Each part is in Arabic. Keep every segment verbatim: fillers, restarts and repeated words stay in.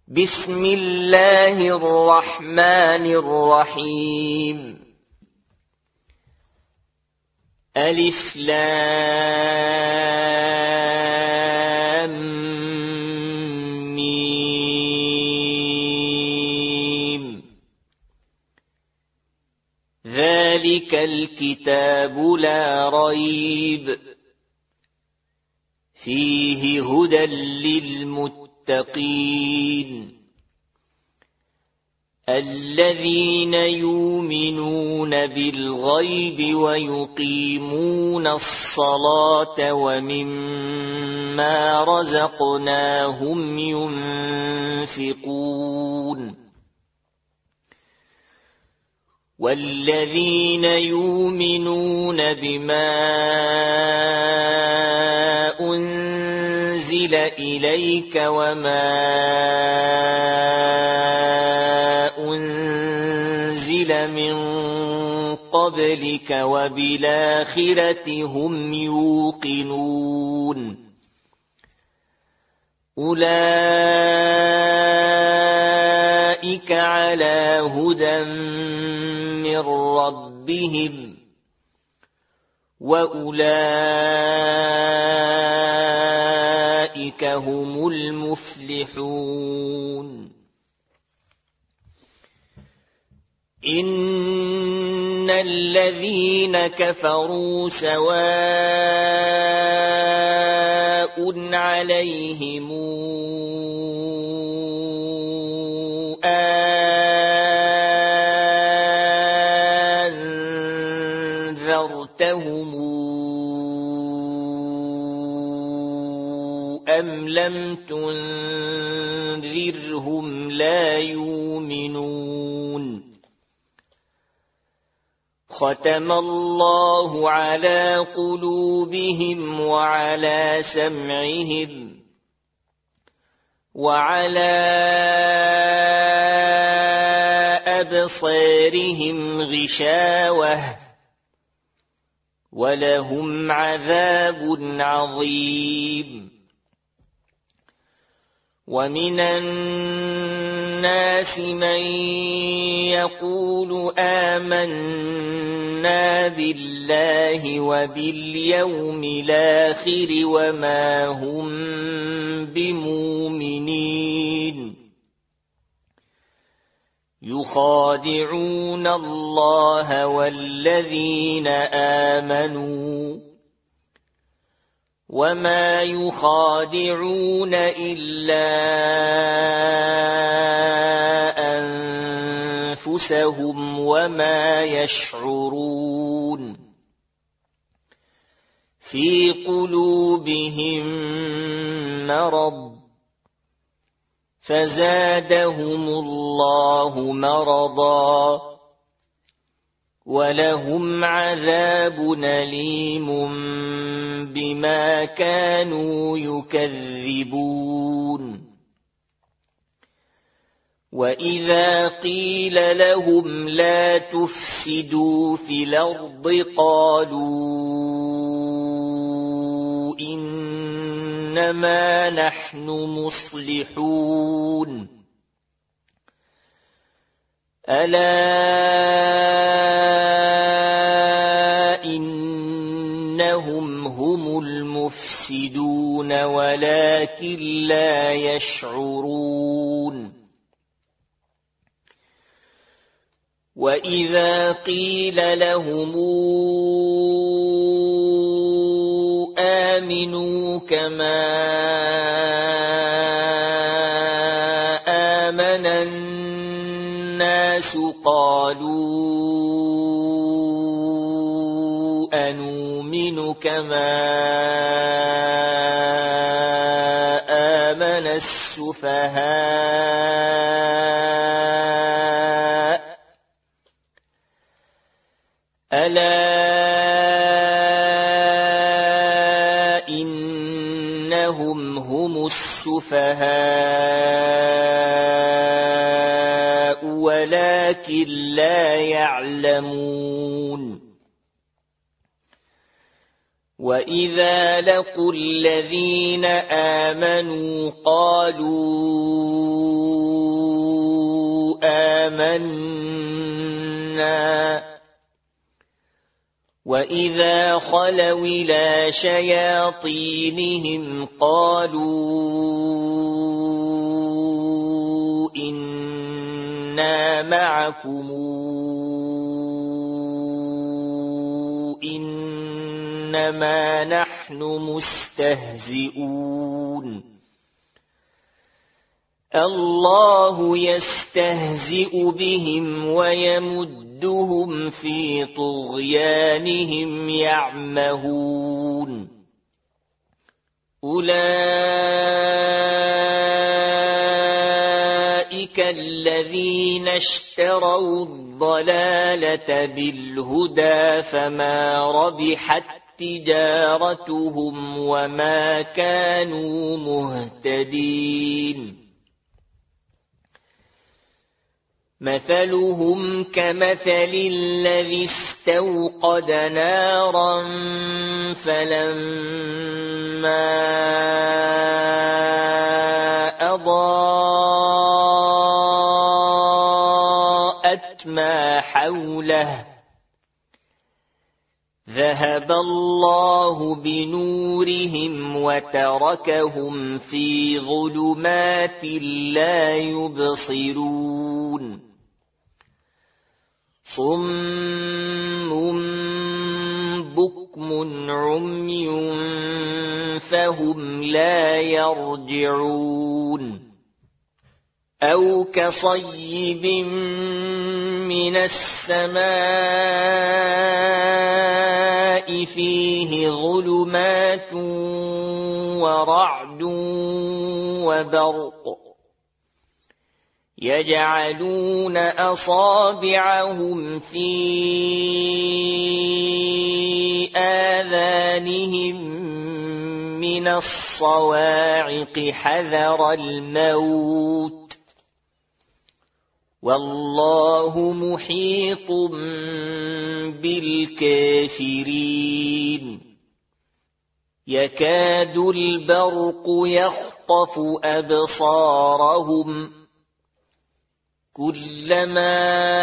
بسم الله الرحمن الرحيم. ألف لام ميم. ذلك الكتاب لا ريب فيه هدى للمتقين الذين يؤمنون بالغيب ويقيمون الصلاة ومما رزقناهم ينفقون والذين يؤمنون بما أنزل إليك وما أنزل من قبلك وبالآخرة هم يوقنون أولئك على هدى من ربهم وأولئك هم المفلحون. إن الذين كفروا سواء عليهم أنذرتهم أم لم تنذرهم لا يؤمنون. ختم الله على قلوبهم وعلى سمعهم وعلى أبصارهم غشاوة ولهم عذاب عظيم. ومن الناس من يقول آمنا بالله وباليوم الآخر وما هم بمؤمنين يخادعون الله والذين آمنوا وما يخادعون إلا أنفسهم وما يشعرون. في قلوبهم مرض فزادهم الله مرضا ولهم عذاب أليم بما كانوا يكذبون. وإذا قيل لهم لا تفسدوا في الأرض قالوا إنما نحن مصلحون ألا إنهم هم المفسدون ولكن لا يشعرون. وإذا قيل لهم آمنوا كما آمن الناس قالوا أنؤمن كما آمن السفهاء ألا إنهم هم السفهاء ولكن لا يعلمون. وإذا لقوا الذين آمنوا قالوا آمَنَّا وَإِذَا خَلَوْا إِلَى شَيَاطِينِهِمْ قَالُوا إِنَّا مَعَكُمْ إِنَّمَا نَحْنُ مُسْتَهْزِئُونَ اللَّهُ يَسْتَهْزِئُ بِهِمْ وَيَمُدُّهُمْ فِي طُغْيَانِهِمْ يَعْمَهُونَ أُولَئِكَ الَّذِينَ اشْتَرَوُا الضَّلَالَةَ بِالْهُدَى فَمَا رَبِحَتْ تِجَارَتُهُمْ وَمَا كَانُوا مُهْتَدِينَ مَثَلُهُمْ كَمَثَلِ الَّذِي اسْتَوْقَدَ نَارًا فَلَمَّا أَضَاءَتْ مَا حَوْلَهُ ذَهَبَ اللَّهُ بِنُورِهِمْ وَتَرَكَهُمْ فِي ظُلُمَاتٍ لَّا يُبْصِرُونَ صُمٌّ بُكْمٌ عُمْيٌ فَهُمْ لَا يَرْجِعُونَ أَوْ كَصَيِّبٍ مِّنَ السَّمَاءِ فِيهِ ظُلُمَاتٌ وَرَعْدٌ وَبَرْقٌ يَجْعَلُونَ أَصَابِعَهُمْ فِي آذَانِهِم مِّنَ الصَّوَاعِقِ حَذَرَ الْمَوْتِ وَاللَّهُ مُحِيطٌ بِالْكَافِرِينَ يَكَادُ الْبَرْقُ يَخْطَفُ أَبْصَارَهُمْ كُلَّمَا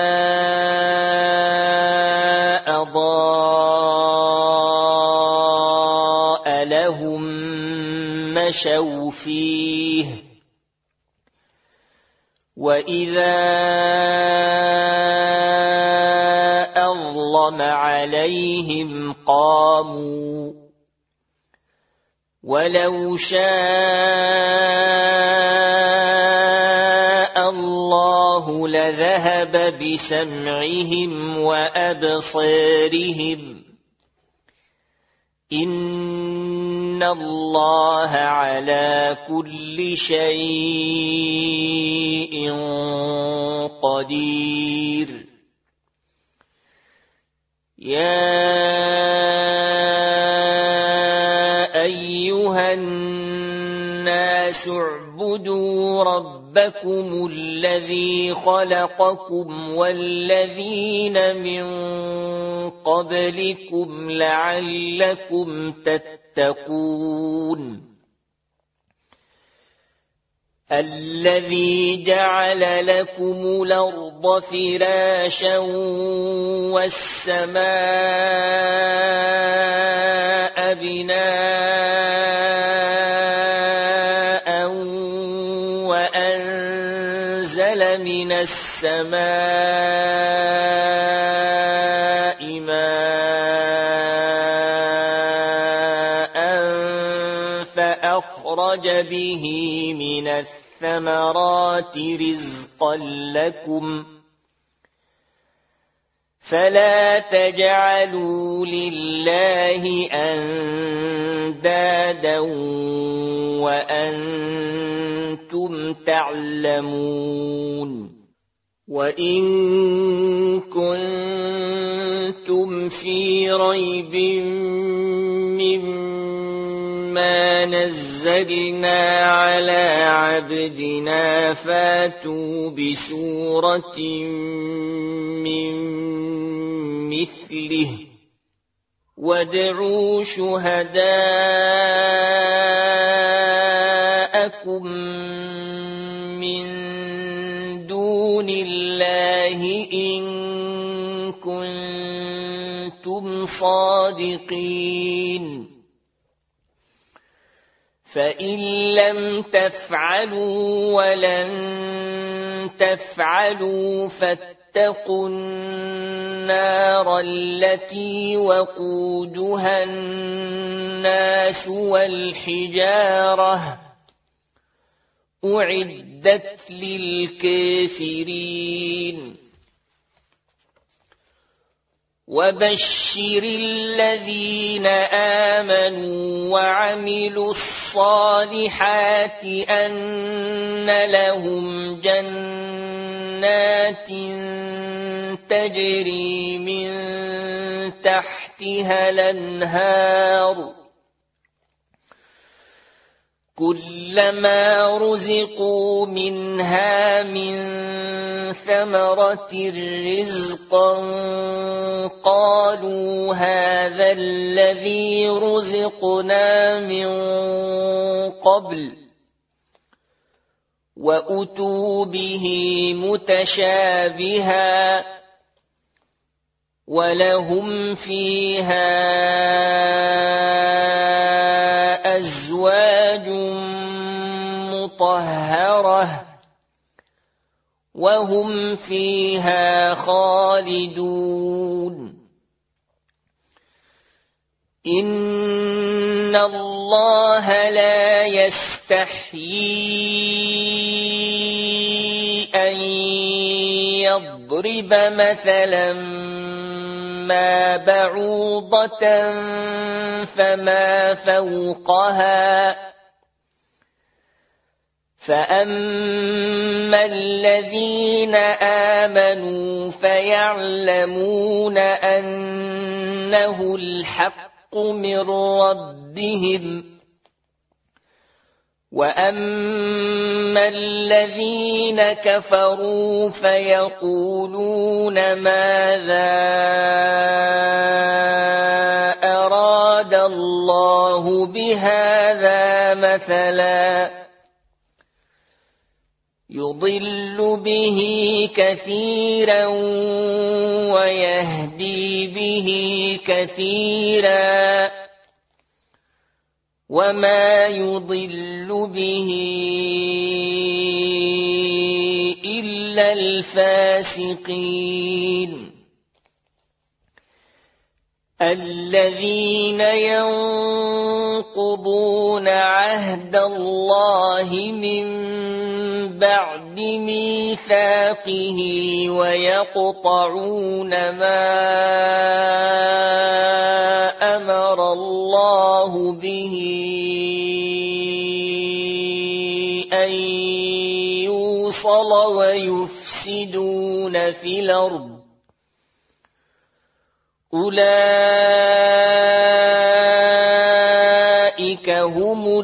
أَضَاءَ لَهُم مَّشَوْا فِيهِ وَإِذَا أَظْلَمَ عَلَيْهِمْ قَامُوا وَلَوْ شَاءَ اللَّهُ لَذَهَبَ بِسَمْعِهِمْ وَأَبْصَارِهِمْ إِنَّ اللَّهَ عَلَى كُلِّ شَيْءٍ قَدِيرٌ يَا أَيُّهَا النَّاسُ اعْبُدُوا رَبَّكُمُ الَّذِي خَلَقَكُمْ وَالَّذِينَ مِن قَبْلِكُمْ لَعَلَّكُمْ تَتَّقُونَ الَّذِي جَعَلَ لَكُمُ الْأَرْضَ فِرَاشًا وَالسَّمَاءَ بِنَاءً وَأَنزَلَ مِنَ السَّمَاءِ مَاءً فَأَخْرَجَ بِهِ مِنَ الثَّمَرَاتِ رِزْقًا لَّكُمْ فَلَا تَجْعَلُوا لِلَّهِ أَندَادًا وَأَنتُمْ تَعْلَمُونَ وَإِن كُنتُمْ فِي رَيْبٍ مِّمَّا نَزَّلْنَا عَلَىٰ عَبْدِنَا فَأْتُوا بِسُورَةٍ مِّن مِّثْلِهِ وَادْعُوا شُهَدَاءَكُم لكم من دون الله إن كنتم صادقين فإن لم تفعلوا ولن تفعلوا فاتقوا النار التي وقودها الناس والحجارة أعدت للكافرين وبشر الذين آمنوا وعملوا الصالحات أن لهم جنات تجري من تحتها الأنهار كلما رزقوا منها من ثمرة رزقا قالوا هذا الذي رزقنا من قبل وأتوا به متشابها ولهم فيها أزواج مطهرة وهم فيها خالدون إن الله لا يستحيي أن يضرب مثلا ما بعوضة فما فوقها فأما الذين آمنوا فيعلمون أنه الحق من ربهم وأما الذين كفروا فيقولون ماذا أراد الله بهذا مثلا يضل به كثيرا ويهدي به كثيرا وما يضل به إلا الفاسقين الذين ينقضون عهد الله من بعد ميثاقه ويقطعون ما أمر الله به أن يوصل ويفسدون في الأرض أولئك هم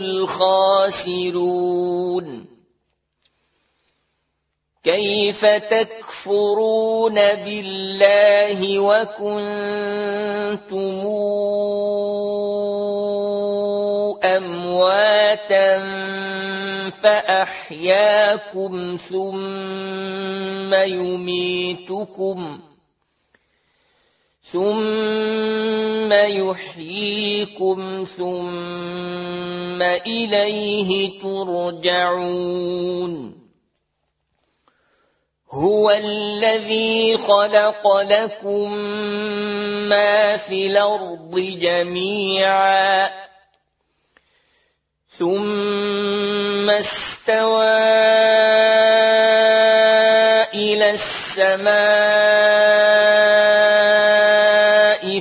الخاسرون كيف تكفرون بالله وكنتم أمواتا فأحياكم ثم يميتكم ثم يحييكم ثم إليه ترجعون هو الذي خلق لكم ما في الأرض جميعا ثم استوى إلى السماء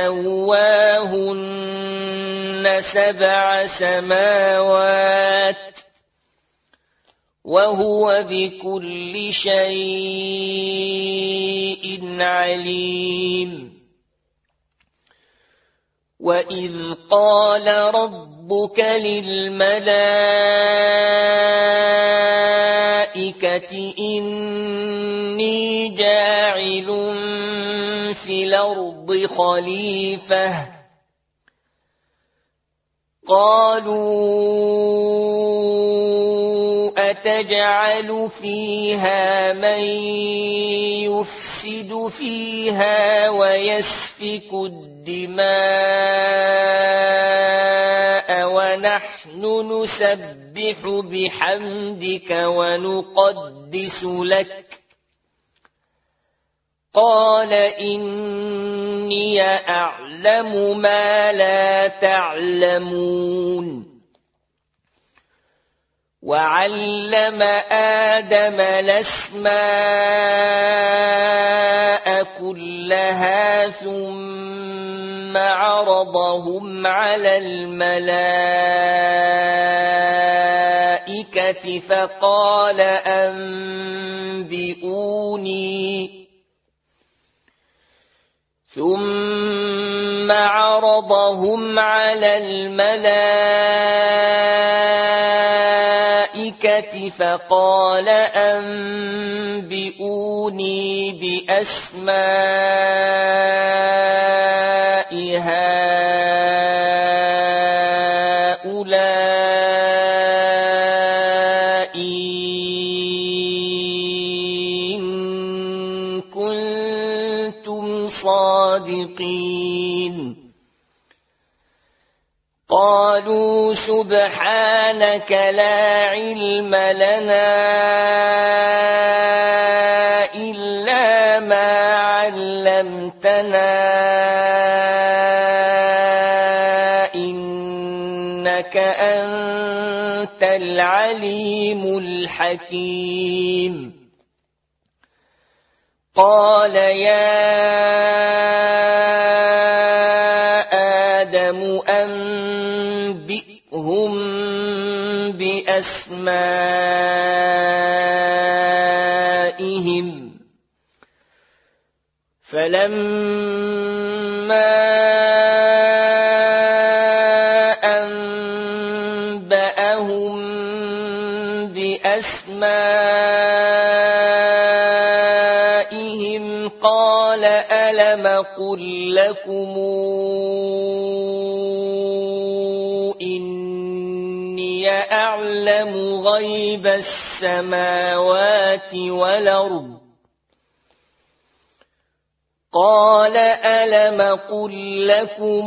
فسواهن سبع سماوات وهو بكل شيء عليم وإذ قال ربك للملائكة إني جاعل في الأرض خليفة قالوا أتجعل فيها من يفسد فيها ويسفك الدماء ونحن نسبح بحمدك ونقدس لك قال إني أعلم ما لا تعلمون وعلم آدم الأسماء كلها ثم عرضهم على الملائكة فقال أنبئوني ثم عرضهم على الملائكة فقال أنبئوني بأسماء هؤلاء إن كنتم صادقين قالوا سبحانك لا علم لنا إلا ما علمتنا إنك أنت العليم الحكيم قال يا آدم أنبئهم بأسمائهم فلما أنبأهم بأسمائهم قال ألم قل لكم إني أعلم غيب السماوات والأرض قال ألم قل لكم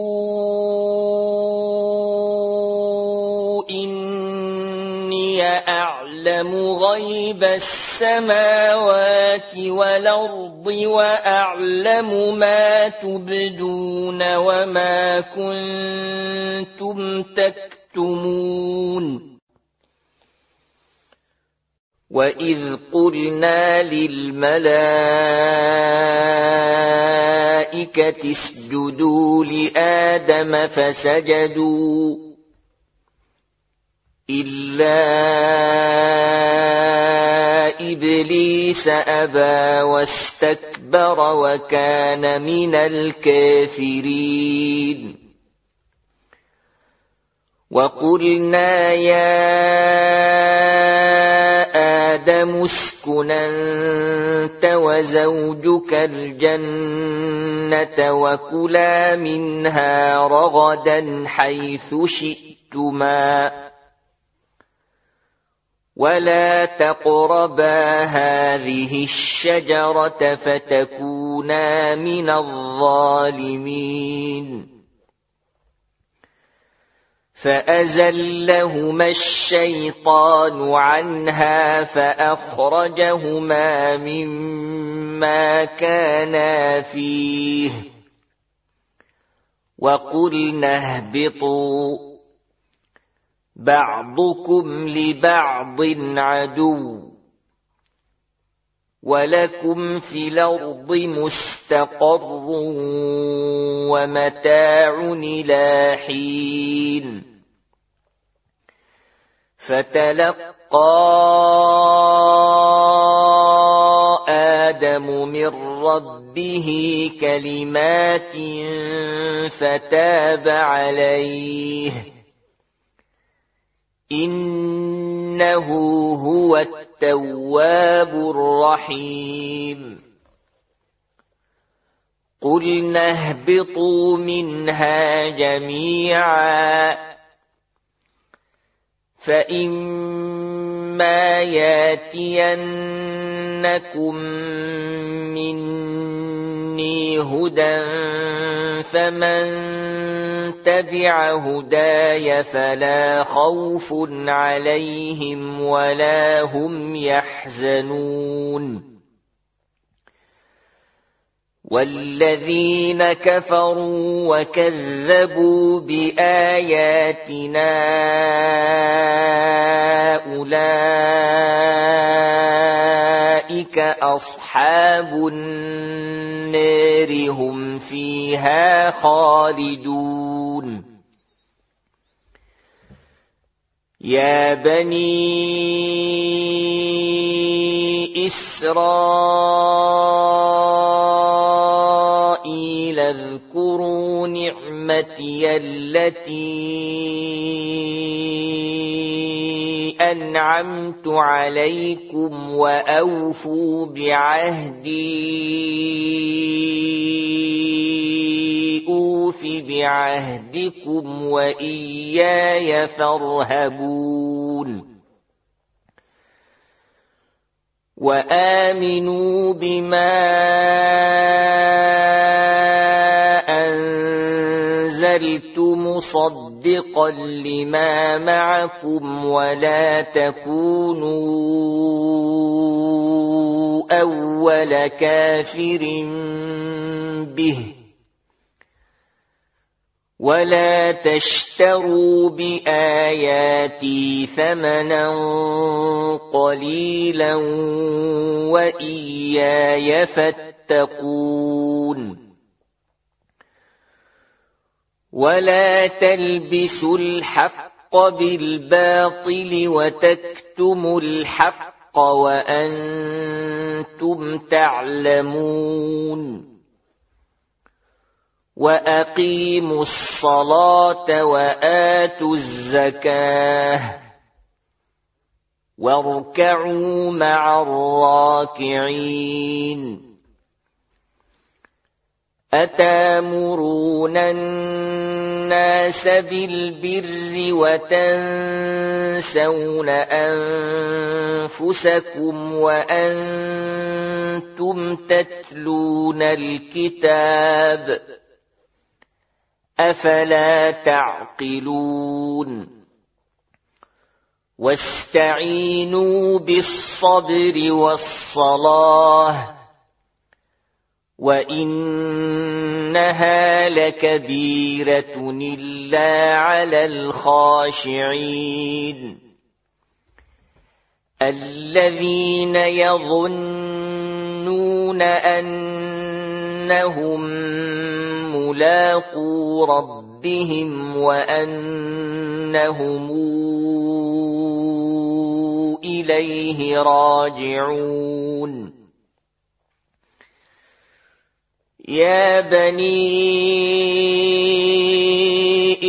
إني أعلم غيب السماوات والأرض وأعلم ما تبدون وما كنتم تكتمون وإذ قلنا للملائكة اسجدوا لآدم فسجدوا إلا إبليس أبى واستكبر وكان من الكافرين وقلنا يا آدم اسكن أنت وزوجك الجنة وكلا منها رغدا حيث شئتما ولا تقربا هذه الشجرة فتكونا من الظالمين فأزلهما الشيطان عنها فأخرجهما مما كانا فيه وقلنا اهبطوا بعضكم لبعض عدو ولكم في الأرض مستقر ومتاع إلى حين فتلقى آدم من ربه كلمات فتاب عليه إنه هو التواب الرحيم قلنا اهبطوا منها جميعا فإما إِمَّا يَأْتِيَنَّكُم مِّنِّي هُدًى فَمَن تَبِعَ هُدَايَ فَلَا خَوْفٌ عَلَيْهِمْ وَلَا هُمْ يَحْزَنُونَ وَالَّذِينَ كَفَرُوا وَكَذَّبُوا بِآيَاتِنَا أُولَئِكَ أَصْحَابُ النَّارِ هُمْ فِيهَا خَالِدُونَ يَا بَنِي إِسْرَائِيلَ اذْكُرُوا نِعْمَتِيَ الَّتِي أَنْعَمْتُ عَلَيْكُمْ وَأَوْفُوا بِعَهْدِي أُوفِ بِعَهْدِكُمْ وَإِيَّايَ فَارْهَبُونِ وَآمِنُوا بِمَا أَنزَلْتُ مُصَدِّقًا لِمَا مَعَكُمْ وَلَا تَكُونُوا أَوَّلَ كَافِرٍ بِهِ وَلَا تَشْتَرُوا بِآيَاتِي ثَمَنًا قَلِيلًا وَإِيَّايَ فَاتَّقُونِ وَلَا تَلْبِسُوا الْحَقَّ بِالْبَاطِلِ وَتَكْتُمُوا الْحَقَّ وَأَنْتُمْ تَعْلَمُونَ وَأَقِيمُوا الصَّلَاةَ وَآتُوا الزَّكَاةَ وَارْكَعُوا مَعَ الرَّاكِعِينَ أَتَأْمُرُونَ النَّاسَ بِالْبِرِّ وَتَنْسَوْنَ أَنفُسَكُمْ وَأَنْتُمْ تَتْلُونَ الْكِتَابَ أَفَلَا تَعْقِلُونَ وَاسْتَعِينُوا بِالصَّبْرِ وَالصَّلَاةِ وَإِنَّهَا لَكَبِيرَةٌ إِلَّا عَلَى الْخَاشِعِينَ الَّذِينَ يَظُنُّونَ أَنَّهُم مُّلَاقُو رَبِّهِمْ وَأَنَّهُمْ إِلَيْهِ راجعون يا بني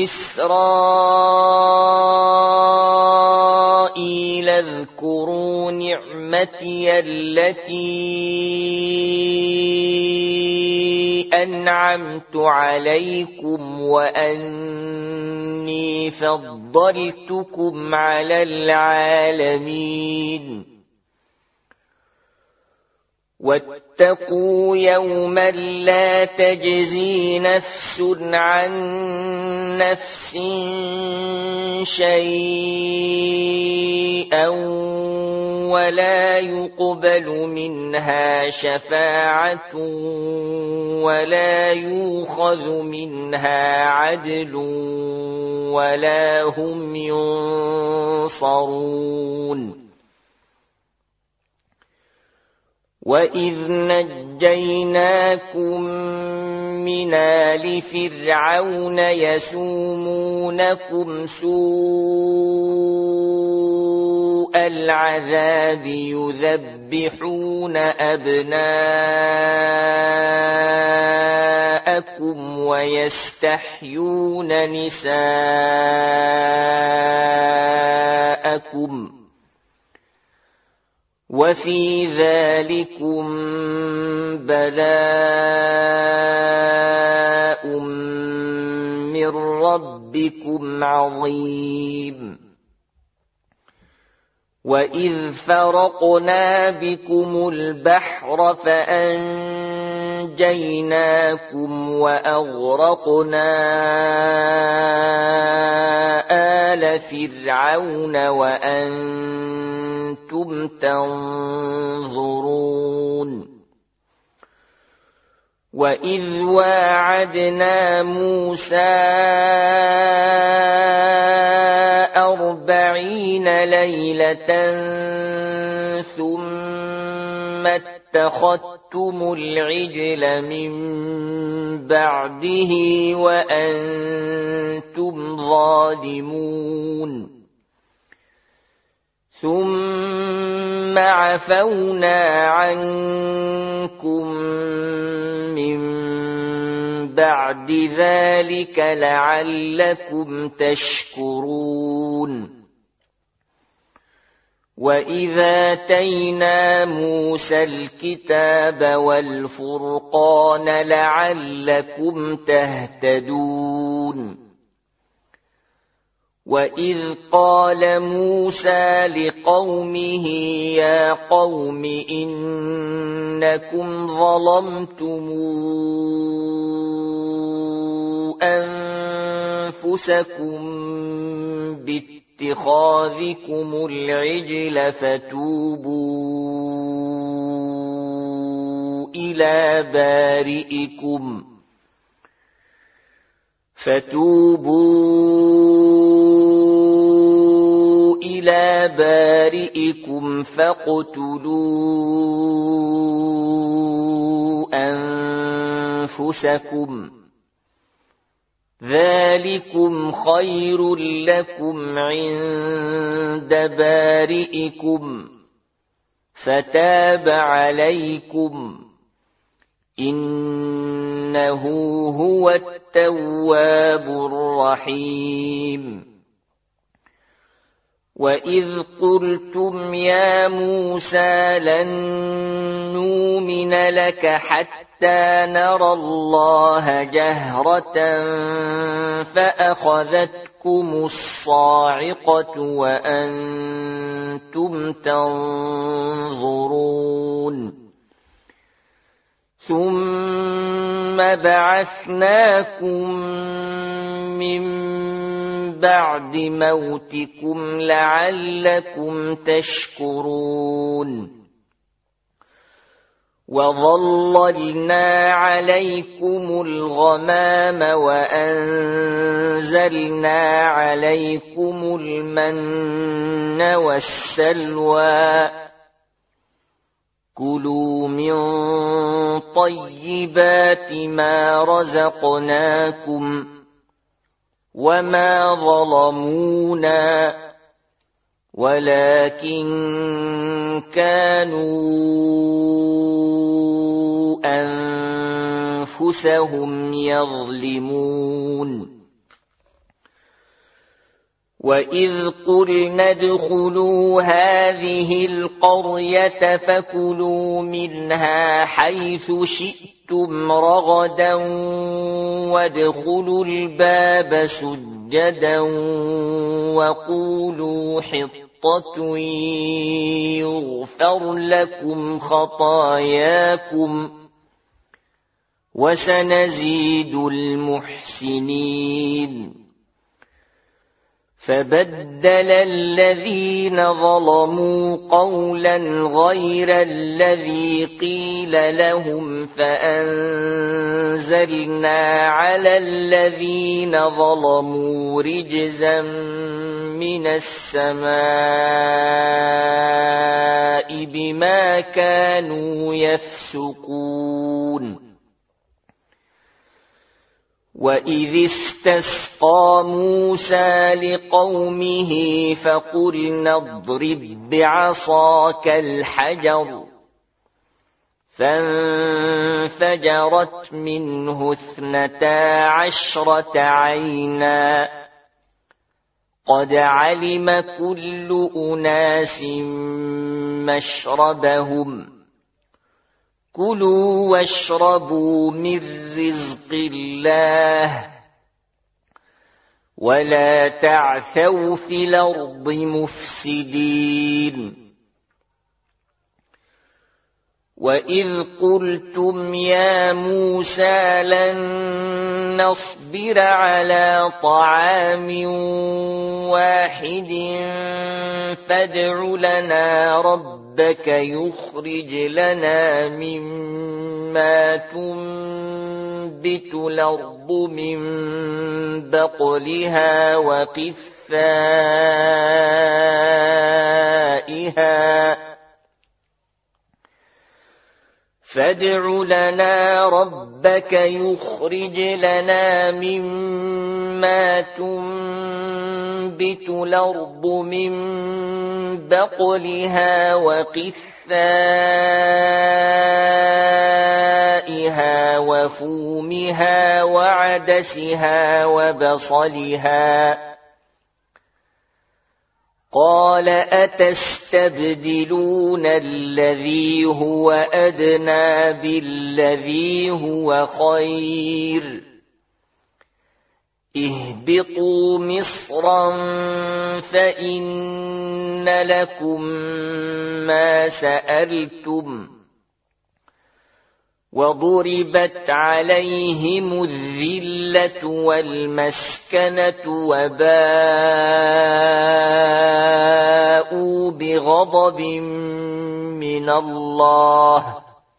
إسرائيل اذكروا نعمتي التي أنعمت عليكم وأني فضلتكم على العالمين واتقوا يوما لا تجزي نفس عن نفس شيئا ولا يقبل منها شفاعة ولا يؤخذ منها عدل ولا هم ينصرون وَإِذْ نَجَّيْنَاكُمْ مِنْ آلِ فِرْعَوْنَ يَسُومُونَكُمْ سُوءَ الْعَذَابِ يُذَبِّحُونَ أَبْنَاءَكُمْ وَيَسْتَحْيُونَ نِسَاءَكُمْ وَفِي ذَلِكُمْ بَلَاءٌ مِّن رَّبِّكُمْ عَظِيمٌ وَإِذْ فَرَقْنَا بِكُمُ الْبَحْرَ فَأَنجَيْنَاكُمْ وَأَغْرَقْنَا آلَ فِرْعَوْنَ وَأَنتُمْ تَنظُرُونَ وَإِذْ وَاعَدْنَا مُوسَىٰ أَرْبَعِينَ لَيْلَةً ثُمَّ اتَّخَذْتُمُ الْعِجْلَ مِن بَعْدِهِ وَأَنتُمْ ظَالِمُونَ ثُمَّ عَفَوْنَا عَنكُم مِّن بَعْدِ ذَلِكَ لَعَلَّكُمْ تَشْكُرُونَ وَإِذْ آتَيْنَا مُوسَى الْكِتَابَ وَالْفُرْقَانَ لَعَلَّكُمْ تَهْتَدُونَ وَإِذْ قَالَ مُوسَى لِقَوْمِهِ يَا قَوْمِ إِنَّكُمْ ظَلَمْتُمْ أَنفُسَكُمْ بِاتِّخَاذِكُمُ الْعِجْلَ فَتُوبُوا إِلَى بَارِئِكُمْ فتوبوا إلى بارئكم فاقتلوا أنفسكم ذلكم خير لكم عند بارئكم فتاب عليكم إنه هو التواب الرحيم وَإِذْ قُلْتُمْ يَا مُوسَى لَن نُّؤْمِنَ لَكَ حَتَّىٰ نَرَى اللَّهَ جَهْرَةً فَأَخَذَتْكُمُ الصَّاعِقَةُ وَأَنتُمْ تَنظُرُونَ ثُمَّ بَعَثْنَاكُم مِّن بَعْدِ مَوْتِكُمْ لَعَلَّكُمْ تَشْكُرُونَ وَظَلَّلْنَا عَلَيْكُمُ الْغَمَامَ وَأَنزَلْنَا عَلَيْكُمُ الْمَنَّ وَالسَّلْوَىٰ كُلُوا مِن طَيِّبَاتِ مَا رَزَقْنَاكُمْ وَمَا ظَلَمُونَا وَلَكِن كَانُوا أَنفُسَهُمْ يَظْلِمُونَ وَإِذْ قُلْنَا ادْخُلُوا هَٰذِهِ الْقَرْيَةَ فَكُلُوا مِنْهَا حَيْثُ شِئْتُمْ رَغَدًا وَادْخُلُوا الْبَابَ سُجَّدًا وَقُولُوا حِطَّةٌ يُغْفَرْ لَكُمْ خَطَايَاكُمْ وَسَنَزِيدُ الْمُحْسِنِينَ فَبَدَّلَ الَّذِينَ ظَلَمُوا قَوْلًا غَيْرَ الَّذِي قِيلَ لَهُمْ فَأَنزَلْنَا عَلَى الَّذِينَ ظَلَمُوا رِجْزًا مِّنَ السَّمَاءِ بِمَا كَانُوا يَفْسُقُونَ وَإِذِ اسْتَسْقَىٰ مُوسَىٰ لِقَوْمِهِ فَقُلْنَا اضْرِب بِّعَصَاكَ الْحَجَرَ فَانفَجَرَتْ مِنْهُ اثْنَتَا عَشْرَةَ عَيْنًا قَدْ عَلِمَ كُلُّ أُنَاسٍ مَّشْرَبَهُمْ كُلُوا وَاشْرَبُوا مِن رِّزْقِ اللَّهِ ولا تعثوا في الأرض مفسدين وإذ قلتم يا موسى لن نصبر على طعام واحد فادع لنا ربك يخرج لنا مما تنبت الأرض من بقلها وقثائها فادع لنا ربك يخرج لنا مما تنبت الأرض من بقلها وقثائها وفومها وعدسها وبصلها قال أتستبدلون الذي هو أدنى بالذي هو خير اهبطوا مصرا فإن لكم ما سألتم وضربت عليهم الذلة والمسكنة وباءوا بغضب من الله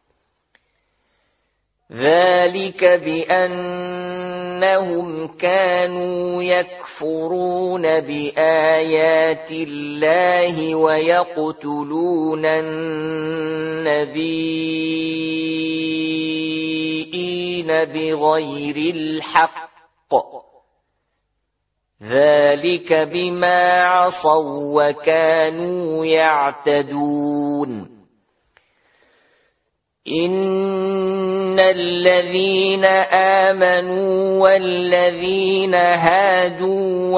ذلك بأنهم كانوا يكفرون بآيات الله ويقتلون النبيين بغير الحق ذلك بما عصوا وكانوا يعتدون إن الذين آمنوا والذين هادوا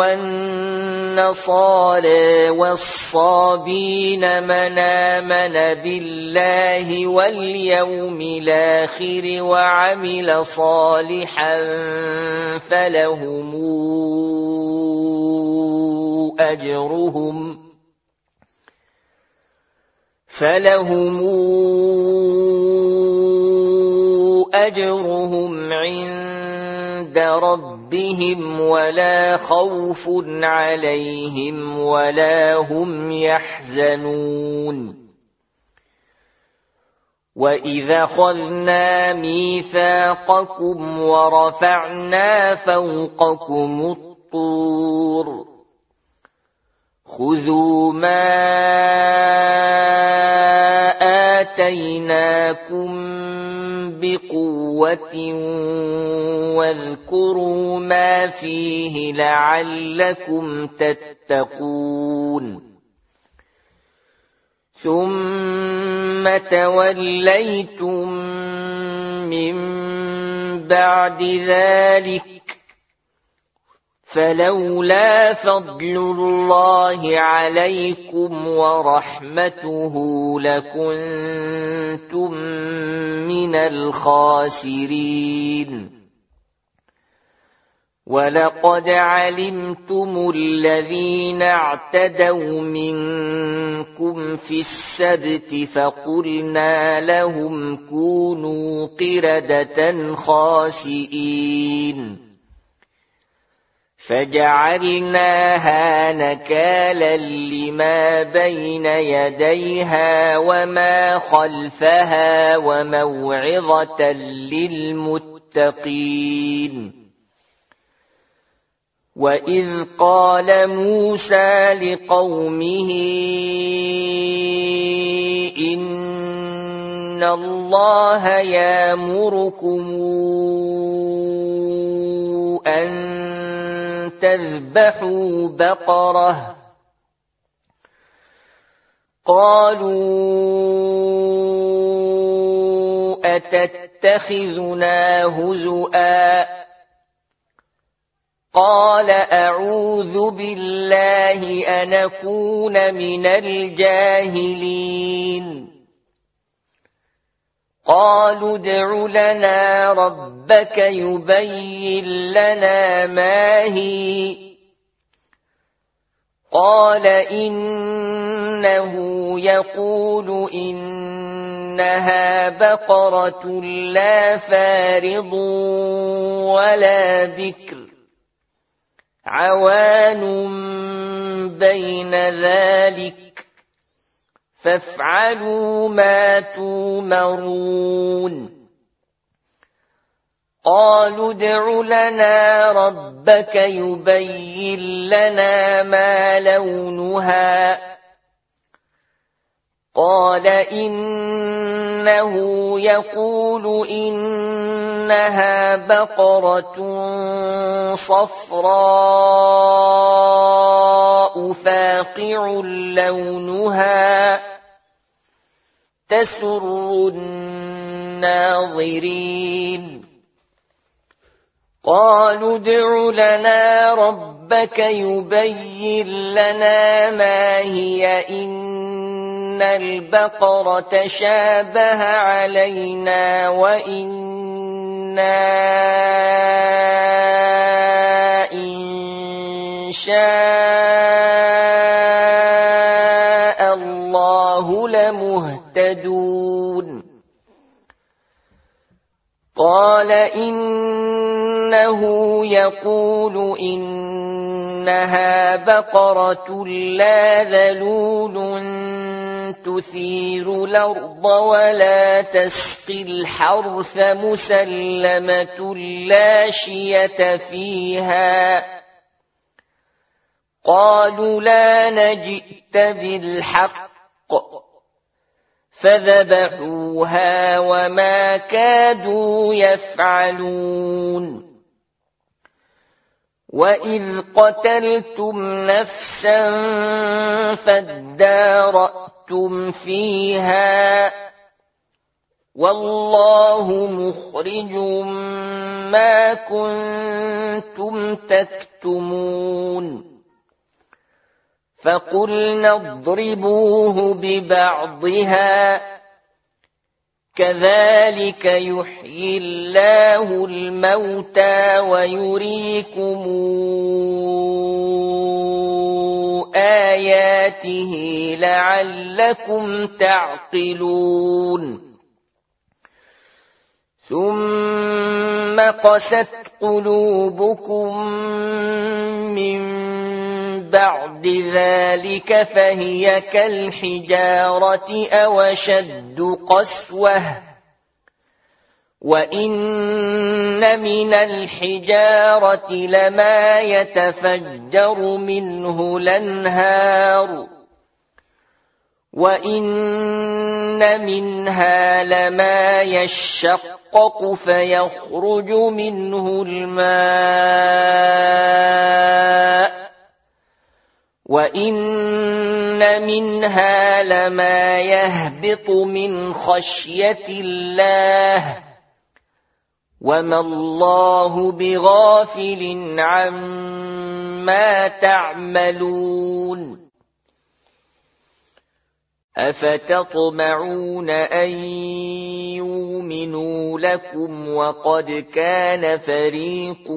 والنصارى والصابين من آمن بالله واليوم الآخر وعمل صالحا فلهم أجرهم فلهم أجرهم عند ربهم ولا خوف عليهم ولا هم يحزنون وإذا أخذنا ميثاقكم ورفعنا فوقكم الطور خذوا ما آتيناكم بقوة واذكروا ما فيه لعلكم تتقون ثم توليتم من بعد ذلك فلولا فضل الله عليكم ورحمته لكنتم من الخاسرين ولقد علمتم الذين اعتدوا منكم في السبت فقلنا لهم كونوا قردة خاسئين فجعلناها نكالا لما بين يديها وما خلفها وموعظة للمتقين وإذ قال موسى لقومه إن الله يأمركم أن تذبحوا بقرة قالوا أتتخذنا هزؤا قال أعوذ بالله أن أكون من الجاهلين قالوا ادع لنا ربك يبين لنا ما هي قال إنه يقول إنها بقرة لا فارض ولا بكر عوان بين ذلك فافعلوا ما تومرون قالوا ادع لنا ربك يبين لنا ما لونها قال إنه يقول إنها بقرة صفراء فاقع لونها تسر الناظرين قالوا ادع لنا ربك يبين لنا ما هي إن البقرة شابه علينا وإنا إن شاء الله لمهتدون قال إنه يقول إنها بقرة لا ذلول تثير الأرض ولا تسقي الحرث مسلمة لا شية فيها قالوا لا نجئت بالحق فذبحوها وما كادوا يفعلون وإذ قتلتم نفسا فادارأتم فيها والله مخرج ما كنتم تكتمون فقلنا اضربوه ببعضها كذلك يحيي الله الموتى ويريكم آياته لعلكم تعقلون ثم قست قلوبكم من بعد ذلك فهي كالحجارة أو أشد قسوة وإن من الحجارة لما يتفجر منه الأنهار وإن منها لما يشقق فيخرج منه الماء وإن منها لما يهبط من خشية الله وما الله بغافل عما تعملون أفتطمعون أن يؤمنوا لكم وقد كان فريق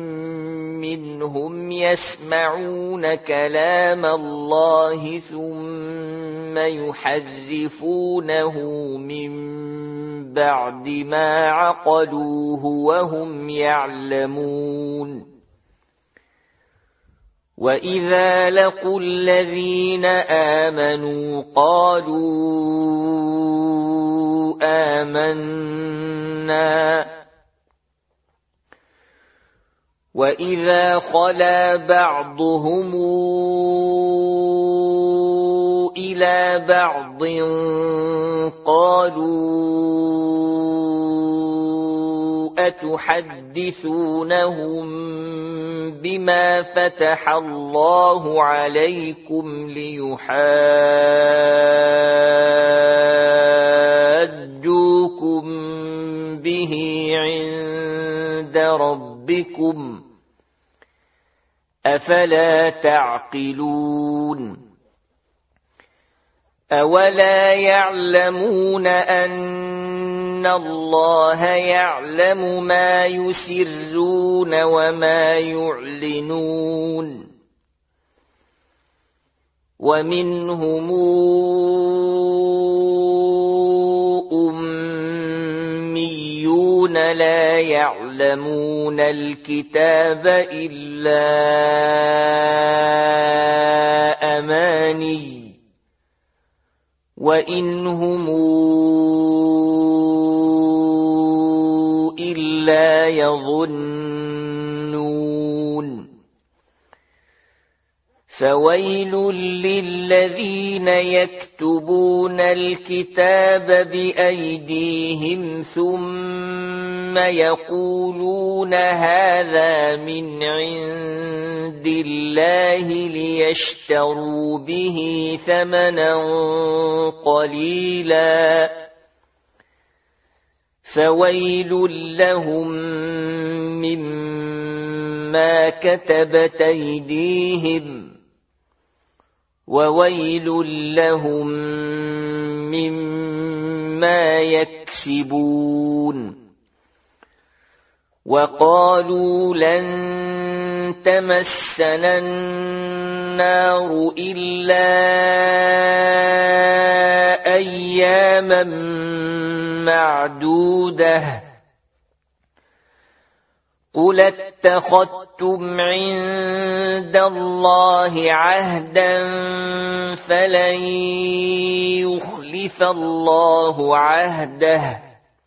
منهم يسمعون كلام الله ثم يحرفونه من بعد ما عقلوه وهم يعلمون وإذا لقوا الذين آمنوا قالوا آمنا وإذا خلا بعضهم إلى بعض قالوا أتحدثونهم بما فتح الله عليكم ليحاجوكم به عند ربكم أفلا تعقلون أولا يعلمون أن الله يعلم ما يسرون وما يعلنون ومنهم أميون لا يعلمون الكتاب إلا أماني وإنهم إلا يظنون فويل للذين يكتبون الكتاب بأيديهم ثم يقولون هذا من عند الله ليشتروا به ثمنا قليلا فويل لهم مما كتبت أيديهم وويل لهم مما يكسبون وقالوا لن تمسنا النار إلا أياما معدودة قل اتخذتم عند الله عهدا فلن يخلف الله عهده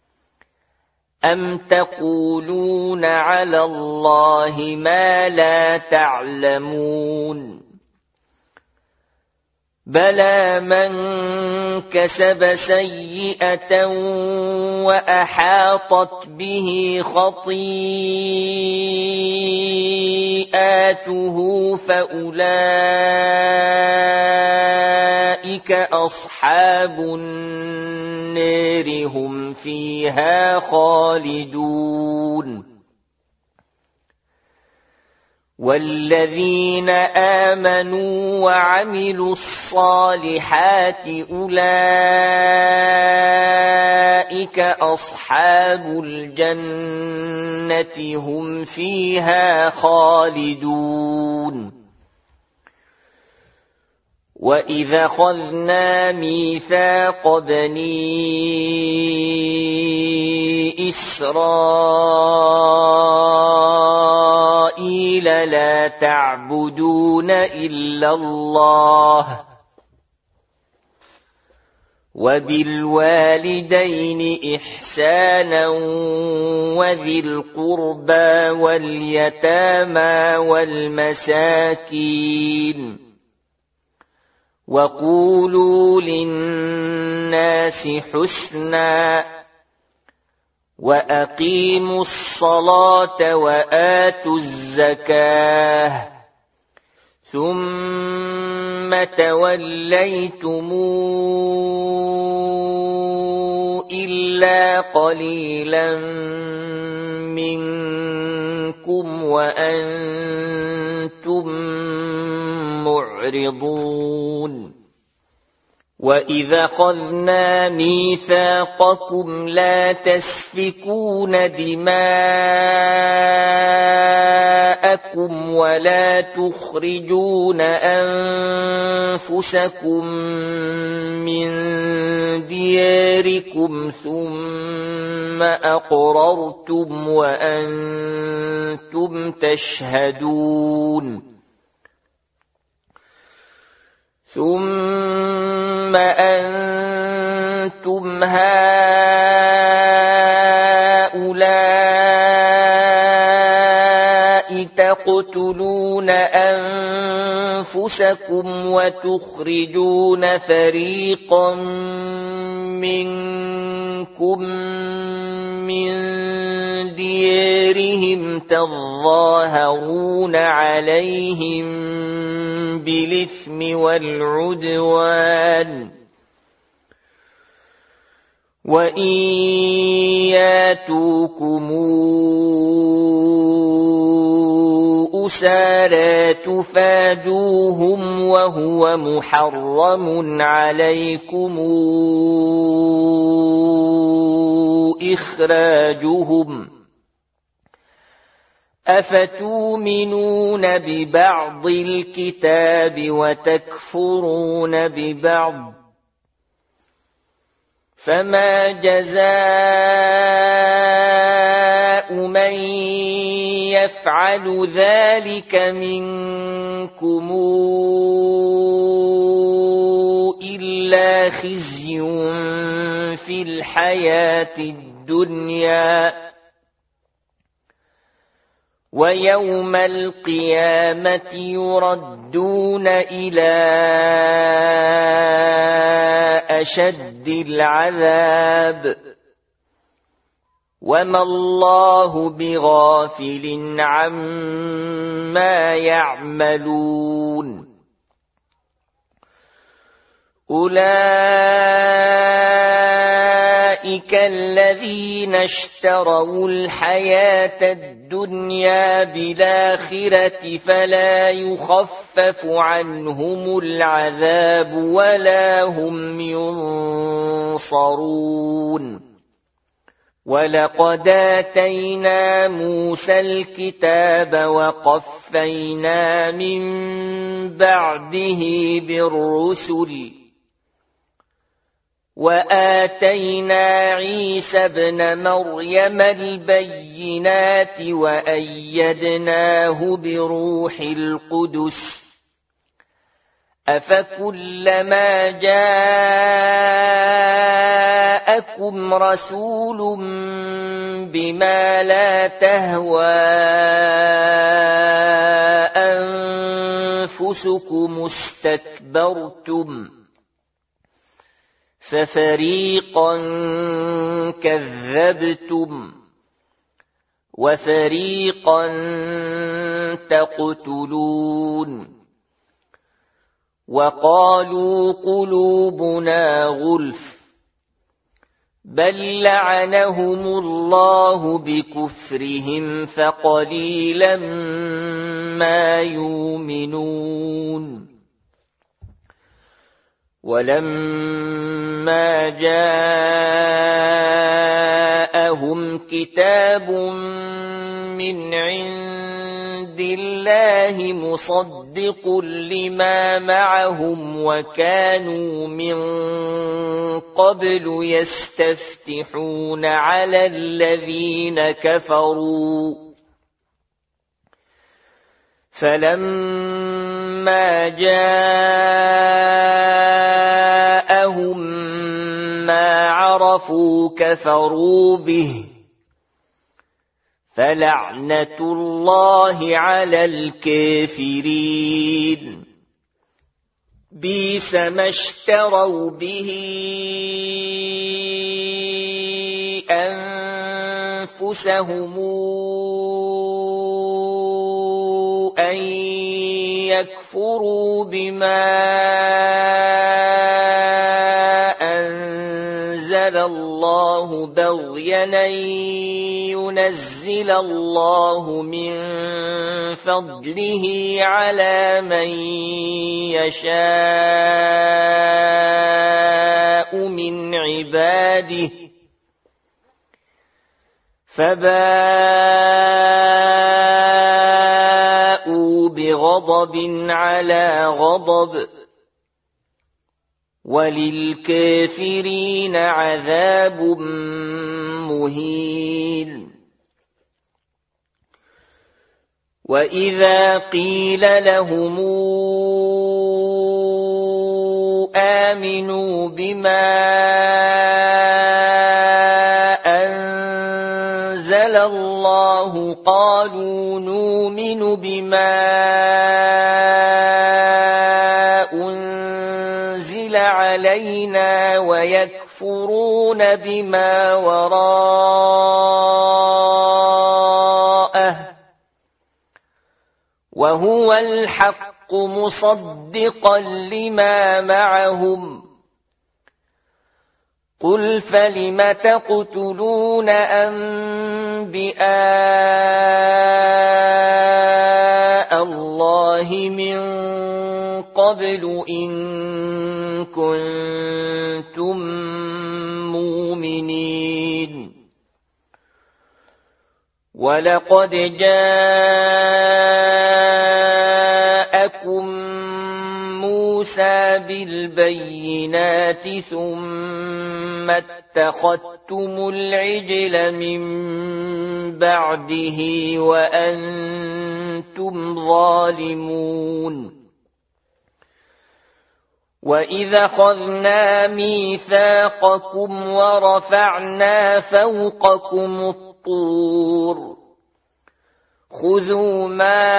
أم تقولون على الله ما لا تعلمون بلى من كسب سيئة وأحاطت به خطيئاته فأولئك أصحاب النار هم فيها خالدون والذين آمنوا وعملوا الصالحات أولئك أصحاب الجنة هم فيها خالدون وإذا أخذنا ميثاق بني إسرائيل لا تعبدون إلا الله وبالوالدين إحسانا وذي القربى واليتامى والمساكين وقولوا للناس حسنا وأقيموا الصلاة وآتوا الزكاة ثم توليتم إلا قليلا منكم وأنتم معرضون وإذا أخذنا ميثاقكم لا تسفكون دماءكم ولا تخرجون أنفسكم من دياركم ثم أقررتم وأنتم تشهدون ثم أنتم هؤلاء تقتلون أنفسكم وتخرجون فريقا منكم من ديارهم تظاهرون عليهم بالإثم والعدوان وإن ياتوكم أسارى تفادوهم وهو محرم عليكم إخراجهم أفتؤمنون ببعض الكتاب وتكفرون ببعض فما جزاء من يفعل ذلك منكم إلا خزي في الحياة الدنيا ويوم القيامة يردون إلى أشد العذاب وما الله بغافل عما يعملون أولئك الذين اشتروا الحياة الدنيا بالآخرة فلا يخفف عنهم العذاب ولا هم ينصرون ولقد آتينا موسى الكتاب وقفينا من بعده بالرسل وآتينا عيسى ابن مريم البينات وأيدناه بروح القدس أفكلما جاءكم رسول بما لا تهوى أنفسكم استكبرتم ففريقا كذبتم وفريقا تقتلون وقالوا قلوبنا غلف بل لعنهم الله بكفرهم فقليلا ما يؤمنون ولما جاءهم كتاب من عند الله مصدق لما معهم وكانوا من قبل يستفتحون على الذين كفروا فلما جاءهم ما عرفوا كفروا به فلعنة الله على الكافرين بئس ما اشتروا به أنفسهم أن يكفروا بما أنزل الله بغيا أن ينزل الله من فضله على من يشاء من عباده فباءوا بغضب على غضب وللكافرين عذاب مهين وإذا قيل لهم آمنوا بما أنزل الله قالوا نؤمن بما أنزل علينا ويكفرون بما وراءه وهو الحق مصدقا لما معهم قل فلم تقتلون أنبياء الله من قبل إن كنتم مؤمنين ولقد جاءكم موسى بالبينات ثم اتخذتم العجل من بعده وأنتم ظالمون وإذا أخذنا ميثاقكم ورفعنا فوقكم الطور خذوا ما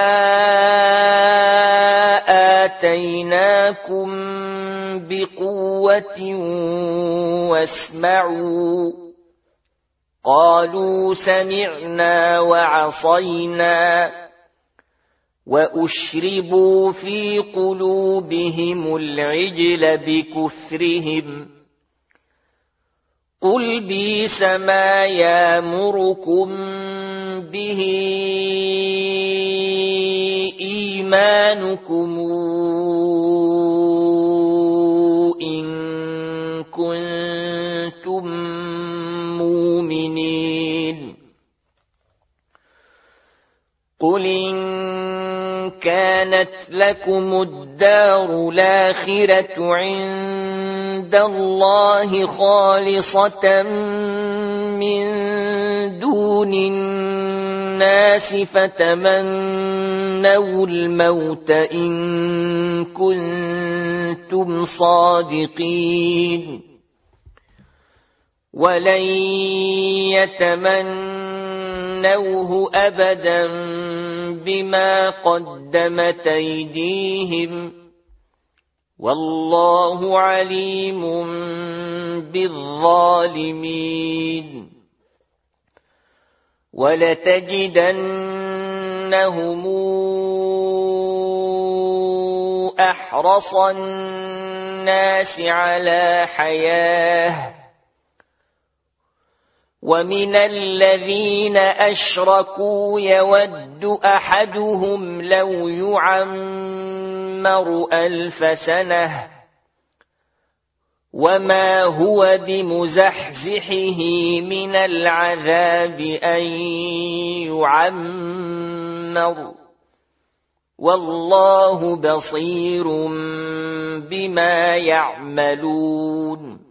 آتيناكم بقوة واسمعوا قالوا سمعنا وعصينا وأشربوا في قلوبهم العجل بكفرهم قل بئس ما يأمركم به إيمانكم إن كنتم مؤمنين قل إن كانت لكم الدار الآخرة عند الله خالصة من دون الناس فتمنوا الموت إن كنتم صادقين ولن يتمنوه أبدا بما قدمت أيديهم والله عليم بالظالمين ولتجدنهم أحرص الناس على حياة ومن الذين أشركوا يود أحدهم لو يعمر ألف سنة وما هو بمزحزحه من العذاب أن يعمر والله بصير بما يعملون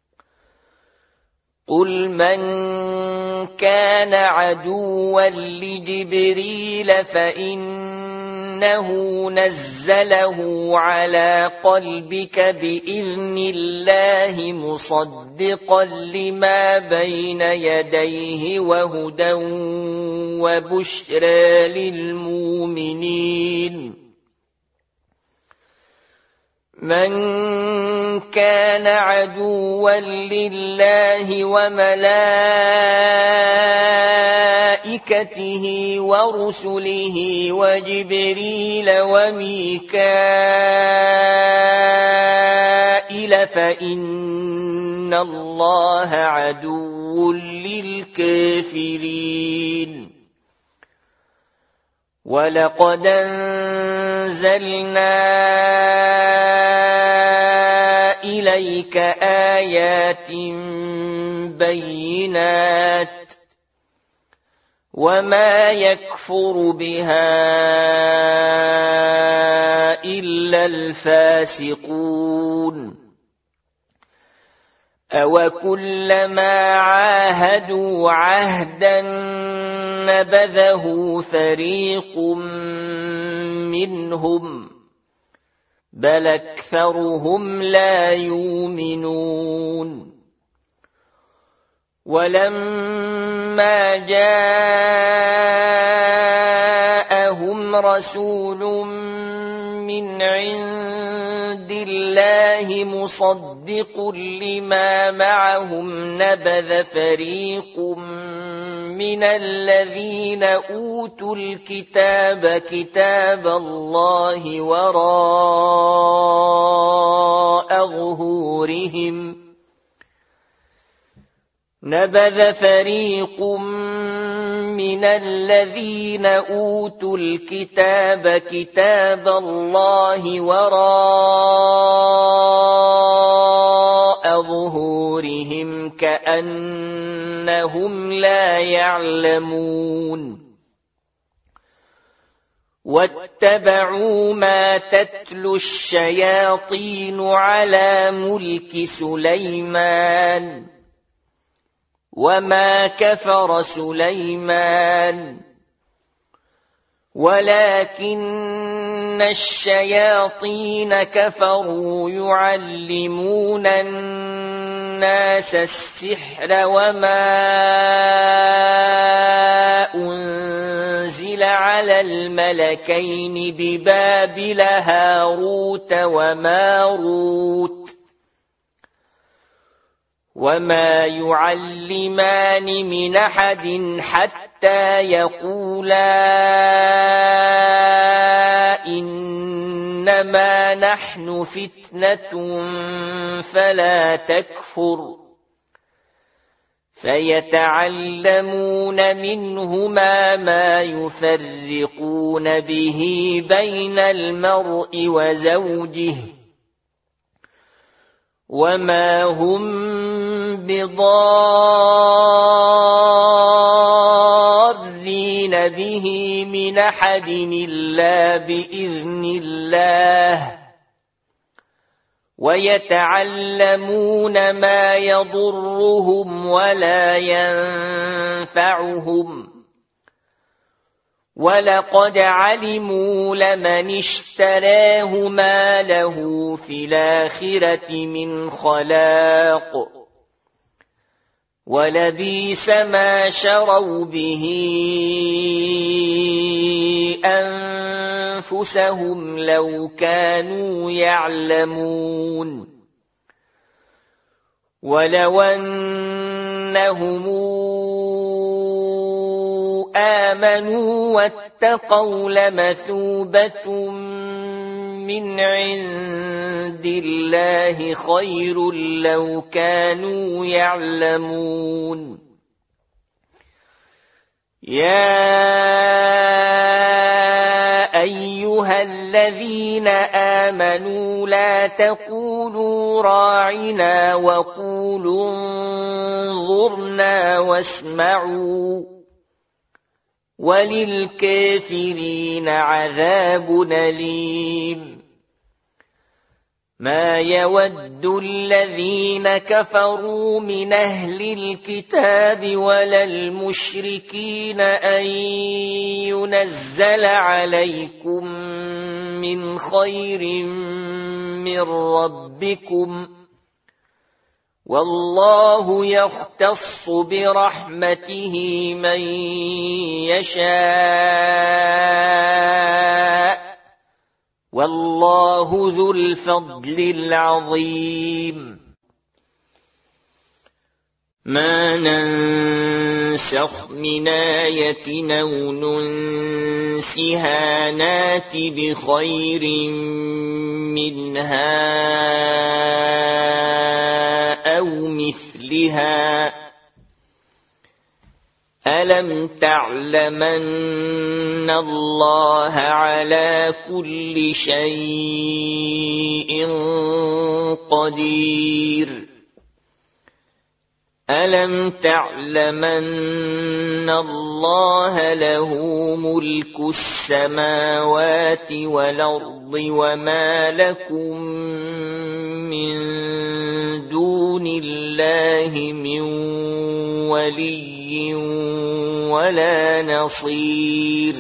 قل من كان عدوا لجبريل فإنه نزله على قلبك بإذن الله مصدقا لما بين يديه وهدى وبشرى للمؤمنين من كان عدوا لله وملائكته ورسله وجبريل وميكائيل فإن الله عدو للكافرين ولقد أنزلنا إليك آيات بينات وما يكفر بها إلا الفاسقون أوكلما عاهدوا عهدا نبذه فريق منهم بل أكثرهم لا يؤمنون ولما جاءهم رسول من عند الله مصدق لما معهم نبذ فريق من الذين أوتوا الكتاب كتاب الله وراء ظهورهم نبذ فريق من الذين أوتوا الكتاب كتاب الله وراء وراء ظهورهم كأنهم لا يعلمون واتبعوا ما تتلو الشياطين على ملك سليمان وما كفر سليمان ولكن الشياطين كفروا يعلمون الناس السحر وما أنزل على الملكين ببابل هاروت وماروت وما يعلمان من أحد حتى يقولا إنما نحن فتنة فلا تكفر فيتعلمون منهما ما يفرقون به بين المرء وزوجه وما هم بضارين به من أحد إلا بإذن الله ويتعلمون ما يضرهم ولا ينفعهم ولقد علموا لمن اشتراه ما له في الآخرة من خلاق ولبئس ما شروا به أنفسهم لو كانوا يعلمون ولو أنهم آمنوا واتقوا لمثوبة من عند الله خير لو كانوا يعلمون يا أيها الذين آمنوا لا تقولوا راعنا وقولوا انظرنا واسمعوا وللكافرين عذاب أليم ما يود الذين كفروا من أهل الكتاب ولا المشركين أن ينزل عليكم من خير من ربكم والله يختص برحمته من يشاء والله ذو الفضل العظيم ما ننسخ من آية أو ننسها نات بخير منها أو مثلها ألم تعلمن الله على كل شيء قدير ألم تعلمن الله له ملك السماوات والأرض وما لكم من دون الله من ولي ولا نصير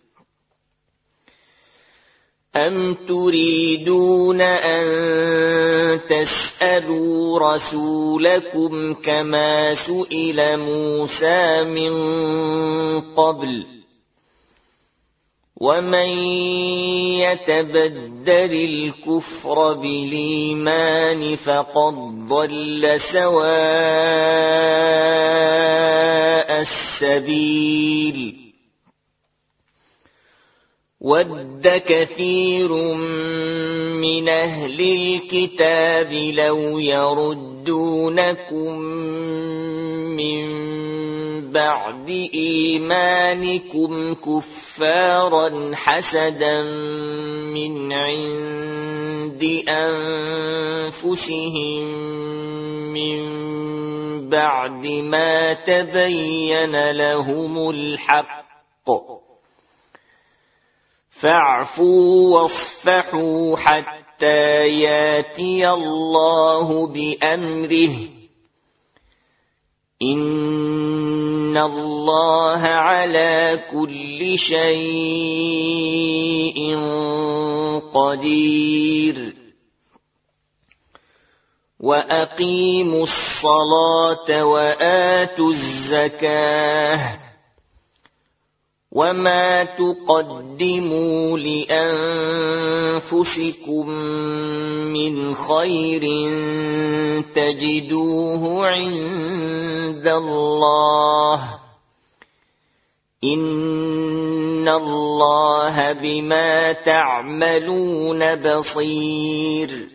أم تريدون أن تسألوا رسولكم كما سئل موسى من قبل ومن يتبدل الكفر بالإيمان فقد ضل سواء السبيل وَدَّ كَثِيرٌ مِّنْ أَهْلِ الْكِتَابِ لَوْ يَرُدُّونَكُم مِّن بَعْدِ إِيمَانِكُمْ كُفَّارًا حَسَدًا مِّنْ عِندِ أَنفُسِهِم مِّن بَعْدِ مَا تَبَيَّنَ لَهُمُ الْحَقُّ فَاعْفُوا وَاصْفَحُوا حَتَّى يَأْتِيَ اللَّهُ بِأَمْرِهِ إِنَّ اللَّهَ عَلَى كُلِّ شَيْءٍ قَدِيرٌ وَأَقِيمُوا الصَّلَاةَ وَآتُوا الزَّكَاةَ وَمَا تُقَدِّمُوا لِأَنفُسِكُم مِّنْ خَيْرٍ تَجِدُوهُ عِندَ اللَّهِ إِنَّ اللَّهَ بِمَا تَعْمَلُونَ بَصِيرٌ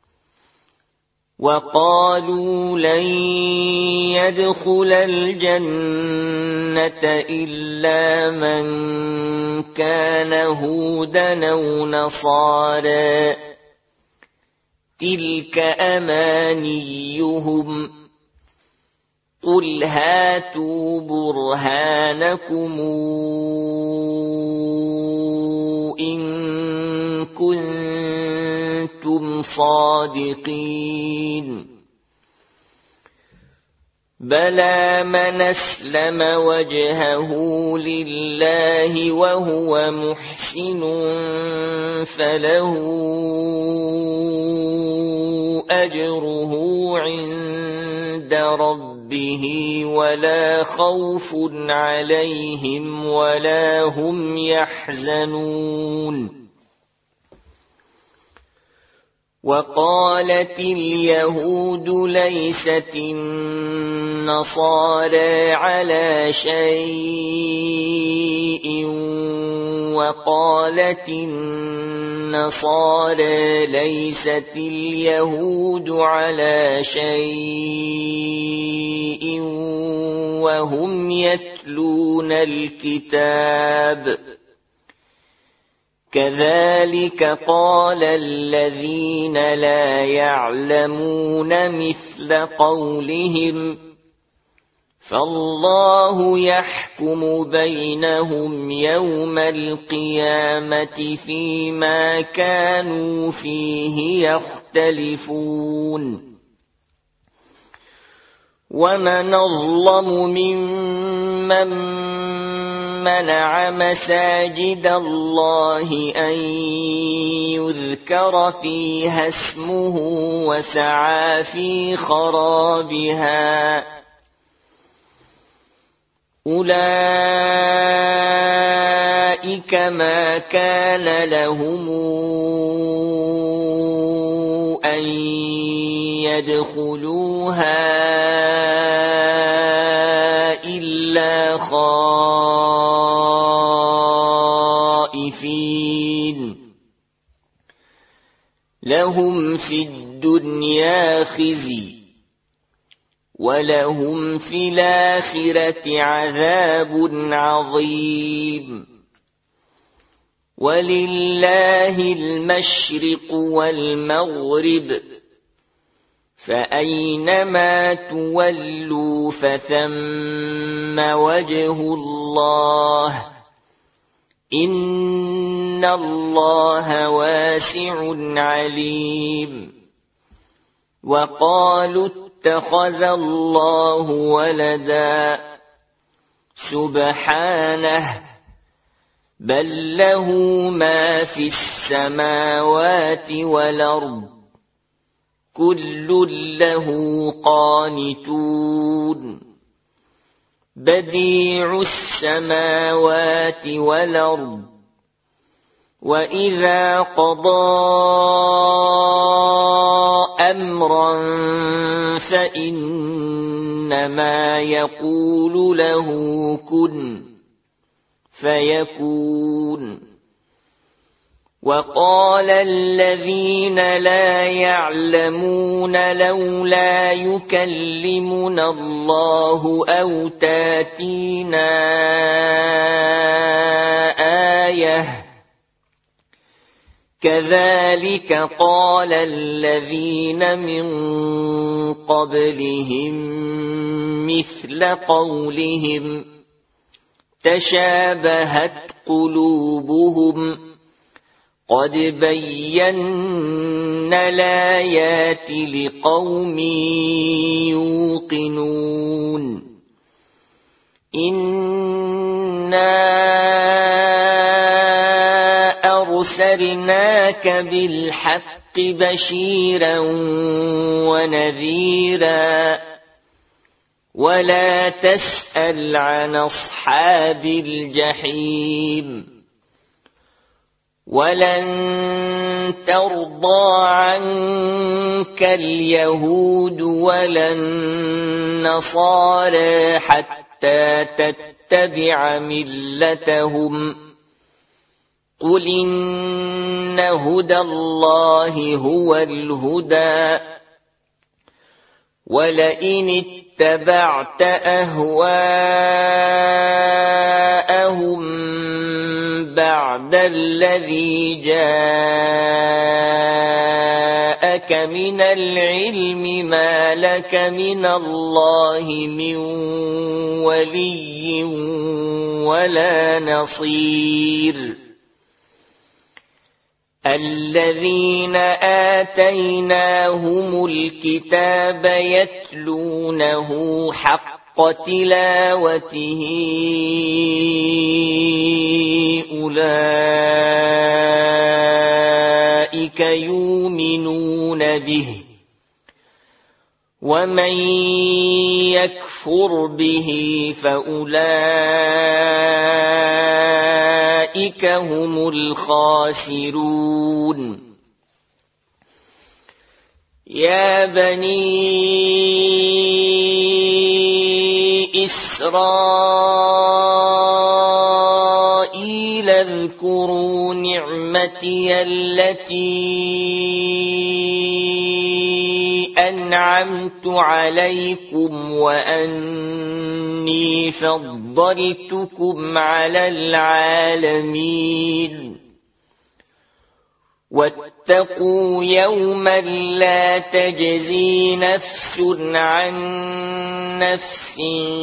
وَقَالُوا لَن يَدْخُلَ الْجَنَّةَ إِلَّا مَن كَانَ هُودًا أَوْ نَصَارَىٰ ۗ تِلْكَ أَمَانِيُّهُمْ ۗ قُلْ هَاتُوا بُرْهَانَكُمْ إِن كُنتُمْ صَادِقِينَ بَلَىٰ مَنْ أَسْلَمَ وَجْهَهُ لِلَّهِ وَهُوَ مُحْسِنٌ فَلَهُ أَجْرُهُ عِندَ رَبِّهِ وَلَا خَوْفٌ عَلَيْهِمْ وَلَا هُمْ يَحْزَنُونَ وَقَالَتِ الْيَهُودُ لَيْسَتِ النَّصَارَىٰ عَلَىٰ شَيْءٍ وَقَالَتِ النَّصَارَىٰ لَيْسَتِ الْيَهُودُ عَلَىٰ شَيْءٍ وَهُمْ يَتْلُونَ الْكِتَابَ كَذَلِكَ قَالَ الَّذِينَ لَا يَعْلَمُونَ مِثْلَ قَوْلِهِمْ فَاللَّهُ يَحْكُمُ بَيْنَهُمْ يَوْمَ الْقِيَامَةِ فِيمَا كَانُوا فِيهِ يَخْتَلِفُونَ وَمَنْ أَظْلَمُ مِمَّن مَّنَعَ مَسَاجِدَ اللَّهِ أَن يُذْكَرَ فِيهَا اسْمُهُ وَسَعَىٰ فِي خَرَابِهَا أُولَٰئِكَ مَا كَانَ لَهُمْ أَن يَدْخُلُوهَا إِلَّا خَائِفِينَ لَهُمْ فِي الدُّنْيَا خِزْيٌ وَلَهُمْ فِي الْآخِرَةِ عَذَابٌ عَظِيمٌ وَلِلَّهِ الْمَشْرِقُ وَالْمَغْرِبُ فَأَيْنَمَا تُوَلُّوا فَثَمَّ وَجْهُ اللَّهِ إِنَّ اللَّهَ وَاسِعٌ عَلِيمٌ وَقَالُوا اتَّخَذَ اللَّهُ وَلَدًا سُبْحَانَهُ بَل لَّهُ مَا فِي السَّمَاوَاتِ وَالْأَرْضِ كُلٌّ لَّهُ قَانِتُونَ بَدِيعُ السَّمَاوَاتِ وَالْأَرْضِ وَإِذَا قَضَىٰ أَمْرًا فَإِنَّمَا يَقُولُ لَهُ كُن فَيَكُونُ وقال الذين لا يعلمون لولا يكلمنا الله أو تاتينا آية كذلك قال الذين من قبلهم مثل قولهم تشابهت قلوبهم قد بينا الآيات لقوم يوقنون إنا أرسلناك بالحق بشيرا ونذيرا ولا تسأل عن أصحاب الجحيم ولن ترضى عنك اليهود ولا النصارى حتى تتبع ملتهم قل إن هدى الله هو الهدى ولئن اتبعت أهواءهم بعد الذي جاءك من العلم ما لك من الله من ولي ولا نصير الذين آتيناهم الكتاب يتلونه حق تلاوته أولئك يؤمنون به ومن يكفر به فأولئك هم الخاسرون يا بني إسرائيل اذكروا نعمتي التي أنعمت عليكم وأني فضلتكم على العالمين واتقوا يوما لا تجزي نفس عن نفس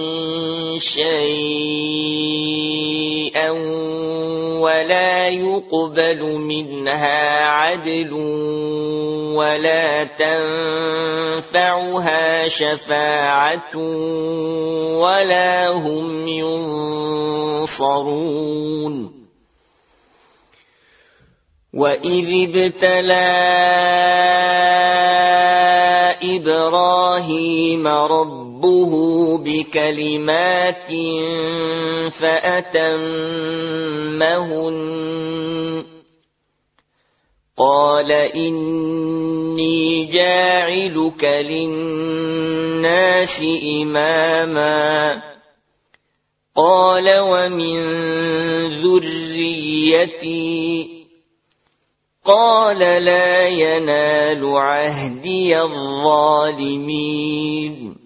شيئا ولا يقبل منها عدل ولا تنفعها شفاعة ولا هم ينصرون وإذ ابتلى إبراهيم ربه بكلمات فأتمهن قال إني جاعلك للناس إماما قال ومن ذريتي قال لا ينال عهدي الظالمين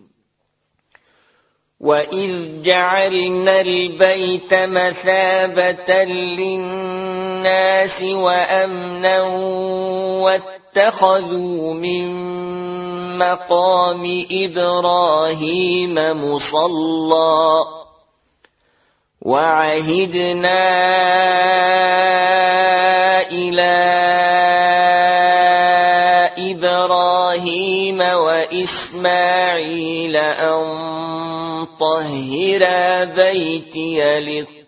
وإذ جعلنا البيت مثابة للناس وأمنا واتخذوا من مقام إبراهيم مصلى وعهدنا إلى إبراهيم وإسماعيل أن طهرا بيتي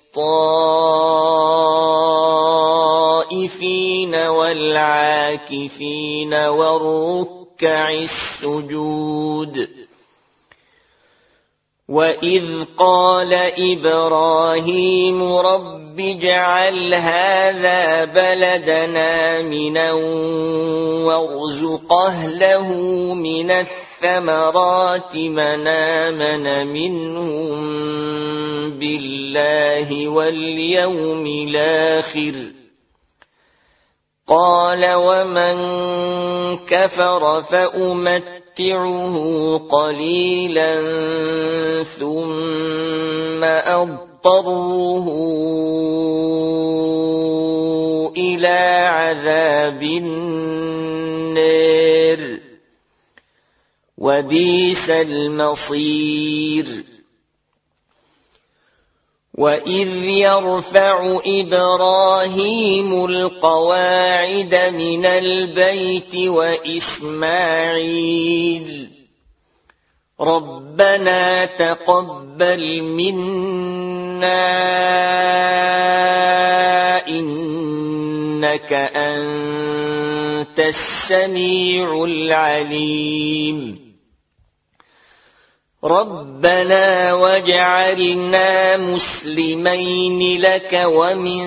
للطائفين والعاكفين والركع السجود وإذ قال إبراهيم رب اجعل هذا بلدنا آمنا وارزق أهله من الثمرات من آمن منهم بالله واليوم الآخر قال ومن كفر فأمتعه قليلا ثم أضطره إلى عذاب النار وبئس المصير وإذ يرفع إبراهيم القواعد من البيت وإسماعيل ربنا تقبل منا إنك أنت السميع العليم ربنا واجعلنا مسلمين لك ومن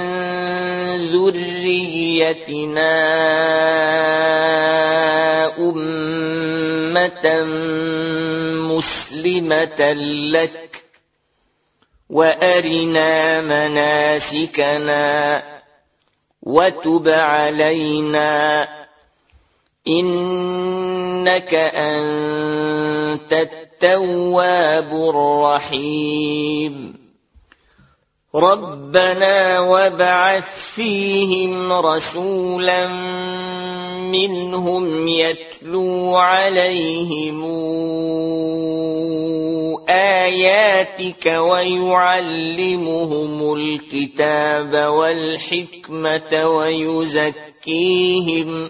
ذريتنا أمة مسلمة لك وأرنا مناسكنا وتب علينا إنك أنت التواب الرحيم ربنا وابعث فيهم رسولا منهم يتلو عليهم آياتك ويعلمهم الكتاب والحكمة ويزكيهم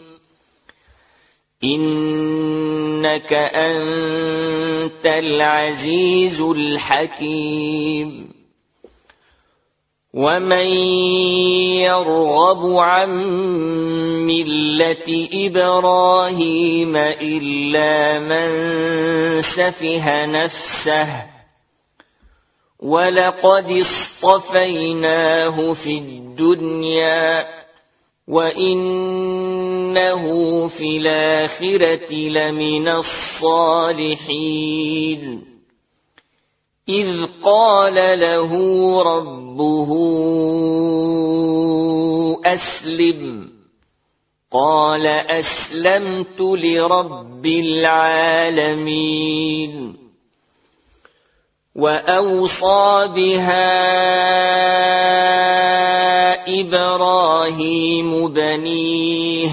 إنك أنت العزيز الحكيم ومن يرغب عن ملة إبراهيم إلا من سفه نفسه ولقد اصطفيناه في الدنيا وإنه في الآخرة لمن الصالحين إذ قال له ربه أسلم قال أسلمت لرب العالمين وأوصى بها إبراهيم بنيه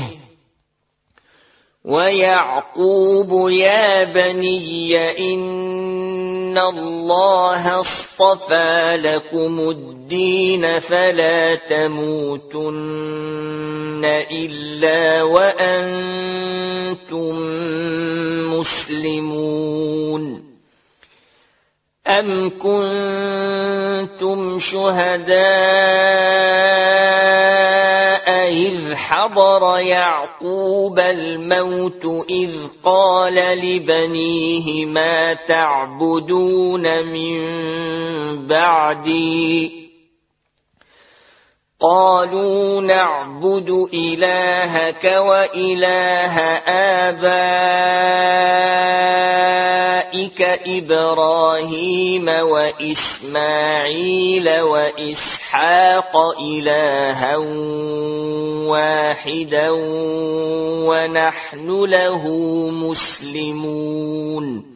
ويعقوب يا بني إن الله اصطفى لكم الدين فلا تموتن إلا وأنتم مسلمون أم كنتم شهداء إذ حضر يعقوب الموت إذ قال لبنيه ما تعبدون من بعدي قالوا نعبد إلهك وإله آبائك إبراهيم وإسماعيل وإسحاق إلها واحدا ونحن له مسلمون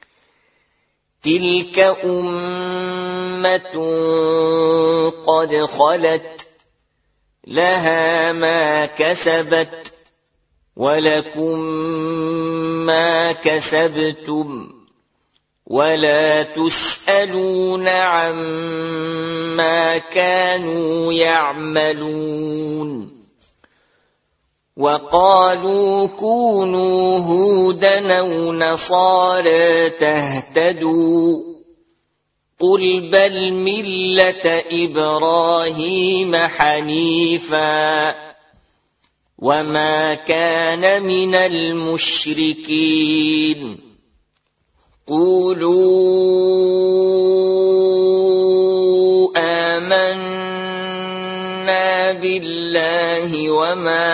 تلك أمة قد خلت لها ما كسبت ولكم ما كسبتم ولا تسألون عما كانوا يعملون وقالوا كونوا هودا أو نصارى تهتدوا قل بل ملة إبراهيم حنيفا وما كان من المشركين قولوا آمنا بالله وما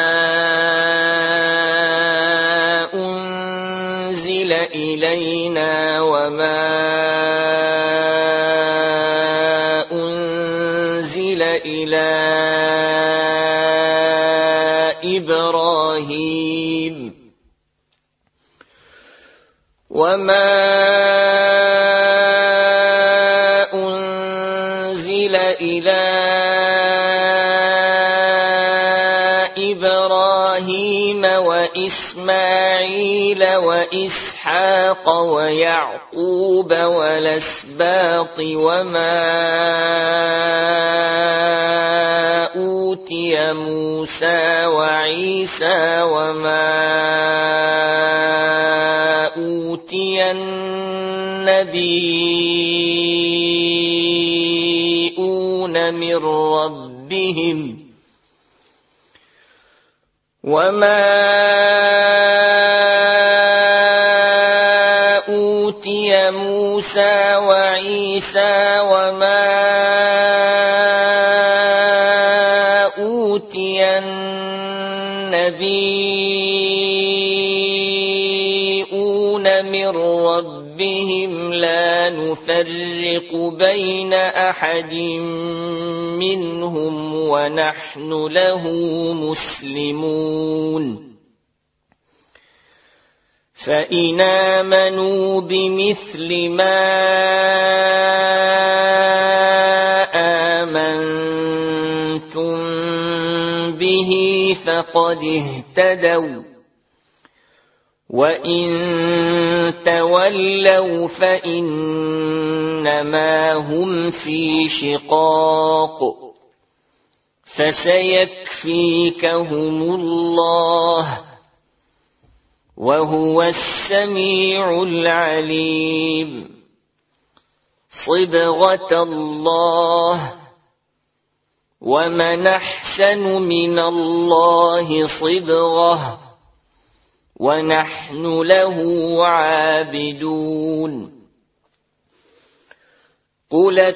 أنزل إلينا وما أنزل إلى وما أنزل إلى إبراهيم وإسماعيل وإسحاق ويعقوب والأسباط وما أوتي موسى وعيسى وما أوتي النبيون من ربهم وما أوتي موسى وعيسى وما أوتي النبيون من ربهم لا نفرق بين أحد منهم ونحن له مسلمون فإن آمنوا بمثل ما آمنتم به فقد اهتدوا وإن تولوا فإنما هم في شقاق فسيكفيكهم الله وهو السميع العليم صبغة الله ومن أحسن من الله صبغة ونحن له عابدون قل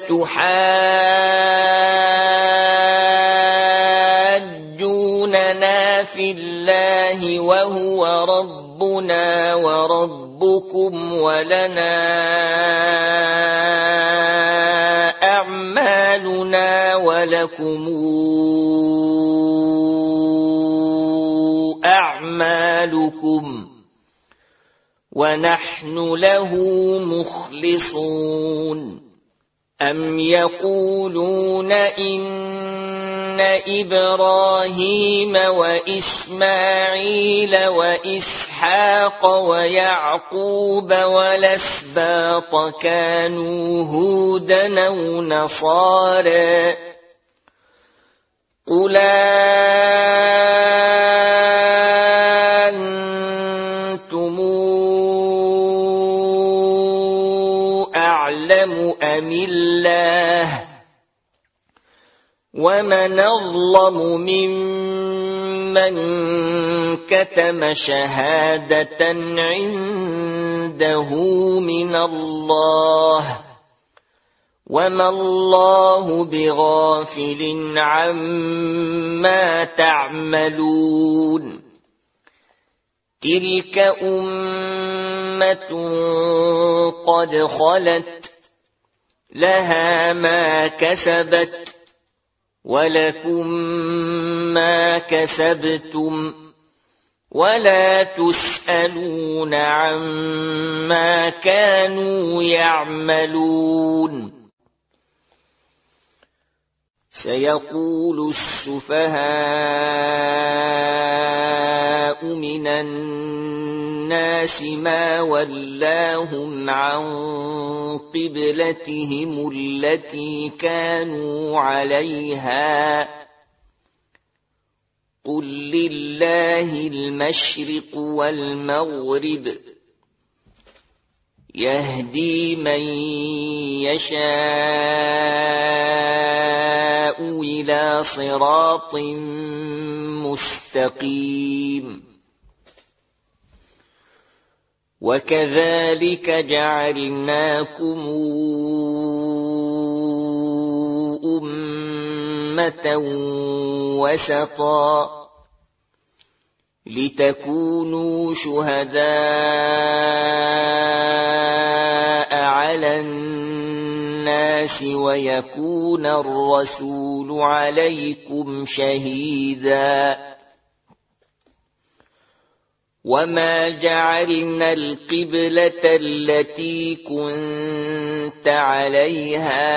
تحاجوننا في الله وهو ربنا وربكم ولنا أعمالنا ولكم أعمالكم ونحن له مخلصون أم يقولون إن إبراهيم وإسماعيل وإسحاق ويعقوب والأسباط كانوا هودا أو نصارى قل أنتم أعلم أم الله ومن أظلم ممن كتم شهادة عنده من الله وما الله بغافل عما تعملون تلك أمة قد خلت لها ما كسبت ولكم ما كسبتم ولا تسألون عما كانوا يعملون سيقول السفهاء من الناس ما ولاهم عن قبلتهم التي كانوا عليها قل لله المشرق والمغرب يهدي من يشاء إلى صراط مستقيم وكذلك جعلناكم أمة وسطا لتكونوا شهداء على الناس ويكون الرسول عليكم شهيدا وما جعلنا القبلة التي كنت عليها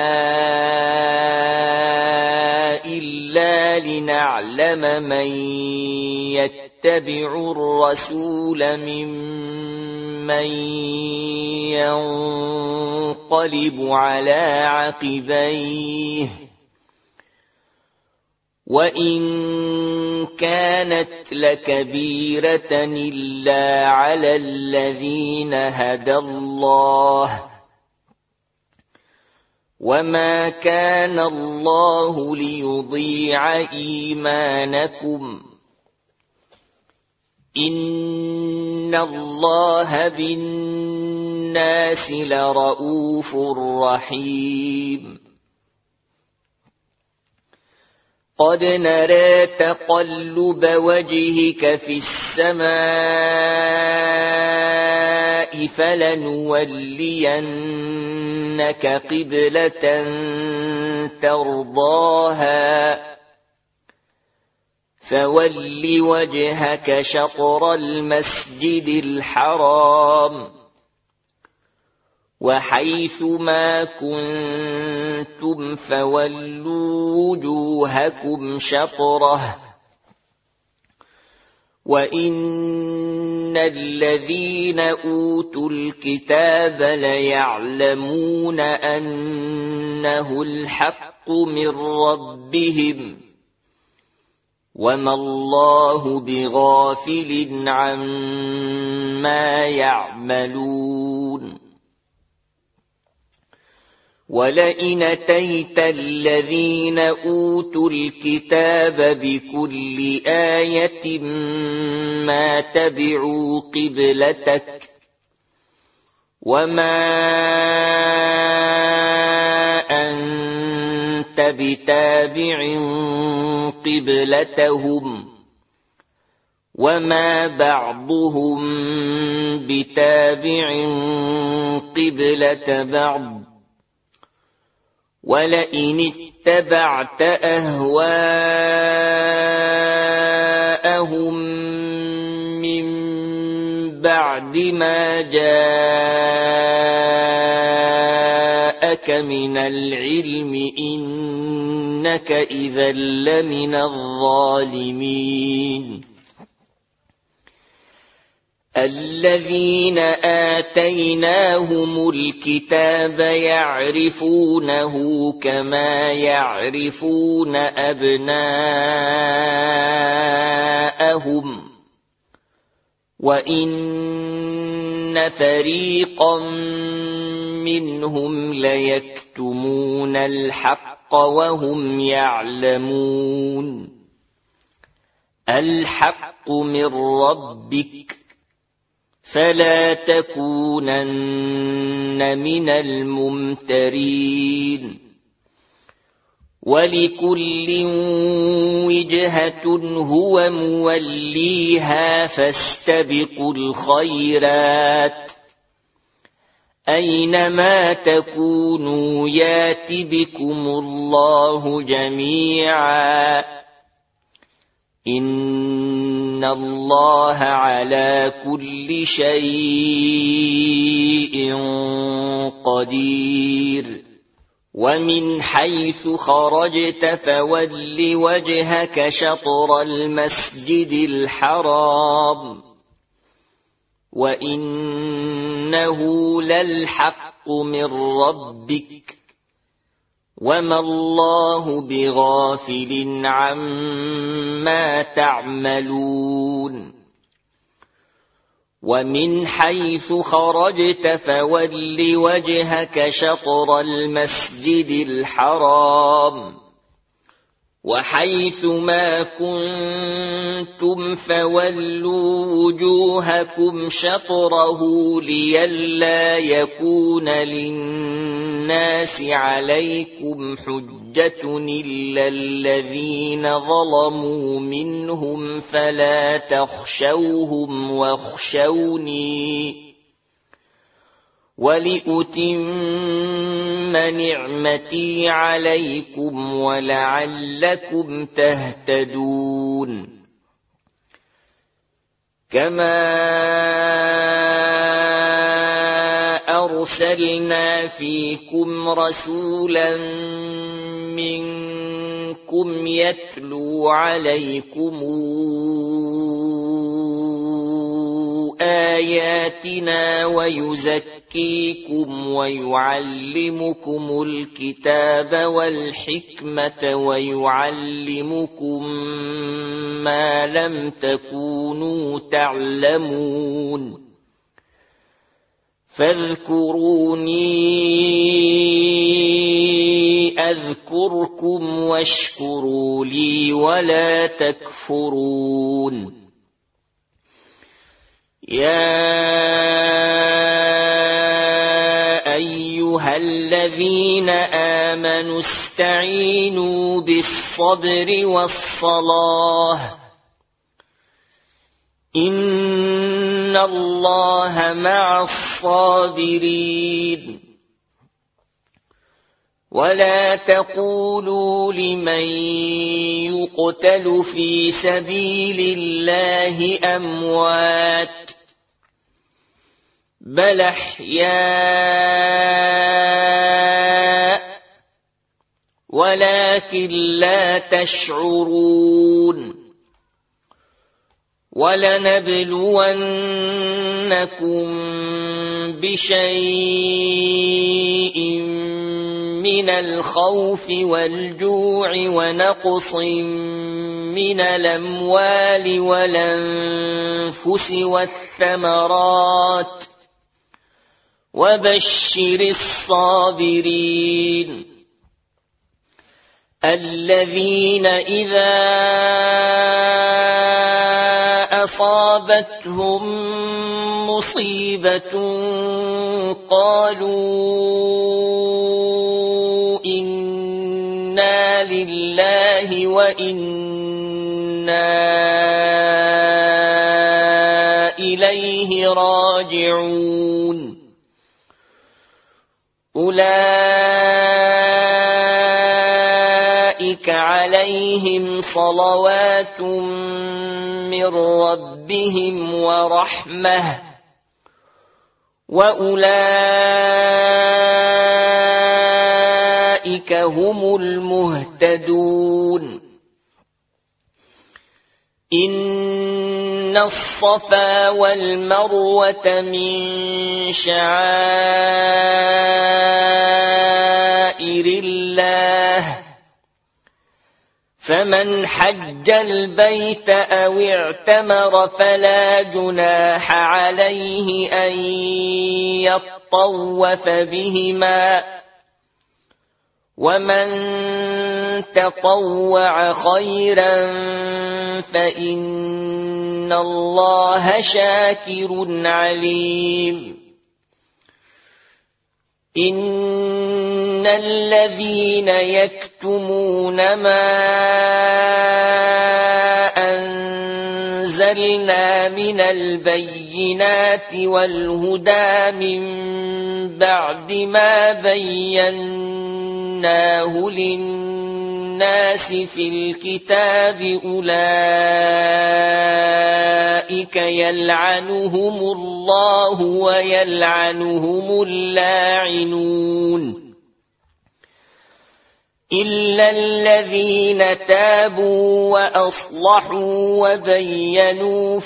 إلا لنعلم من يتبع الرسول ممن ينقلب على عقبيه وإن كانت لكبيرة إلا على الذين هدى الله وما كان الله ليضيع إيمانكم إن الله بالناس لرءوف رحيم قد نرى تقلب وجهك في السماء فلنولينك قبلة ترضاها فول وجهك شطر المسجد الحرام وحيث ما كنتم فولوا وجوهكم شطره وإن الذين أوتوا الكتاب ليعلمون أنه الحق من ربهم وما الله بغافل عما يعملون ولئن أتيت الذين أوتوا الكتاب بكل آية ما تبعوا قبلتك وما أنت بتابع قبلتهم وما بعضهم بتابع قبلة بعض ولئن اتبعت أهواءهم من بعد ما جاءك من العلم إنك إذا لمن الظالمين الذين آتيناهم الكتاب يعرفونه كما يعرفون أبناءهم وإن فريقا منهم ليكتمون الحق وهم يعلمون الحق من ربك فلا تكونن من الممترين ولكل وجهة هو موليها فاستبقوا الخيرات أينما تكونوا يات بكم الله جميعا إن الله على كل شيء قدير ومن حيث خرجت فول وجهك شطر المسجد الحرام وإنه للحق من ربك وما الله بغافل عما تعملون ومن حيث خرجت فول وجهك شطر المسجد الحرام وحيث ما كنتم فولوا وجوهكم شطره لئلا يكون للناس عليكم حجة إلا الذين ظلموا منهم فلا تخشوهم واخشوني ولأتم نعمتي عليكم ولعلكم تهتدون كما أرسلنا فيكم رسولا منكم يتلو عليكم آياتنا ويزكيكم ويعلمكم الكتاب والحكمة ويعلمكم ما لم تكونوا تعلمون فاذكروني أذكركم واشكروا لي ولا تكفرون يا أيها الذين آمنوا استعينوا بالصبر والصلاة إن الله مع الصابرين ولا تقولوا لمن يقتل في سبيل الله أموات بل أحياء ولكن لا تشعرون ولنبلونكم بشيء من الخوف والجوع ونقص من الأموال والأنفس والثمرات وبشر الصابرين الذين إذا أصابتهم مصيبة قالوا إنا لله وإنا إليه راجعون أولئك عليهم صلوات من ربهم ورحمة وأولئك هم المهتدون إن الصفا والمروة من شعائر الله فمن حج البيت أو اعتمر فلا جناح عليه أن يطوف بهما ومن تطوع خيرا فإن الله شاكر عليم إن الذين يكتمون ما أنزلنا من البينات والهدى من بعد ما بيناه للناس في الكتاب أولئك يلعنهم الله ويلعنهم اللاعنون إلا الذين تابوا وأصلحوا وبينوا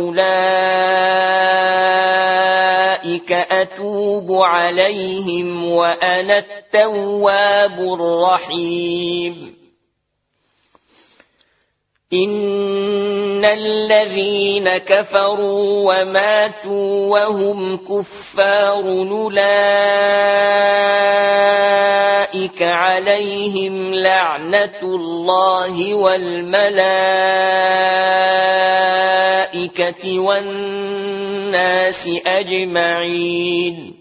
فأولئك أتوب عليهم وأنا التواب الرحيم إن الذين كفروا وماتوا وهم كفار أولئك عليهم لعنة الله والملائكة والناس أجمعين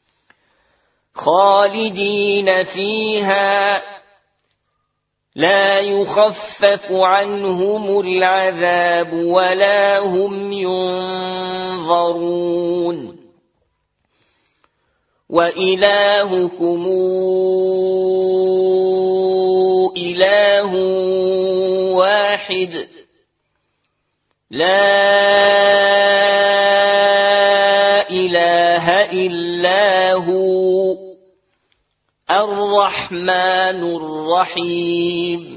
خالدين فيها لا يخفف عنهم العذاب ولا هم ينظرون وإلهكم إله واحد لا إلا هو الرحمن الرحيم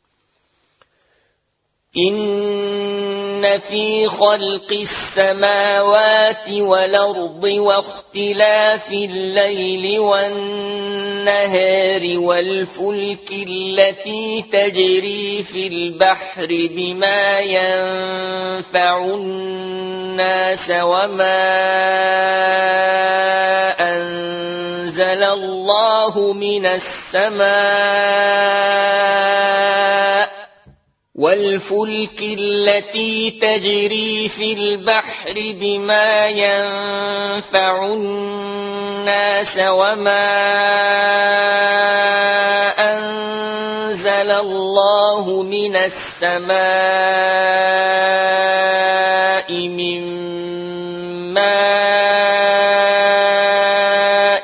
إن في خلق السماوات والأرض واختلاف الليل والنهار والفلك التي تجري في البحر بما ينفع الناس وما أنزل الله من السماء والفلك التي تجري في البحر بما ينفع الناس وما أنزل الله من السماء من ماء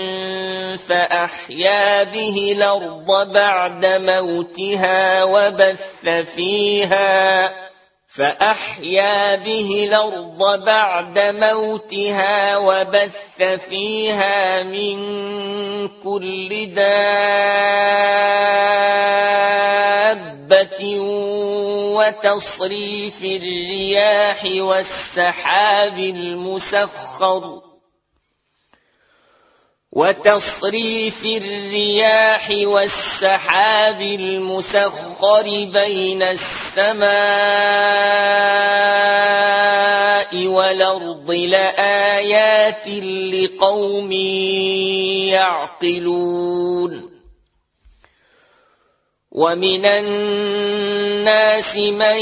فأحيا به الأرض بعد موتها وبث فيها فأحيا به الأرض بعد موتها وبث فيها من كل دابة وتصريف الرياح والسحاب المسخر وتصريف الرياح والسحاب المسخر بين السماء والأرض لآيات لقوم يعقلون ومن الناس من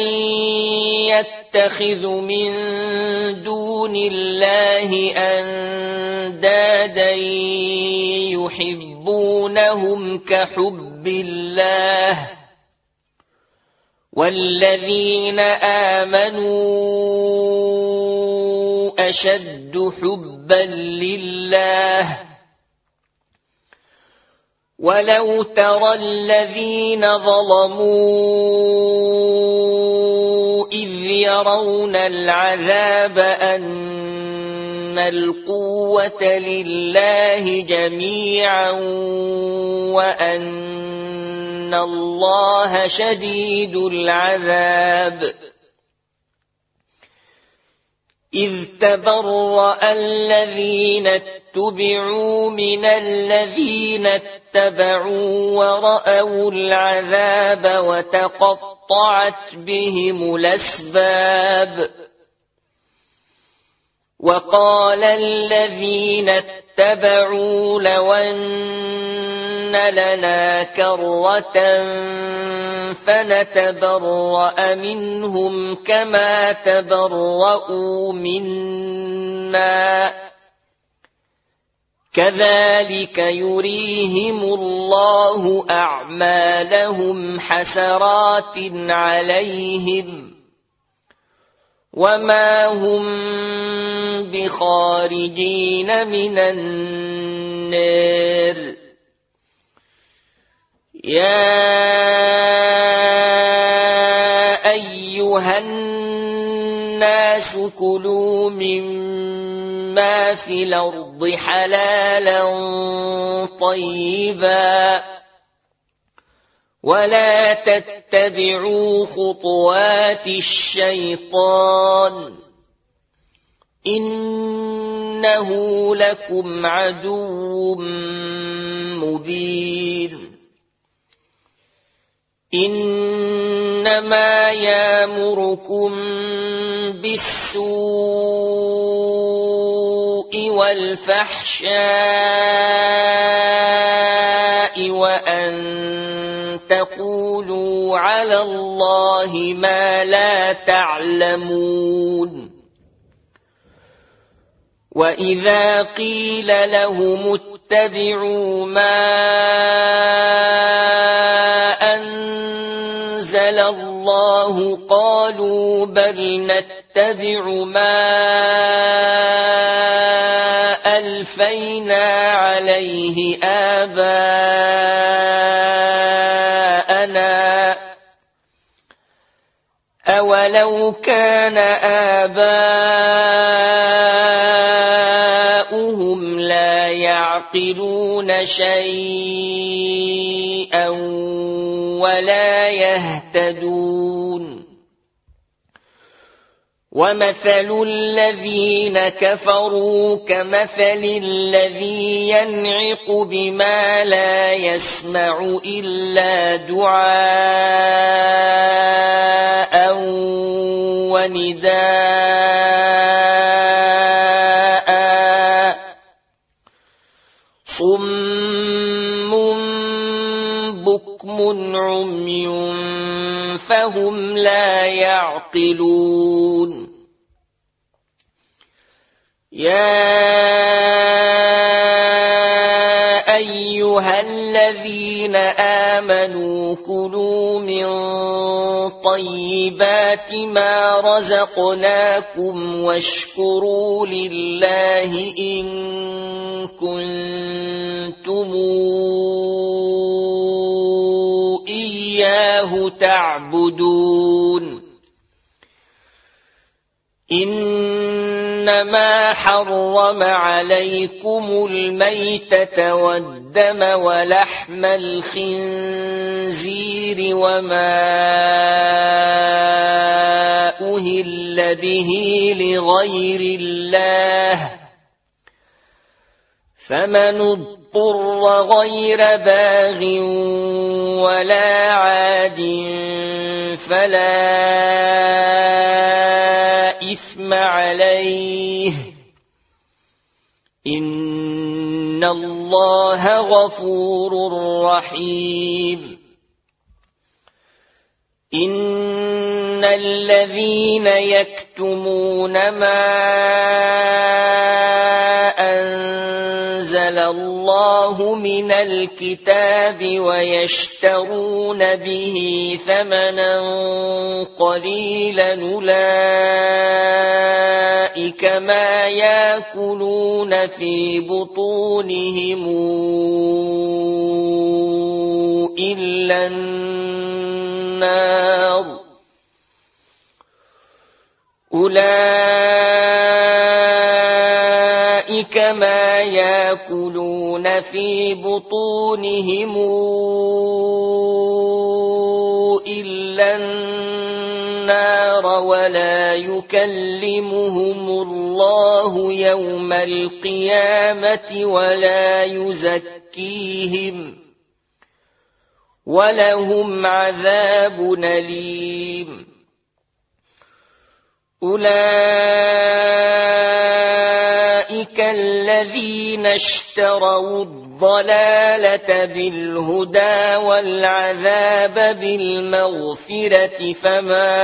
يتخذ من دون الله أندادا يحبونهم كحب الله والذين آمنوا أشد حبا لله ولو ترى الذين ظلموا إذ يرون العذاب أن القوة لله جميعا وأن الله شديد العذاب إذ تبرأ الذين اتبعوا من الذين اتبعوا ورأوا العذاب وتقطعت بهم الأسباب وقال الذين اتبعوا لو أن لنا كرة فنتبرأ منهم كما تبرأوا منا كذلك يريهم الله أعمالهم حسرات عليهم وما هم بخارجين من النار يا أيها الناس كلوا مما في الأرض حلالا طيبا ولا تتبعوا خطوات الشيطان إنه لكم عدو مبين إنما يأمركم بالسوء والفحشاء وأن تقولوا على الله ما لا تعلمون وإذا قيل لهم اتبعوا ما أنزل الله قالوا بل نتبع ما ألفينا عليه آباءنا أولو كان آباؤهم لا لا يعقلون شيئا ولا يهتدون ومثل الذين كفروا كمثل الذي ينعق بما لا يسمع إلا دعاء ونداء صم بكم عمي فهم لا يعقلون يا أيها الذين آمنوا كلوا من طيبات ما رزقناكم واشكروا لله إن كنتم إياه تعبدون إنما حرم عليكم الميتة والدم ولحم الخنزير وما أهل به لغير الله فمن اضطر غير باغ ولا عاد فلا إثم عليه إن الله غفور رحيم إن الذين يكتمون ما أنزل الله من الكتاب ويشترون به ثمنا قليلا أولئك ما يأكلون في بطونهم إلا النار أولئك ما يأكلون في بطونهم إلا النار ولا يكلمهم الله يوم القيامة ولا يزكيهم ولهم عذاب أليم أولئك الذين اشتروا الضلالة بالهدى والعذاب بالمغفرة فما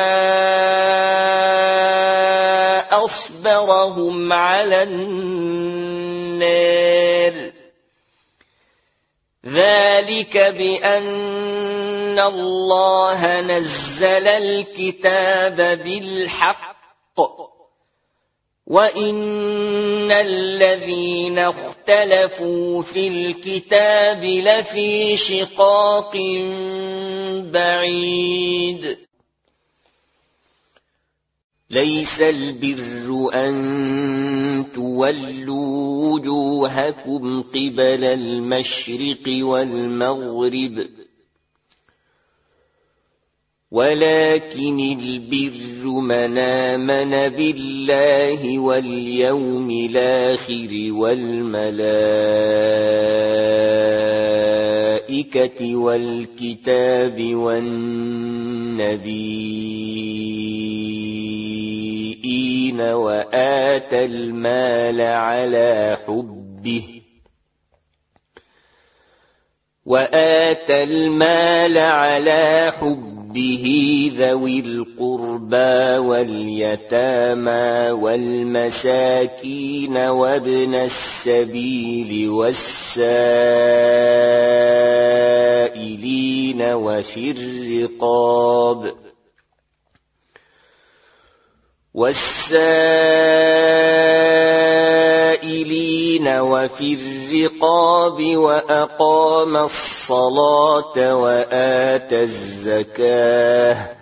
أصبرهم على النار ذلك بأن الله نزل الكتاب بالحق وإن الذين اختلفوا في الكتاب لفي شقاق بعيد ليس البر أن تولوا وجوهكم قبل المشرق والمغرب ولكن البر من آمن بالله واليوم الآخر والملائكة والكتاب والنبيين وآتى المال على حبه وآتى المال على حبه به ذوي القربى واليتامى والمساكين وابن السبيل والسائلين وفي الرقاب والسائلين وفي الرقاب وأقام الصلاة وآتى الزكاة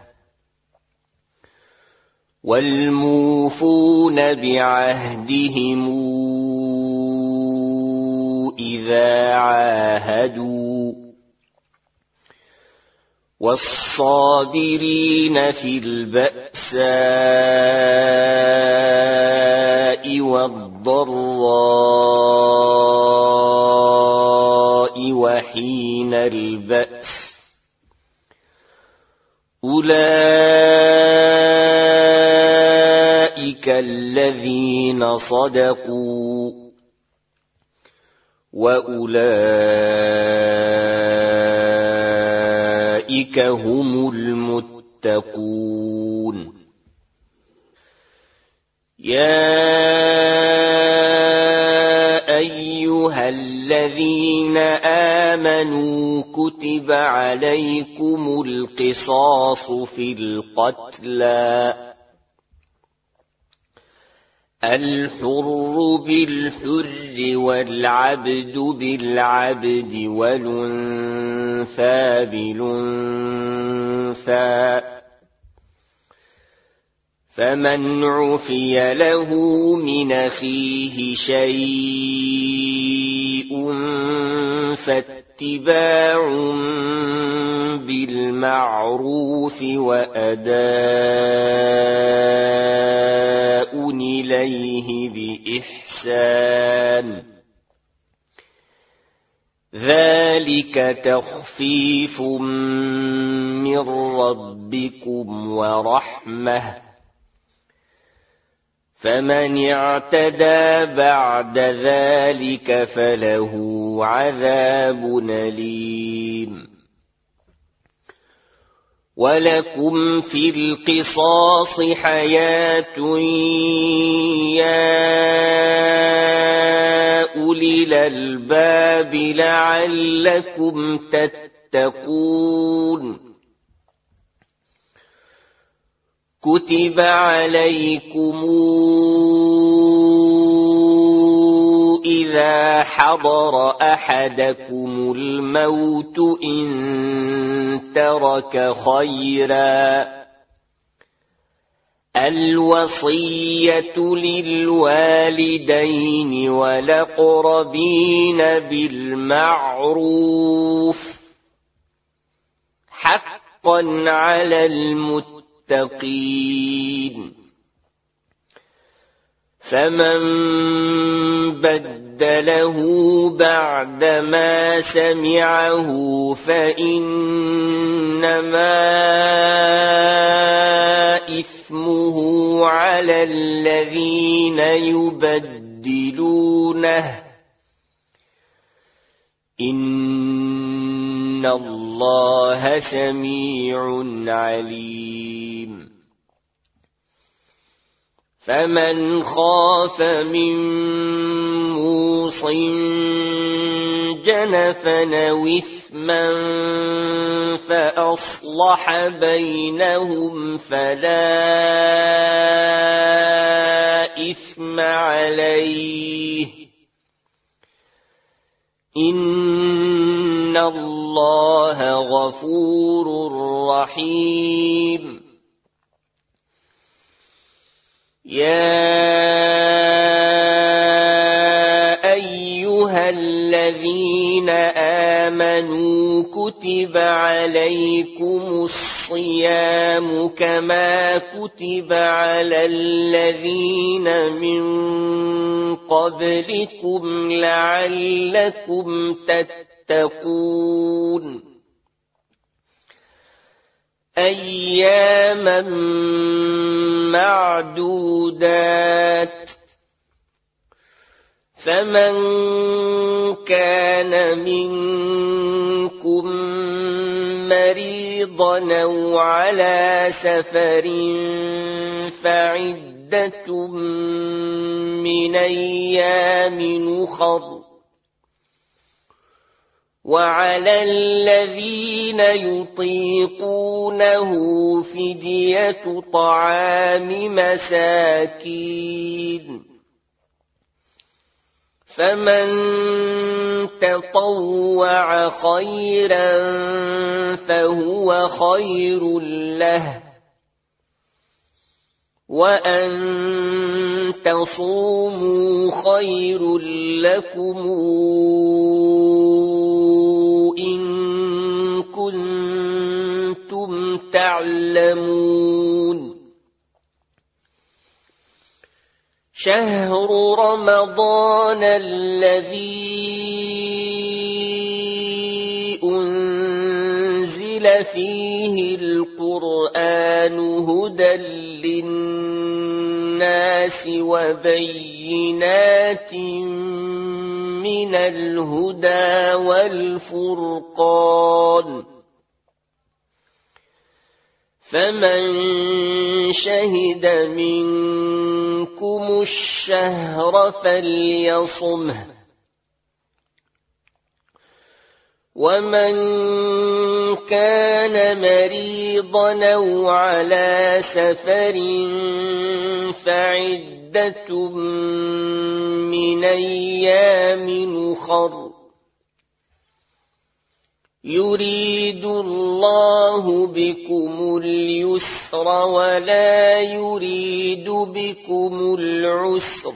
والموفون بعهدهم إِذَا عَاهَدُوا وَالصَّابِرِينَ فِي الْبَأْسَاءِ وَالضَّرَّاءِ وَحِينَ الْبَأْسِ أُولَئِكَ الَّذِينَ صَدَقُوا وَأُولَئِكَ هُمُ الْمُتَّقُونَ يَا أَيُّهَا الَّذِينَ آمَنُوا كُتِبَ عَلَيْكُمُ الْقِصَاصُ فِي الْقَتْلَى الْحُرُّ بِالْحُرِّ وَالْعَبْدُ بِالْعَبْدِ وَالْأُنثَىٰ بِالْأُنثَىٰ فَمَنْ عُفِيَ لَهُ مِنْ أَخِيهِ شَيْءٌ فَاتِّبَاعٌ بِالْمَعْرُوفِ وَأَدَاءٌ إِلَيْهِ بِإِحْسَانٍ ذَلِكَ تَخْفِيفٌ مِّن رَّبِّكُمْ وَرَحْمَةٌ فَمَنِ اعْتَدَىٰ بَعْدَ ذَلِكَ فَلَهُ عَذَابٌ أَلِيمٌ وَلَكُمْ فِي الْقِصَاصِ حَيَاةٌ يَا أُولِي الْأَلْبَابِ لَعَلَّكُمْ تَتَّقُونَ كُتِبَ عَلَيْكُمْ إِذَا حَضَرَ أَحَدَكُمُ الْمَوْتُ إِن تَرَكَ خَيْرًا الْوَصِيَّةُ لِلْوَالِدَيْنِ وَالْأَقْرَبِينَ بِالْمَعْرُوفِ حَقًّا عَلَى الْمُتَّقِينَ فَمَن بَدَّلَهُ بَعْدَمَا سَمِعَهُ فَإِنَّمَا إِثْمُهُ عَلَى الَّذِينَ يُبَدِّلُونَهُ إِنَّ اللَّهَ سَمِيعٌ عَلِيمٌ فَمَنْ خَافَ مِن مُّوصٍ جَنَفًا أَوْ إِثْمًا فَأَصْلَحَ بَيْنَهُمْ فَلَا إِثْمَ عَلَيْهِ إِنَّ اللَّهَ غَفُورٌ رَّحِيمٌ يَا أَيُّهَا الَّذِينَ آمَنُوا كُتِبَ عَلَيْكُمُ الصِّيَامُ كَمَا كُتِبَ عَلَى الَّذِينَ مِن قَبْلِكُمْ لَعَلَّكُمْ تَتَّقُونَ أَيَّامًا مَّعْدُودَاتٍ فَمَن كَانَ مِنكُم مَّرِيضًا أَوْ عَلَىٰ سَفَرٍ فَعِدَّةٌ مِّنْ أَيَّامٍ أُخَرَ وَعَلَى الَّذِينَ يُطِيقُونَهُ فِدْيَةُ طَعَامِ مساكين فَمَن تَطَوَّعَ خَيْرًا فَهُوَ خَيْرٌ لَّهُ وأن تصوموا خير لكم إن كنتم تعلمون. شهر رمضان الذي أنزل فيه القرآن هدى للناس وبينات من الهدى والفرقان، فمن شهد منكم الشهر فليصمه، ومن كان مريضا أو على سفر فعدة من أيام أخر، يريد الله بكم اليسر ولا يريد بكم العسر،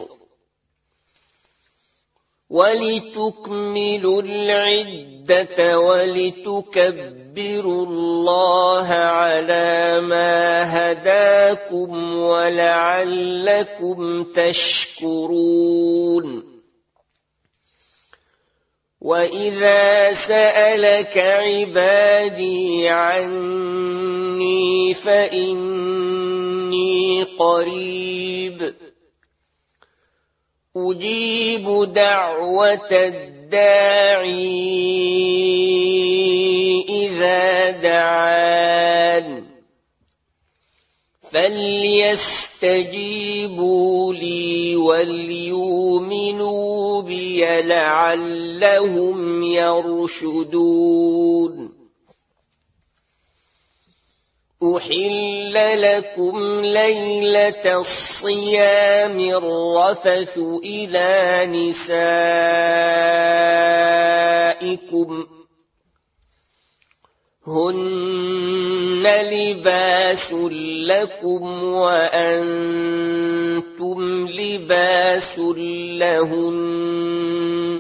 ولتكملوا العدة ولتكبروا الله على ما هداكم ولعلكم تشكرون. وإذا سألك عبادي عني فإني قريب أجيب دعوة الداعي إذا دعان، فليستجيبوا لي وليؤمنوا بي لعلهم يرشدون. أحل لكم ليلة الصيام الرفث إلى نسائكم هن لباس لكم وأنتم لباس لهن،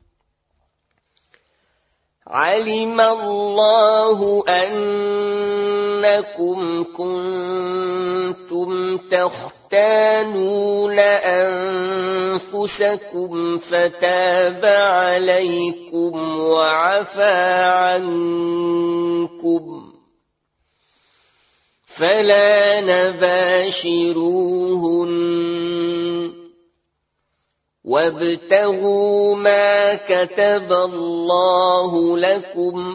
علم الله أنكم كنتم تختانون أنفسكم فتاب عليكم وعفى عنكم، فلا نباشروهن وابتغوا ما كتب الله لكم،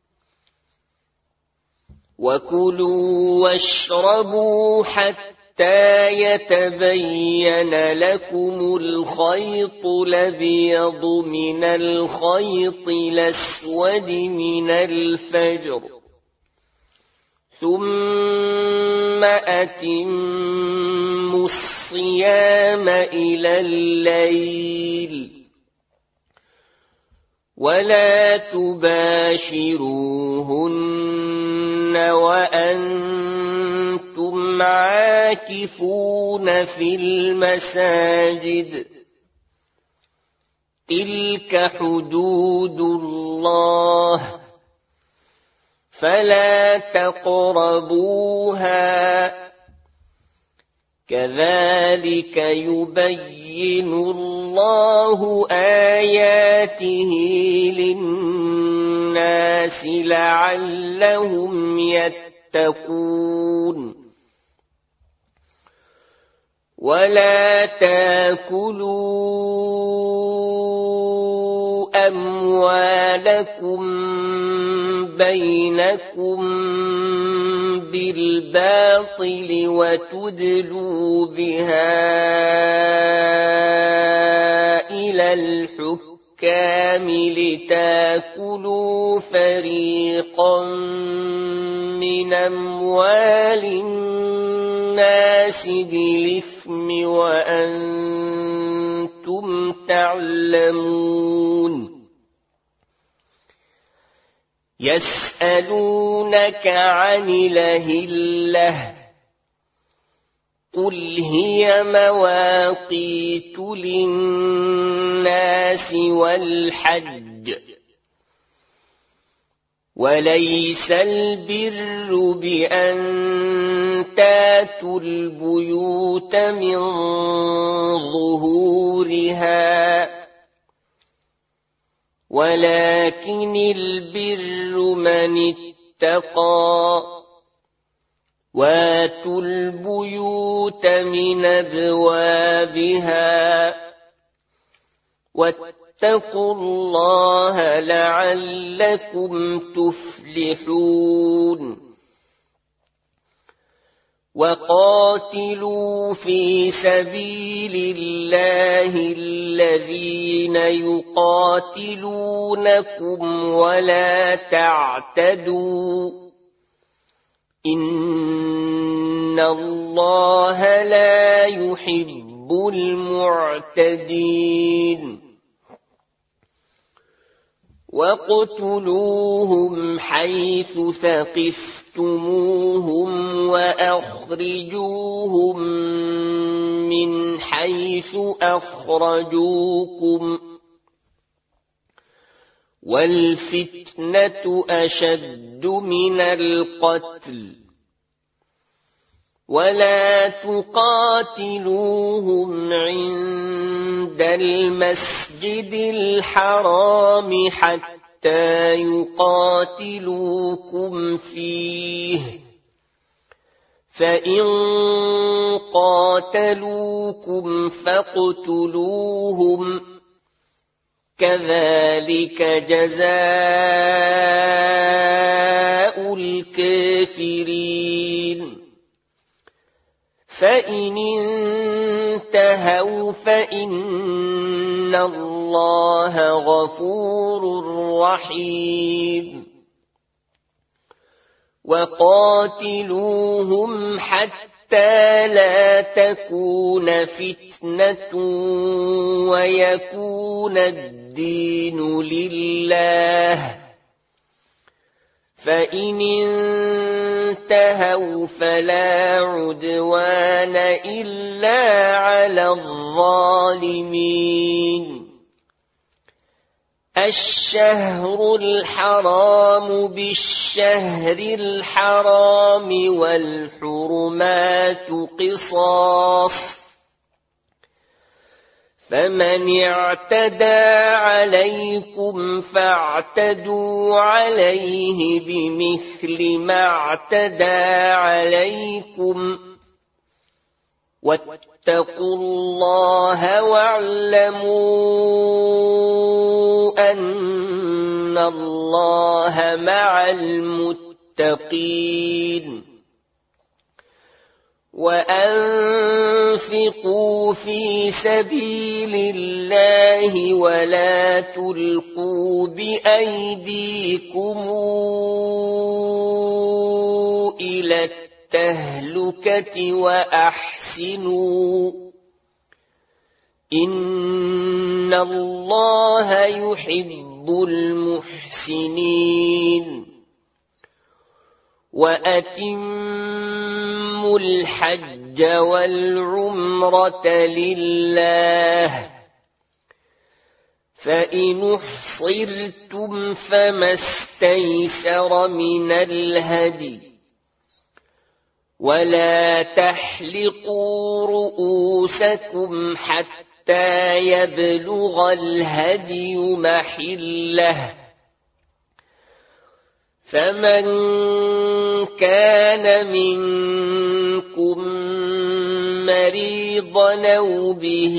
وكلوا واشربوا حتى يتبين لكم الخيط الأبيض من الخيط الأسود من الفجر، ثم أتموا الصيام إلى الليل، ولا تباشروهن وأنتم عاكفون في المساجد، تلك حدود الله فلا تقربوها، كذلك يبين الله آياته للناس لعلهم يتقون. ولا تاكلوا أموالكم بينكم بالباطل وتدلوا بها إلى الحكام لتاكلوا فريقا من أموال الناس بالإثم وأنتم تعلمون. يسألونك عن الأهلة قل هي مواقيت للناس والحج وليس البر بأن تاتوا البيوت من ظهورها ولكن البر من اتقى واتوا البيوت من أبوابها واتقوا الله لعلكم تفلحون وقاتلوا في سبيل الله الذين يقاتلونكم ولا تعتدوا إن الله لا يحب المعتدين واقتلوهم حيث ثقفتموهم وأخرجوهم من حيث أخرجوكم والفتنة أشد من القتل ولا تقاتلوهم عند المسجد الحرام حتى يقاتلوكم فيه فإن قاتلوكم فاقتلوهم كذلك جزاء الكافرين فإن انتهوا فإن الله غفور رحيم وقاتلوهم حتى لا تكون فتنة ويكون الدين لله فإن انتهوا فلا عدوان إلا على الظالمين الشهر الحرام بالشهر الحرام والحرمات قصاص فمن اعتدى عليكم فاعتدوا عليه بمثل ما اعتدى عليكم واتقوا الله واعلموا أن الله مع المتقين وأنفقوا في سبيل الله ولا تلقوا بأيديكم إلى التهلكة وأحسنوا إن الله يحب المحسنين وأتموا الحج والعمرة لله فإن احصرتم فما استيسر من الهدي ولا تحلقوا رؤوسكم حتى يبلغ الهدي محله فمن كان منكم مريضا أو به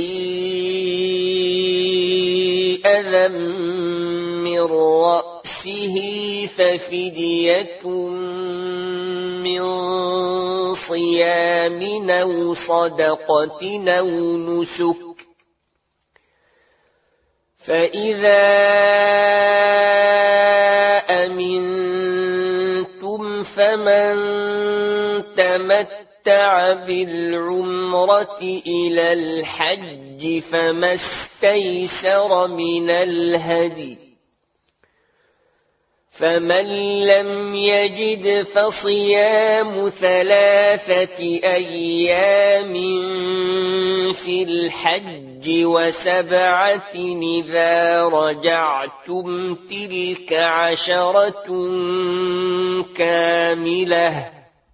أذى من رأسه ففدية من صيام أو صدقة أو نسك فإذا أمنتم فمن تمتع بالعمرة إلى الحج فما استيسر من الهدي فمن لم يجد فصيام ثلاثة أيام في الحج وسبعة إذا رجعتم تلك عشرة كاملة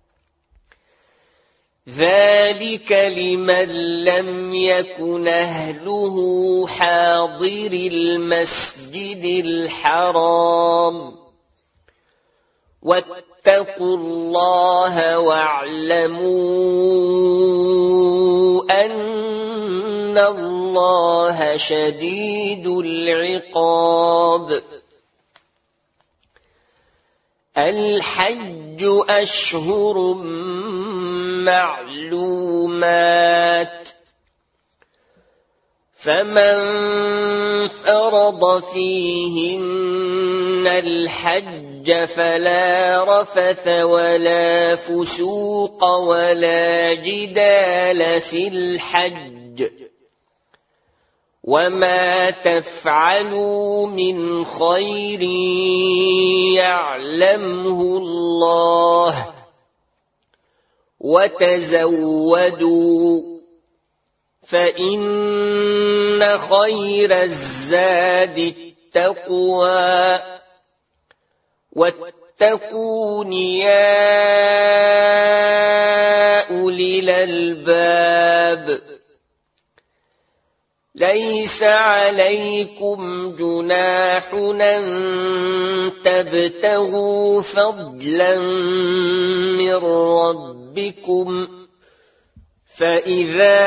ذلك لمن لم يكن أهله حاضر المسجد الحرام واتقوا الله واعلموا أن الله شديد العقاب الحج أشهر معلومات فمن فرض فيهن الحج فلا رفث ولا فسوق ولا جدال في الحج وما تفعلوا من خير يعلمه الله وتزودوا فإن خير الزاد التقوى واتقون يا أولي الألباب ليس عليكم جناح أن تبتغوا فضلا من ربكم فإذا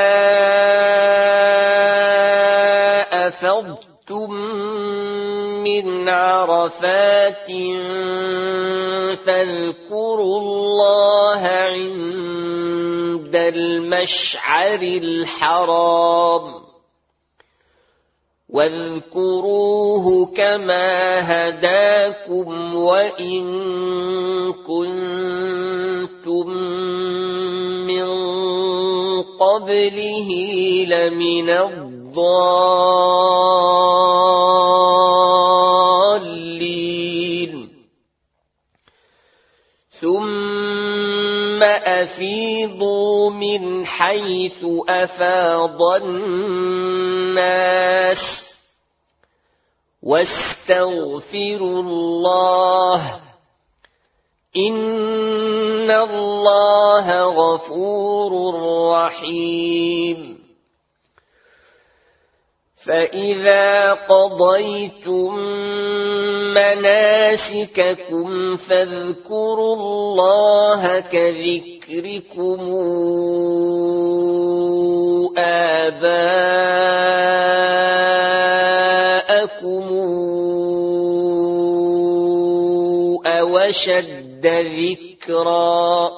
أفضتم من عرفات فاذكروا الله عند المشعر الحرام واذكروه كما هداكم وإن كنتم من قبله لمن الضالين ثم أفيضوا من حيث أفاض الناس واستغفروا الله إن الله غفور رحيم فإذا قضيتم مناسككم فاذكروا الله كذكركم آباءكم أو أشد ذكرا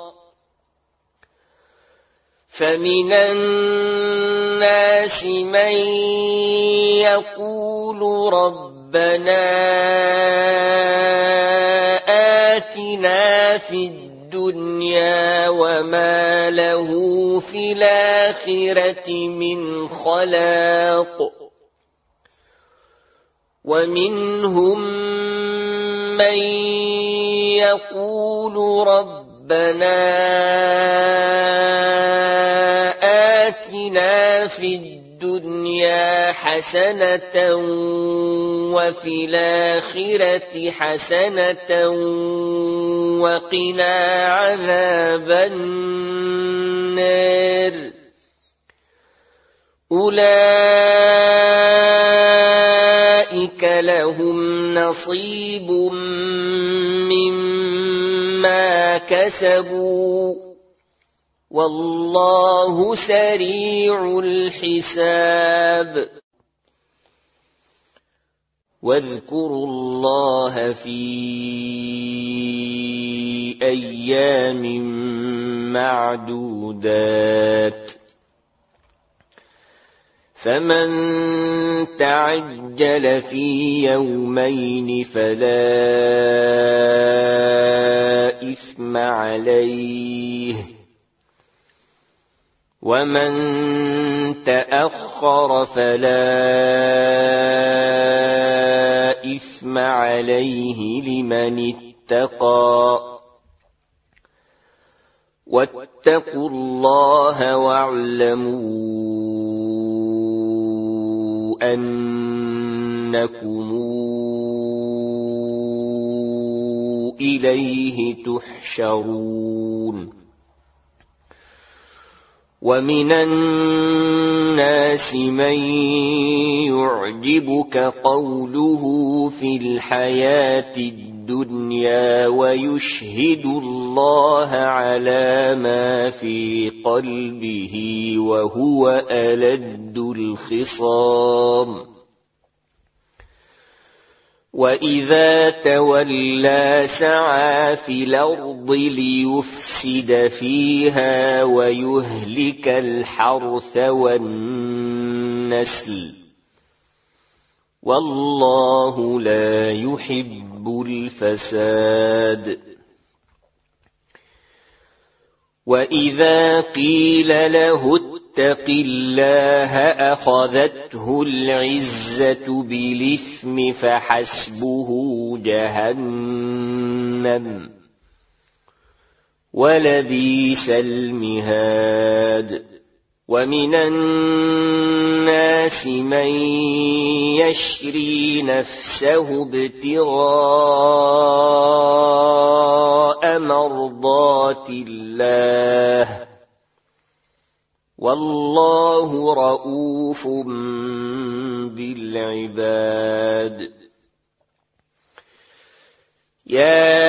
فمن الناس من يقول ربنا آتنا في الدنيا وما له في الآخرة من خلاق ومنهم من يقول ربنا آتنا في الدنيا حسنة وفي الآخرة حسنة وقنا عذاب النار أولئك لهم نصيب مما كسبوا والله سريع الحساب واذكروا الله في أيام معدودات فمن تعجل في يومين فلا إثم عليه ومن تأخر فلا الإثم عليه لمن اتقى واتقوا الله واعلموا أنكم إليه تحشرون ومن الناس من يعجبك قوله في الحياة الدنيا ويشهد الله على ما في قلبه وهو ألد الخصام وإذا تولى سعى في الأرض ليفسد فيها ويهلك الحرث والنسل والله لا يحب الفساد وإذا قيل له اتق الله أخذته العزة بالإثم فحسبه جهنم ولبئس المهاد ومن الناس من يشري نفسه ابتغاء مرضات الله والله رؤوف بالعباد يا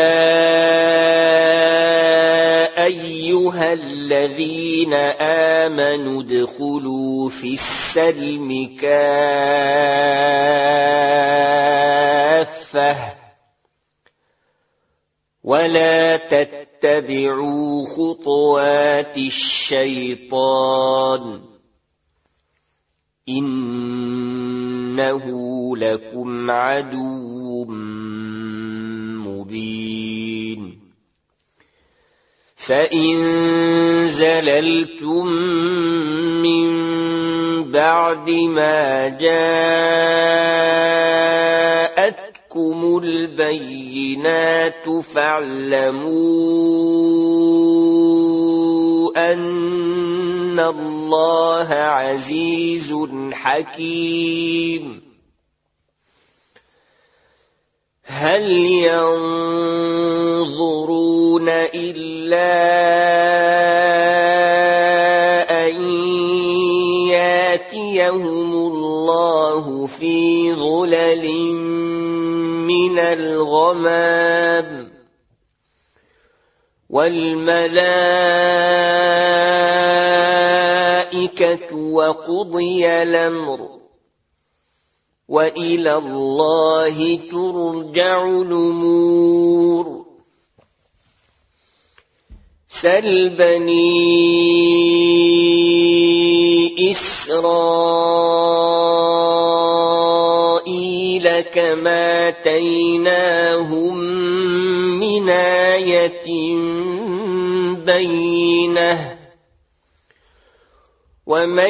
أيها الذين آمنوا ادخلوا في السلم كافة ولا تتبعوا خطوات الشيطان إنه لكم عدو مبين فإن زللتم من بعد ما جاءتكم البينات فاعلموا أن الله عزيز حكيم هل ينظرون إلا أن ياتيهم الله في ظلل من الغمام والملائكة وقضي الأمر وإلى الله ترجع الأمور سل بني إسرائيل كم آتيناهم من آية بينة ومن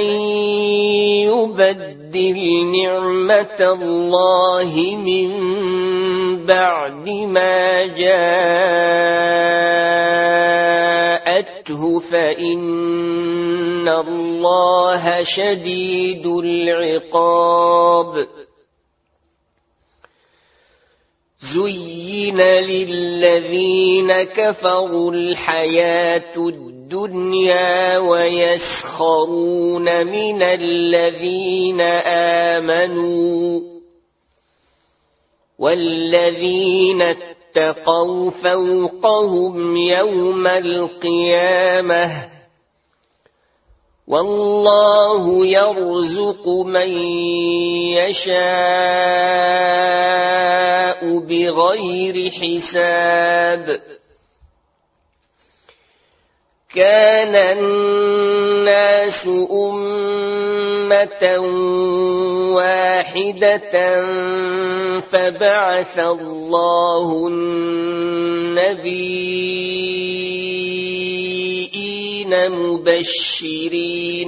يبدل نعمة الله من بعد ما جاءته فإن الله شديد العقاب زين للذين كفروا الحياة الدنيا ويسخرون من الذين آمنوا والذين اتقوا فوقهم يوم القيامة والله يرزق من يشاء بغير حساب كان الناس أمة واحدة فبعث الله النبيين مبشرين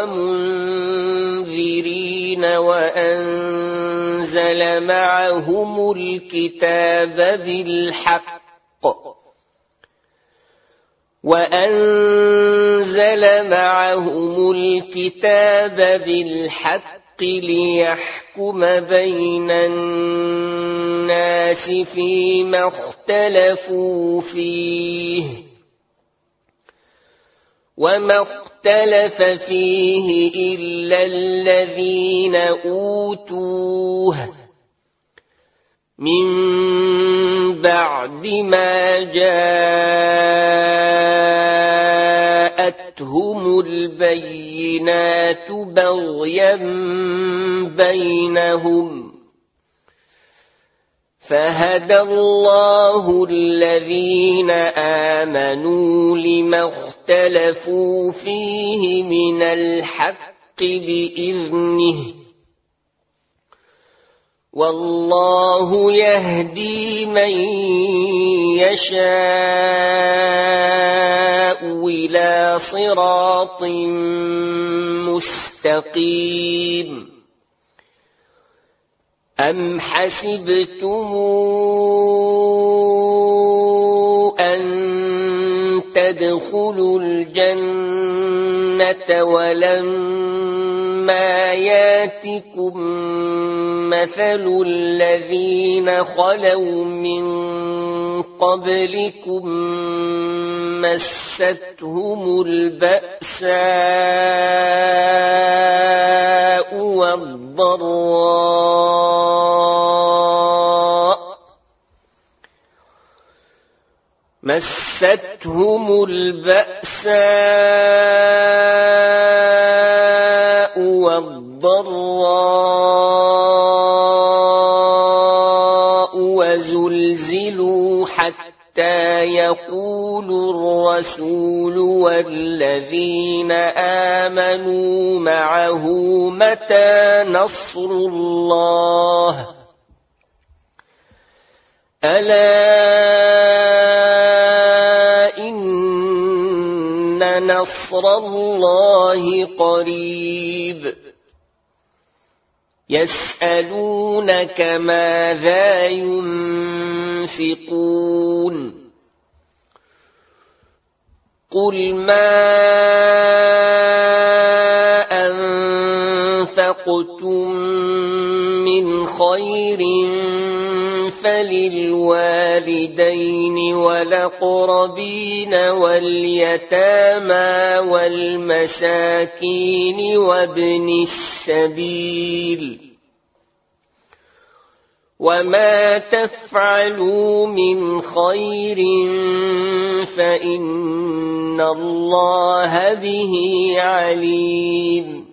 ومنذرين وأنزل معهم الكتاب بالحق وأنزل معهم الكتاب بالحق ليحكم بين الناس فيما اختلفوا فيه وما اختلف فيه إلا الذين أوتوه من بعد ما جاءتهم البينات بغيا بينهم فهدى الله الذين آمنوا لما اختلفوا فيه من الحق بإذنه والله يهدي من يشاء إلى صراط مستقيم أم حسبتم أن تدخلوا الجنة ولما ياتكم مثل الذين خلوا من قبلكم مستهم البأساء والضراء مستهم البأساء والضراء وزلزلوا حتى يقول الرسول والذين آمنوا معه متى نصر الله ألا إن نصر الله قريب يسألونك ماذا ينفقون قل ما أنفقتم من خير فللوالدين والأقربين واليتامى والمساكين وابن السبيل وما تفعلوا من خير فإن الله به عليم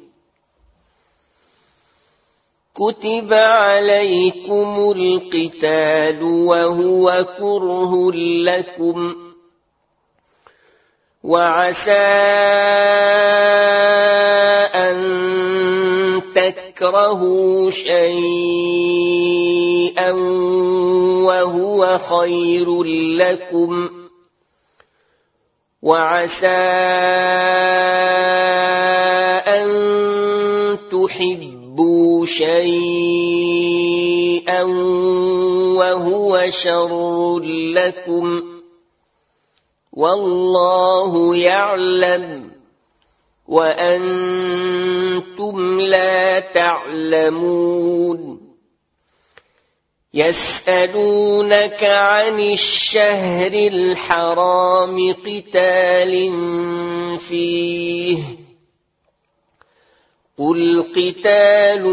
كتب عليكم القتال وهو كره لكم وعسى أن تكرهوا شيئا وهو خير لكم وعسى أن تحبوا شيئا وهو شر لكم والله يعلم وأنتم لا تعلمون يسألونك عن الشهر الحرام قتال فيه قل قتال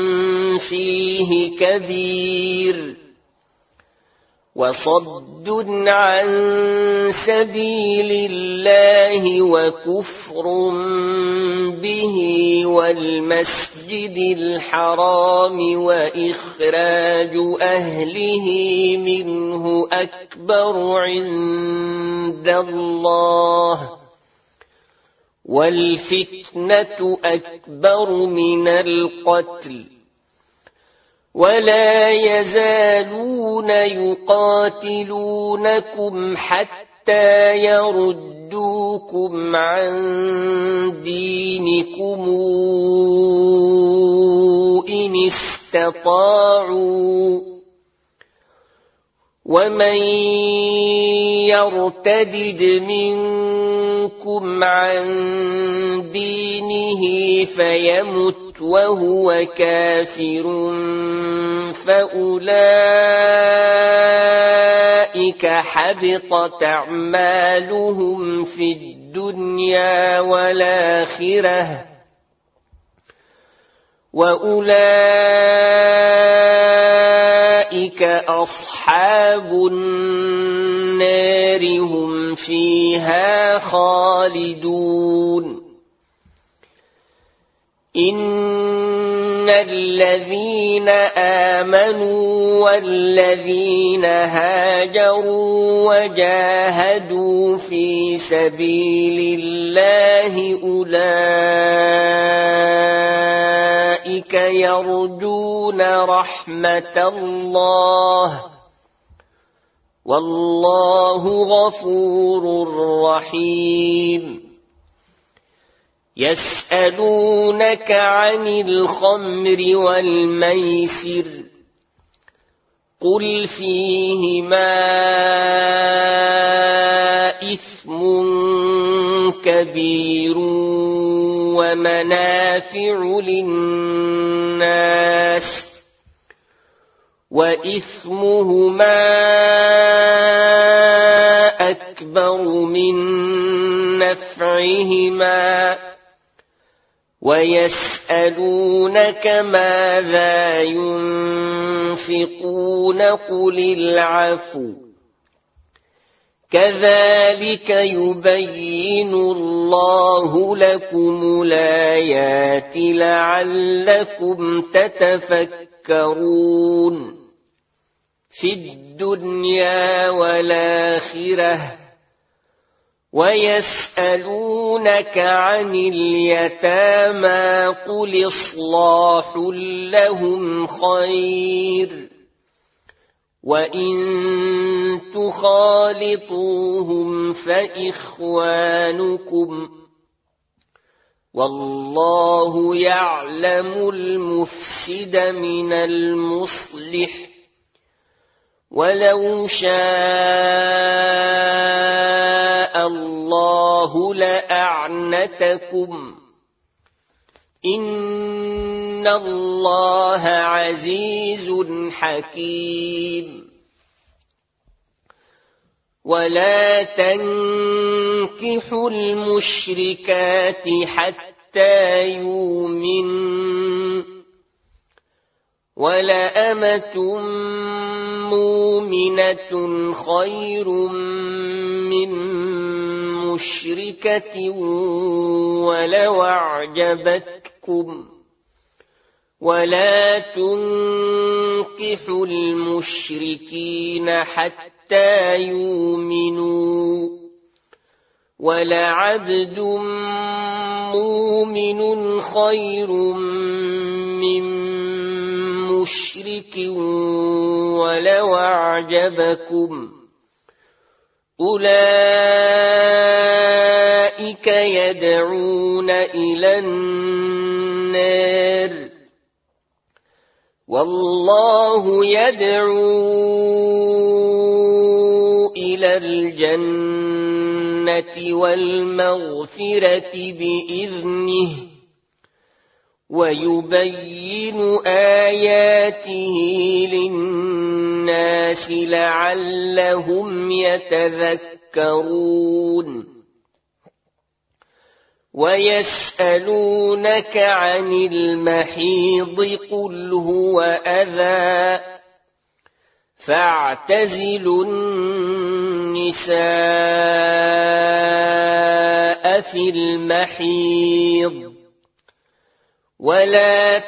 فيه كبير وصد عن سبيل الله وكفر به والمسجد الحرام وإخراج أهله منه أكبر عند الله والفتنة أكبر من القتل ولا يزالون يقاتلونكم حتى حتى يردوكم عن دينكم إن استطاعوا ومن يرتدد منكم عن دينه فيمت وهو كافر فأولئك حبطت أعمالهم في الدنيا والآخرة وأولئك أصحاب النار هم فيها خالدون إن الذين آمنوا والذين هاجروا وجاهدوا في سبيل الله أولئك يرجون رحمة الله والله غفور رحيم يسألونك عن الخمر والميسر قل فيهما إثم كبير ومنافع للناس وإثمهما أكبر من نفعهما ويسألونك ماذا ينفقون قل العفو كذلك يبين الله لكم الآيات لعلكم تتفكرون في الدنيا والآخرة ويسألونك عن اليتامى قل إصلاح لهم خير وإن تخالطوهم فإخوانكم والله يعلم المفسد من المصلح ولو شاء الله لأعنتكم إن الله عزيز حكيم ولا تنكحوا المشركات حتى يؤمنوا ولأمة مؤمنة خير من مشركة ولو أعجبتكم ولا تنكحوا المشركين حتى يؤمنوا ولعبد مؤمن خير من مشرك ولو أعجبكم أولئك يدعون إلى النار والله يدعو إلى الجنة والمغفرة بإذنه ويبين آياته للناس لعلهم يتذكرون ويسألونك عن المحيض قل هو أذى فاعتزلوا النساء في المحيض ولا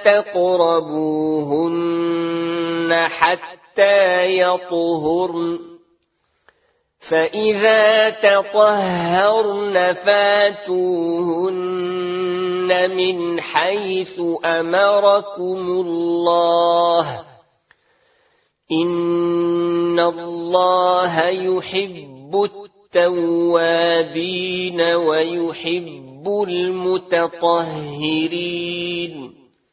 تقربوهن حتى يطهرن فإذا تطهرن فاتوهن من حيث أمركم الله إن الله يحب التوابين ويحب المتطهرين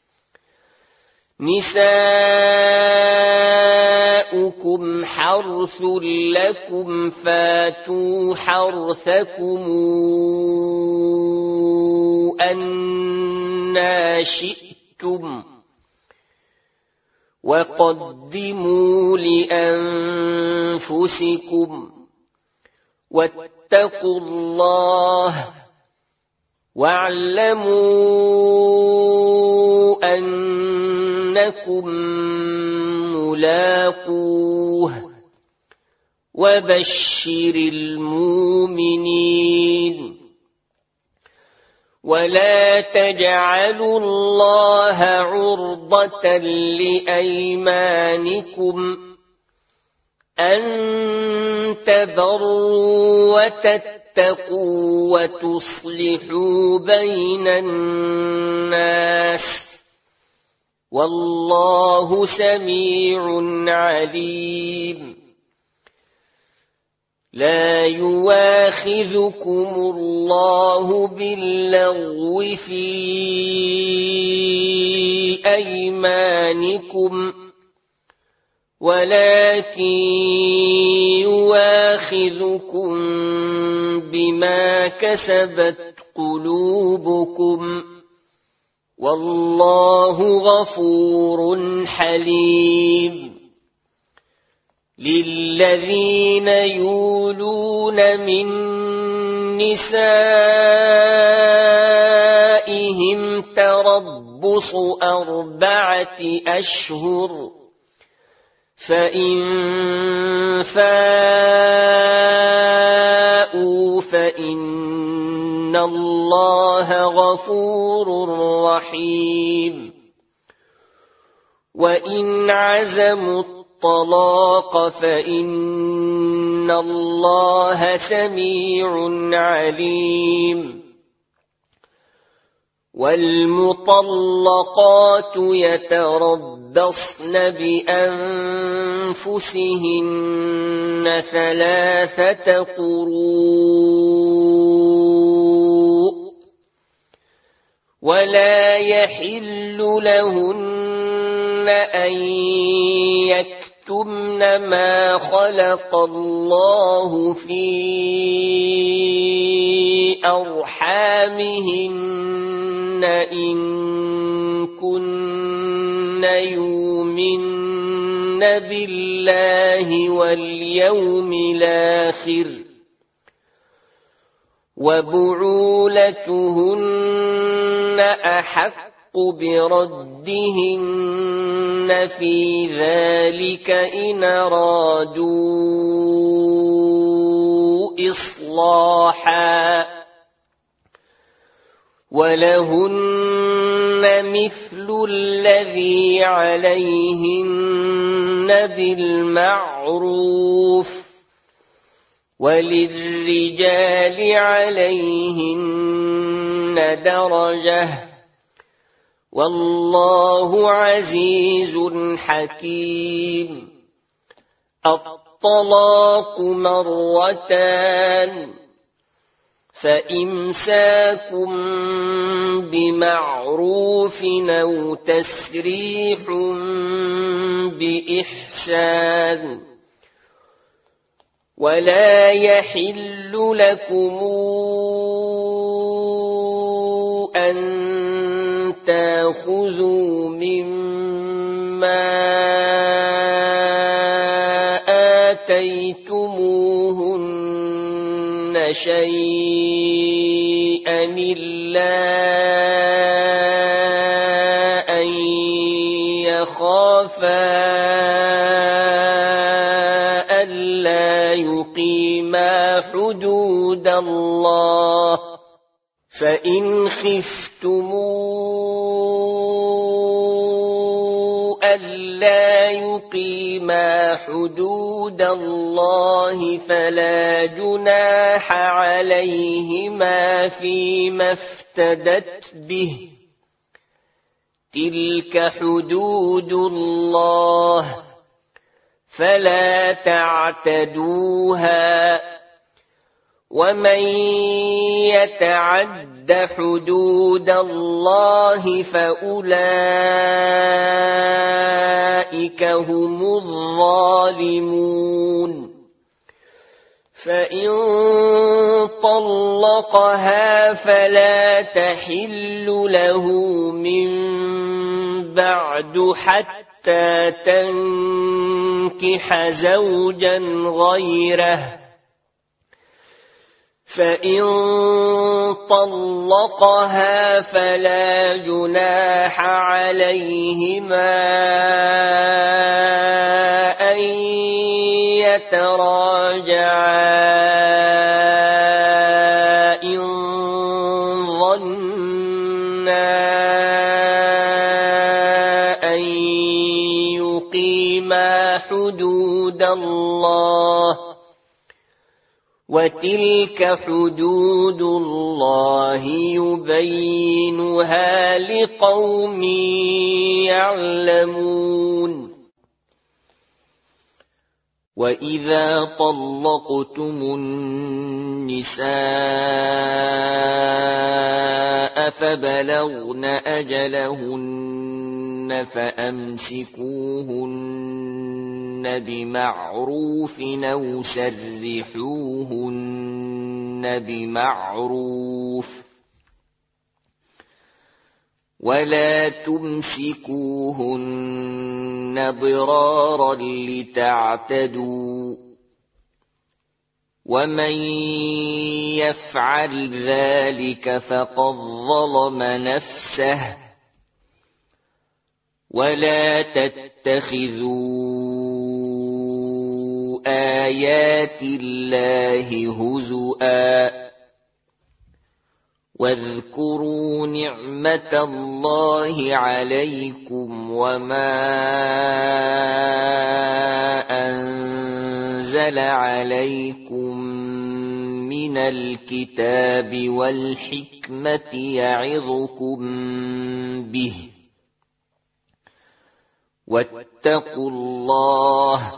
نساؤكم حرث لكم فاتوا حرثكم أنى شئتم وقدموا لأنفسكم واتقوا الله واعلموا أنكم ملاقوه وبشر المؤمنين ولا تجعلوا الله عرضة لأيمانكم أن تبروا وتتقوا وتصلحوا بين الناس والله سميع عليم لا يواخذكم الله باللغو في أيمانكم ولكن يواخذكم بما كسبت قلوبكم والله غفور حليم للذين يولون من نسائهم تربص أربعة أشهر فإن فاءوا فإن الله غفور رحيم وإن عزموا الطلاق فإن الله سميع عليم والمطلقات يتربصن بأنفسهن ثلاثة قروء ولا يحل لهن أن يكتمن ما خلق الله في أرحامهن إن كن يؤمن بالله واليوم الآخر وبعولتهن أحق بردهن في ذلك إن أرادوا إصلاحا ولهن مثل الذي عليهن بالمعروف وللرجال عليهن درجة والله عزيز حكيم الطلاق مرتان فإمساك بمعروف أو تسريح بإحسان ولا يحل لكم أن تأخذوا مما آتيتموهن شيئا إلا أن يخافا ألا يقيما حدود الله فإن خفتموا ألا يقيما حدود الله فلا جناح عليهما فيما افتدت به تلك حدود الله فلا تعتدوها ومن يتعد حدود الله فأولئك هم الظالمون فإن طلقها فلا تحل له من بعد حتى تنكح زوجا غيره فإن طلقها فلا جناح عليهما أن يتراجعا إن ظنا أن يقيما حدود الله وتلك حدود الله يبينها لقوم يعلمون وإذا طلقتم النساء فبلغن أجلهن فأمسكوهن بمعروف أو سرحوهن بمعروف ولا تمسكوهن ضرارا لتعتدوا ومن يفعل ذلك فقد ظلم نفسه ولا تتخذوا آيات الله هزؤا واذكروا نعمة الله عليكم وما أنزل عليكم من الكتاب والحكمة يعظكم به واتقوا الله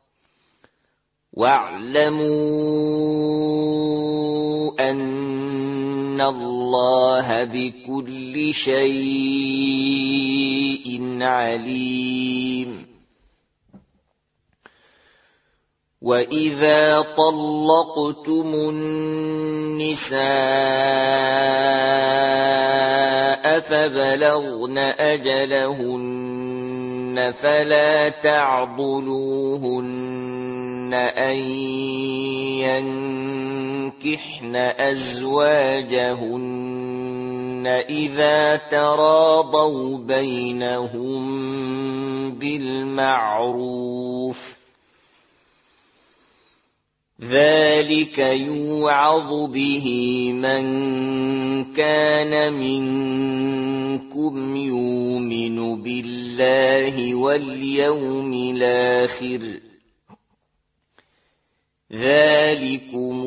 واعلموا أن الله بكل شيء عليم وإذا طلقتم النساء فبلغن أجلهن فلا تعضلوهن أن ينكحن أزواجهن إذا تراضوا بينهم بالمعروف ذلك يوعظ به من كان منكم يؤمن بالله واليوم الآخر ذلكم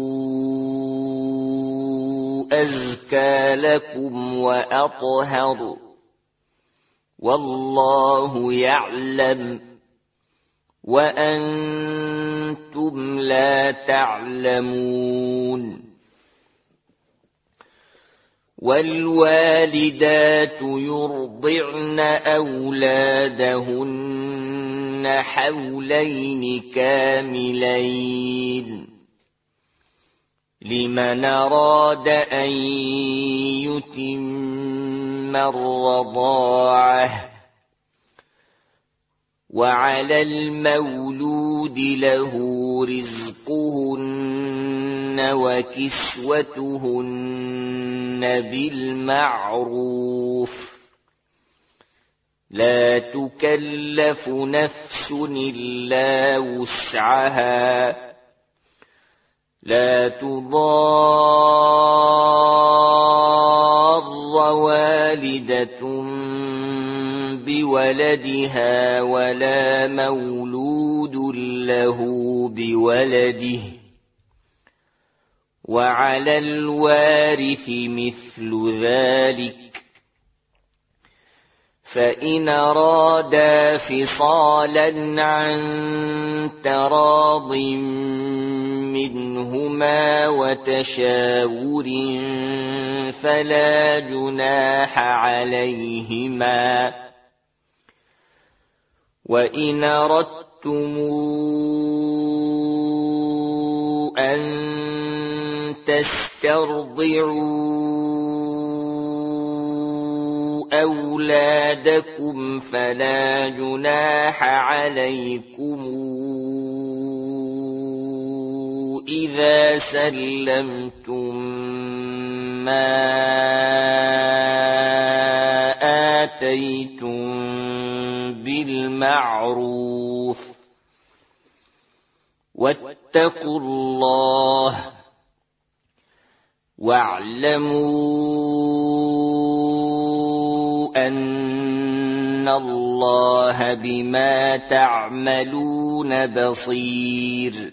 أزكى لكم وأطهر والله يعلم وأنتم لا تعلمون والوالدات يرضعن أولادهن حولين كاملين لمن أراد أن يتم الرضاعة وعلى المولود له رزقهن وكسوتهن بالمعروف لا تكلف نفس إلا وسعها لا تضار والدة بولدها ولا مولود له بولده وعلى الوارث مثل ذلك فإن أرادا فصالا عن تراض منهما وتشاور فلا جناح عليهما وإن أردتم أن تسترضعوا أولادكم فلا جناح عليكم إذا سلمتم ما آتيتم بالمعروف واتقوا الله واعلموا أن الله بما تعملون بصير.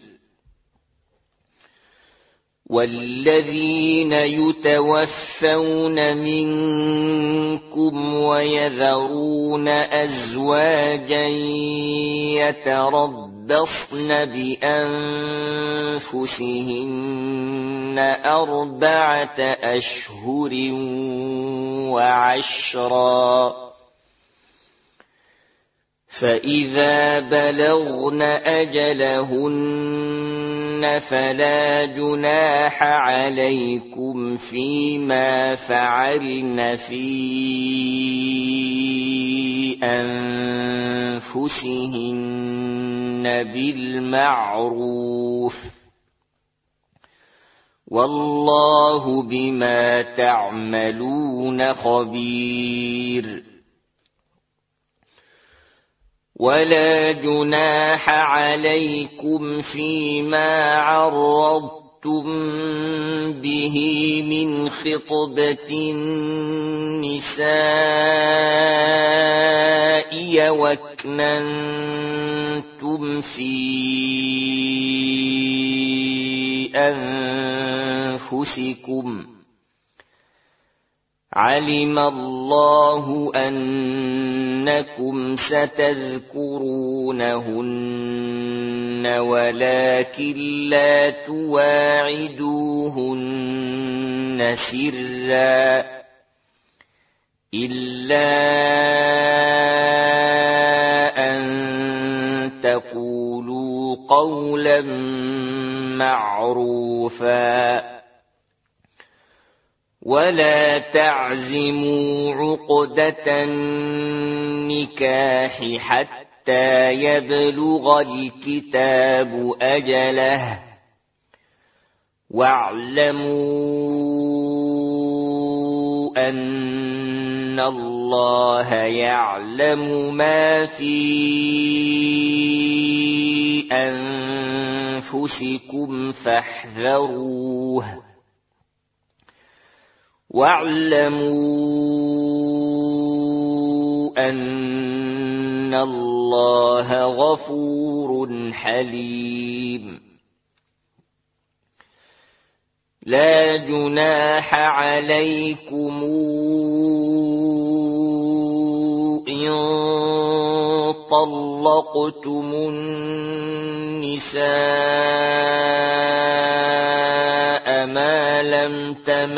والذين يتوفون منكم ويذرون أزواجا يتربصن بأنفسهن أربعة أشهر وعشرا فإذا بلغن أجلهن فلا جناح عليكم فيما فعلن في أنفسهن بالمعروف والله بما تعملون خبير. ولا جناح عليكم فيما عرضتم به من خطبة النساء وأكننتم في أنفسكم علم الله أنكم ستذكرونهن ولكن لا تواعدوهن سرا إلا أن تقولوا قولا معروفا ولا تعزموا عقدة النكاح حتى يبلغ الكتاب أجله واعلموا أن الله يعلم ما في أنفسكم فاحذروه واعلموا أن الله غفور حليم. لا جناح عليكم إن طلقتم النساء ما لم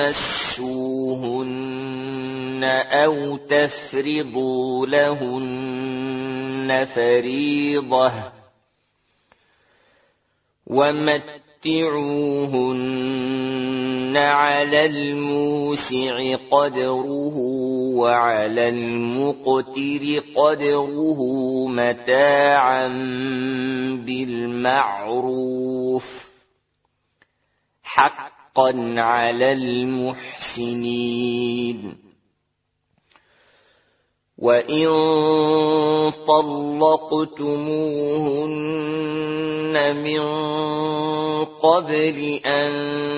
تمسوهن أو تفرضوا لهن فريضة ومتعوهن على الموسع قدره وعلى المقتر قدره متاعا بالمعروف حقا على المحسنين. وإن طلقتموهن من قبل أن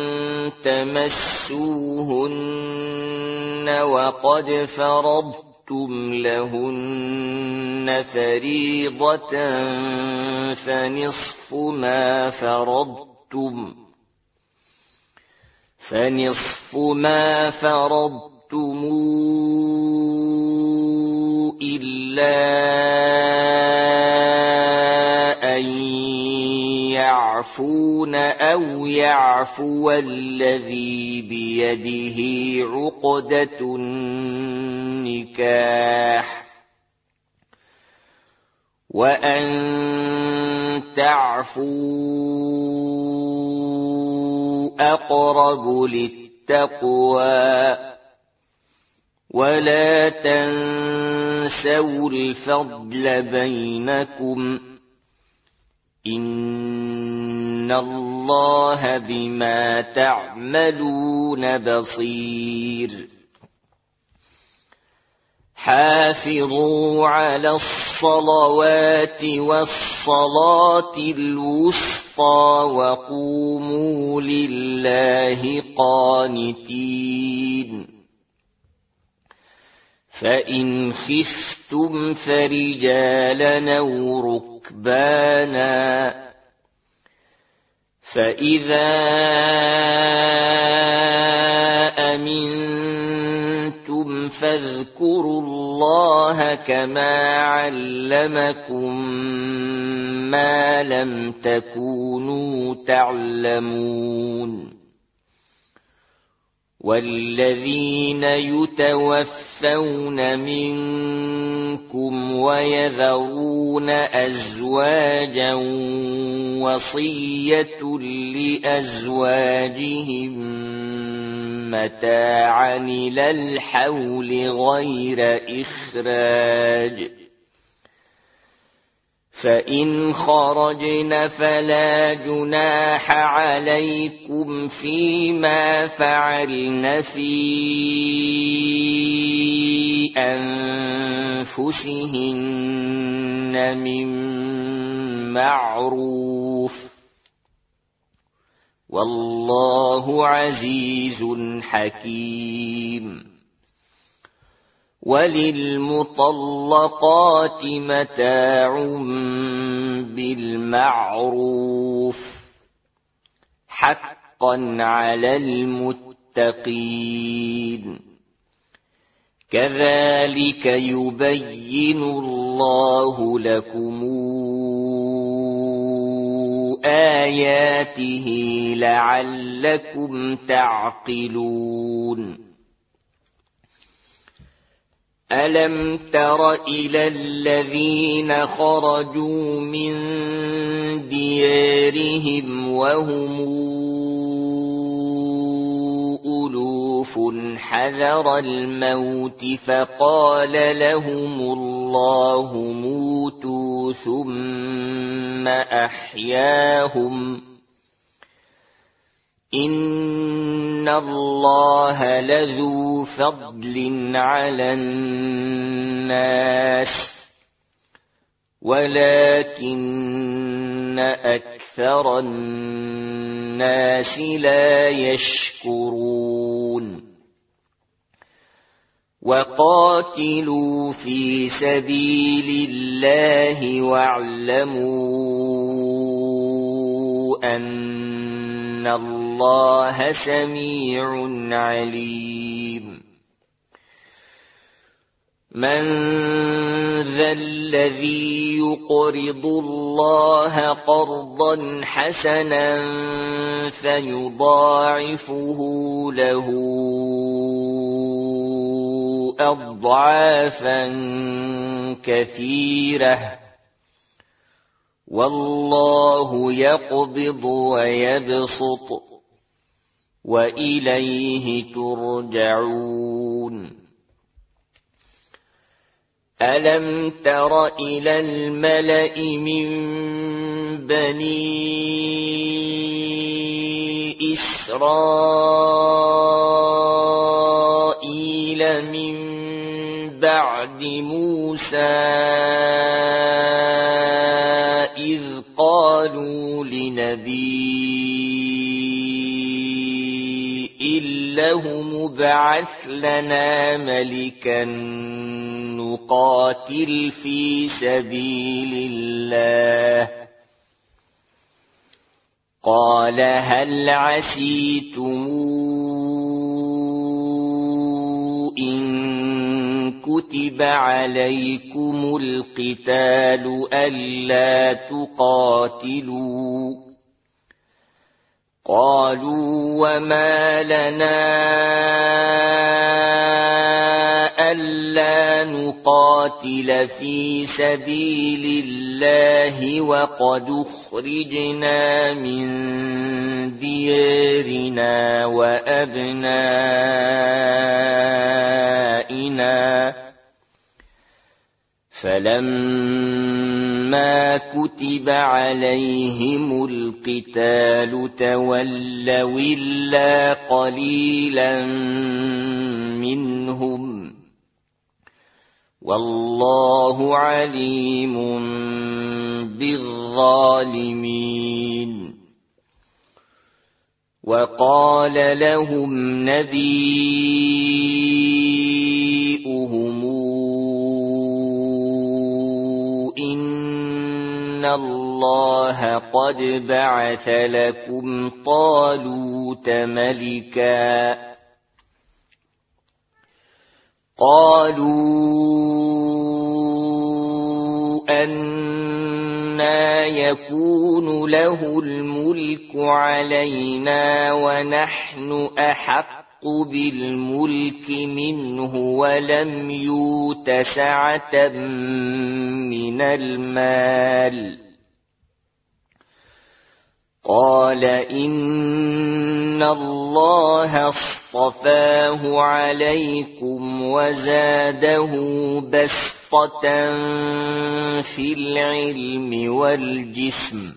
تمسوهن وقد فرضتم لهن فريضة فنصف ما فرضتم فنصف ما فرضتم إلا أن يعفون أو يعفو الذي بيده عقدة النكاح وأن تعفوا أقرب للتقوى ولا تنسوا الفضل بينكم إن الله بما تعملون بصير حافظوا على الصلوات والصلاة الوسطى وقوموا لله قانتين فإن خفتم فرجالا أو ركبانا فإذا أمنتم فاذكروا الله كما علمكم ما لم تكونوا تعلمون والذين يتوفون منكم ويذرون أزواجا وصية لأزواجهم متاعا إلى الحول غير إخراج فإن خرجن فلا جناح عليكم فيما فعلن في أنفسهن من معروف والله عزيز حكيم وللمطلقات متاع بالمعروف حقا على المتقين كذلك يبين الله لكم آياته لعلكم تعقلون ألم تر إلى الذين خرجوا من ديارهم وهم ألوف حذر الموت فقال لهم الله موتوا ثم أحياهم إن الله لذو فضل على الناس ولكن أكثر الناس لا يشكرون وقاتلوا في سبيل الله واعلموا أن الله سميع عليم من ذا الذي يقرض الله قرضا حسنا فيضاعفه له أضعافا كثيرة والله يقبض ويبسط وإليه ترجعون ألم تر إلى الملأ من بني إسرائيل من بعد موسى إذ قالوا لنبي له مبعث لنا ملكا نقاتل في سبيل الله قال هل عسيتم إن كتب عليكم القتال ألا تقاتلوا قالوا وما لنا ألا نقاتل في سبيل الله وقد أخرجنا من ديارنا وأبنائنا فلما كتب عليهم القتال تولوا إلا قليلا منهم والله عليم بالظالمين. وقال لهم نبيؤهم إن الله قد بعث لكم طالوت ملكا قالوا أنى يكون له الملك علينا ونحن أحق بالملك منه ولم يؤت سعة من المال قال إن الله اصطفاه عليكم وزاده بسطة في العلم والجسم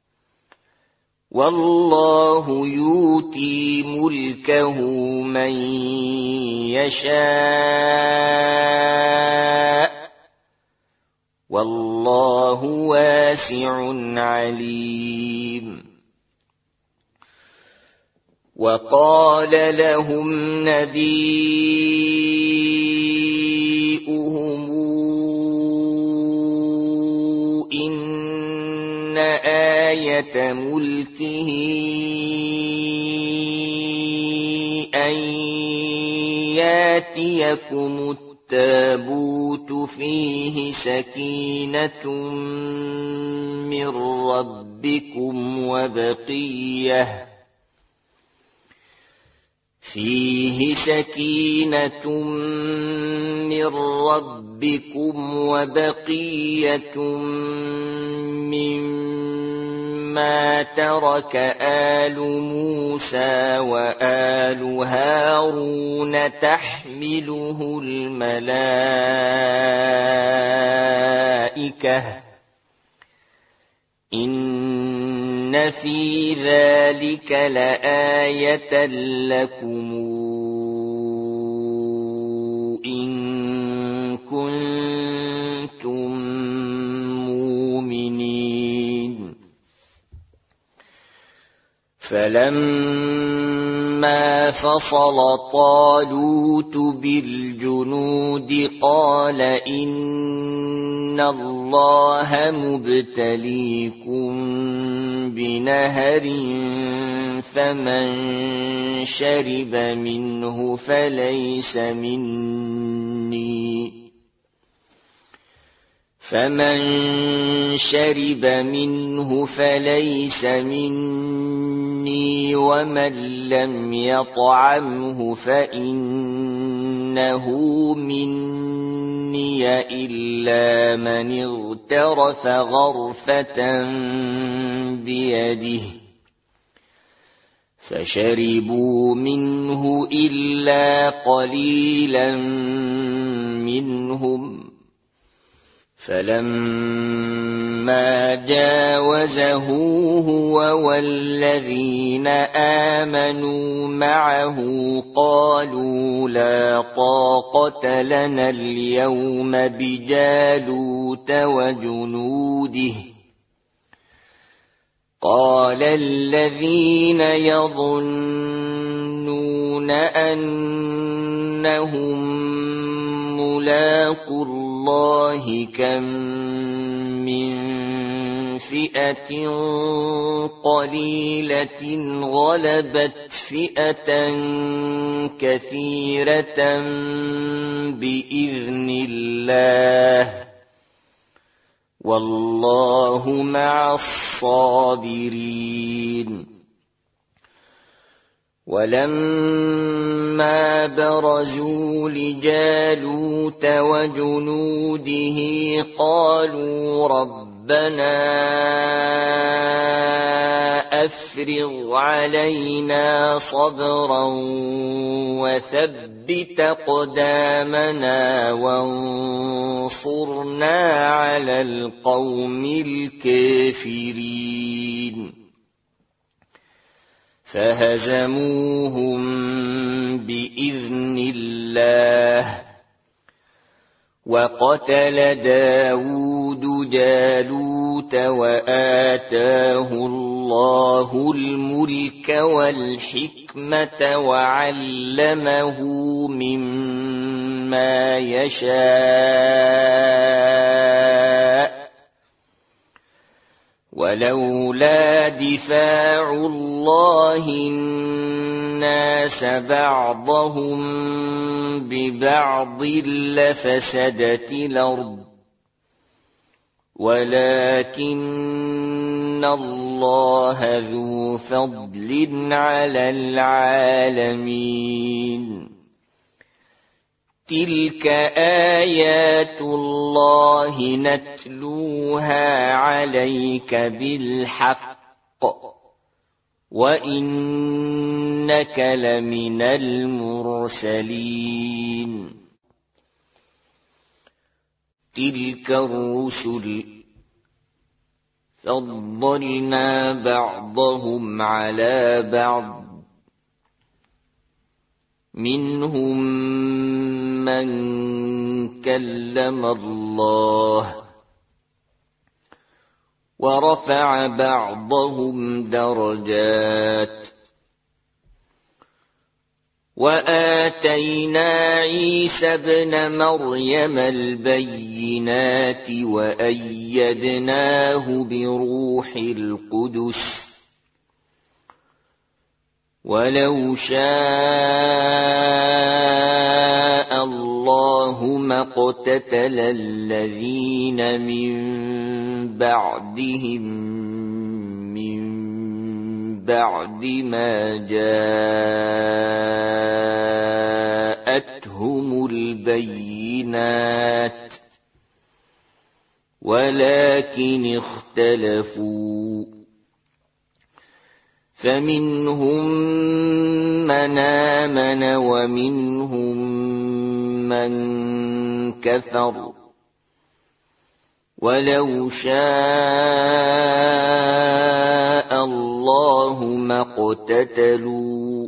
والله يؤتي ملكه من يشاء والله واسع عليم. وقال لهم نبيؤهم إن آية ملكه أن ياتيكم التابوت فيه سكينة من ربكم وبقية فيه سكينة من ربكم وبقية مما ترك آل موسى وآل هارون تحمله الملائكة إن في ذلك لآية لكم إن كنتم مؤمنين. فلما فصل طالوت بالجنود قال إن الله مبتليكم بنهر فمن شرب منه فليس مني فمن شرب منه فليس مني ومن لم يطعمه فإنه مني إلا من اغترف غرفة بيده فشربوا منه إلا قليلا منهم فلما جاوزه هو والذين آمنوا معه قالوا لا طاقة لنا اليوم بجالوت وجنوده قال الذين يظنون أنهم ملاقو الله كم من فئة قليلة غلبت فئة كثيرة بإذن الله والله مع الصابرين. ولما برزوا لجالوت وجنوده قالوا ربنا أفرغ علينا صبرا وثبت أقدامنا وانصرنا على القوم الكافرين. فهزموهم بإذن الله وقتل داود جالوت وآتاه الله الملك والحكمة وعلمه مما يشاء ولولا دفاع الله الناس بعضهم ببعض لفسدت الأرض ولكن الله ذو فضل على العالمين. تلك آيات الله نتلوها عليك بالحق وإنك لمن المرسلين. تلك الرسل فضلنا بعضهم على بعض منهم من كلم الله ورفع بعضهم درجات وآتينا عيسى ابن مريم البينات وأيدناه بروح القدس ولو شاء الله ما اقتتل الذين من بعدهم من بعد ما جاءتهم البينات ولكن اختلفوا فمنهم من آمن ومنهم من كفر ولو شاء الله ما اقتتلوا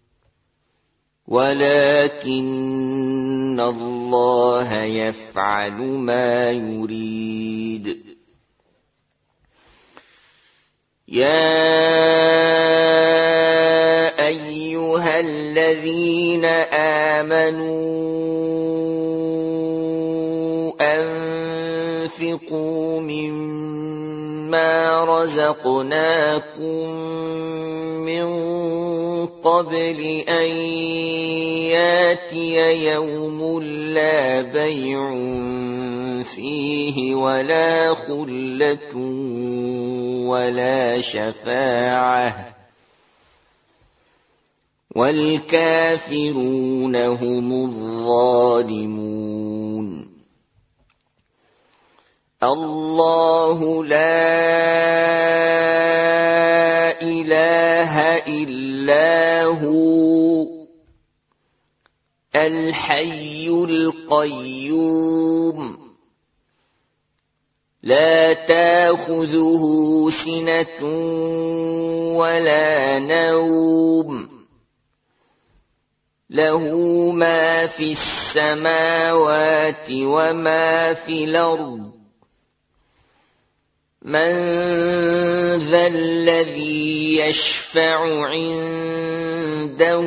ولكن الله يفعل ما يريد. يا أيها الذين آمنوا أنفقوا مما رزقناكم من قبل أن ياتي يوم لا بيع فيه ولا خلة ولا شفاعة والكافرون هم الظالمون. الله لا إله إلا هو الحي القيوم لا تأخذه سنة ولا نوم له ما في السماوات وما في الأرض. من ذا الذي يشفع عنده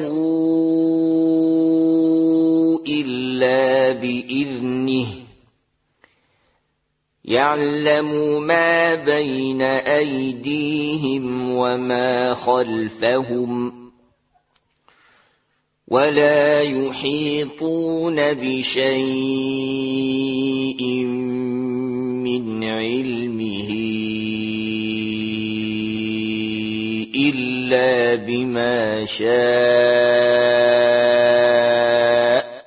إلا بإذنه يعلم ما بين أيديهم وما خلفهم ولا يحيطون بشيء من علمه إلا بما شاء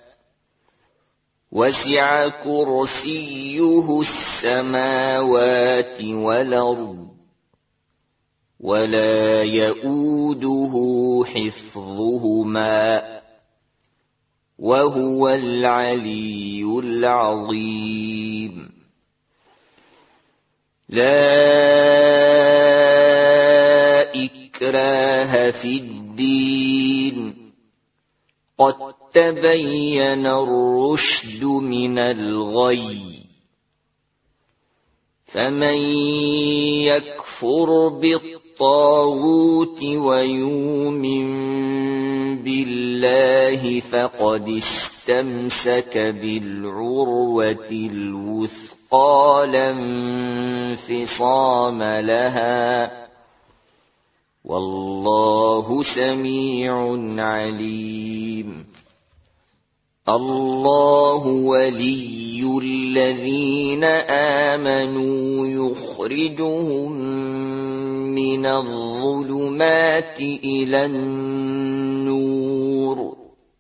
وسع كرسيه السماوات والأرض ولا يئوده حفظهما وهو العلي العظيم لا إكراه في الدين قد تبين الرشد من الغي فمن يكفر بالطاغوت ويؤمن بالله فقد استمسك بالعروة الوثقى لا انفصام لها والله سميع عليم الله ولي الذين آمنوا يخرجهم من الظلمات إلى النور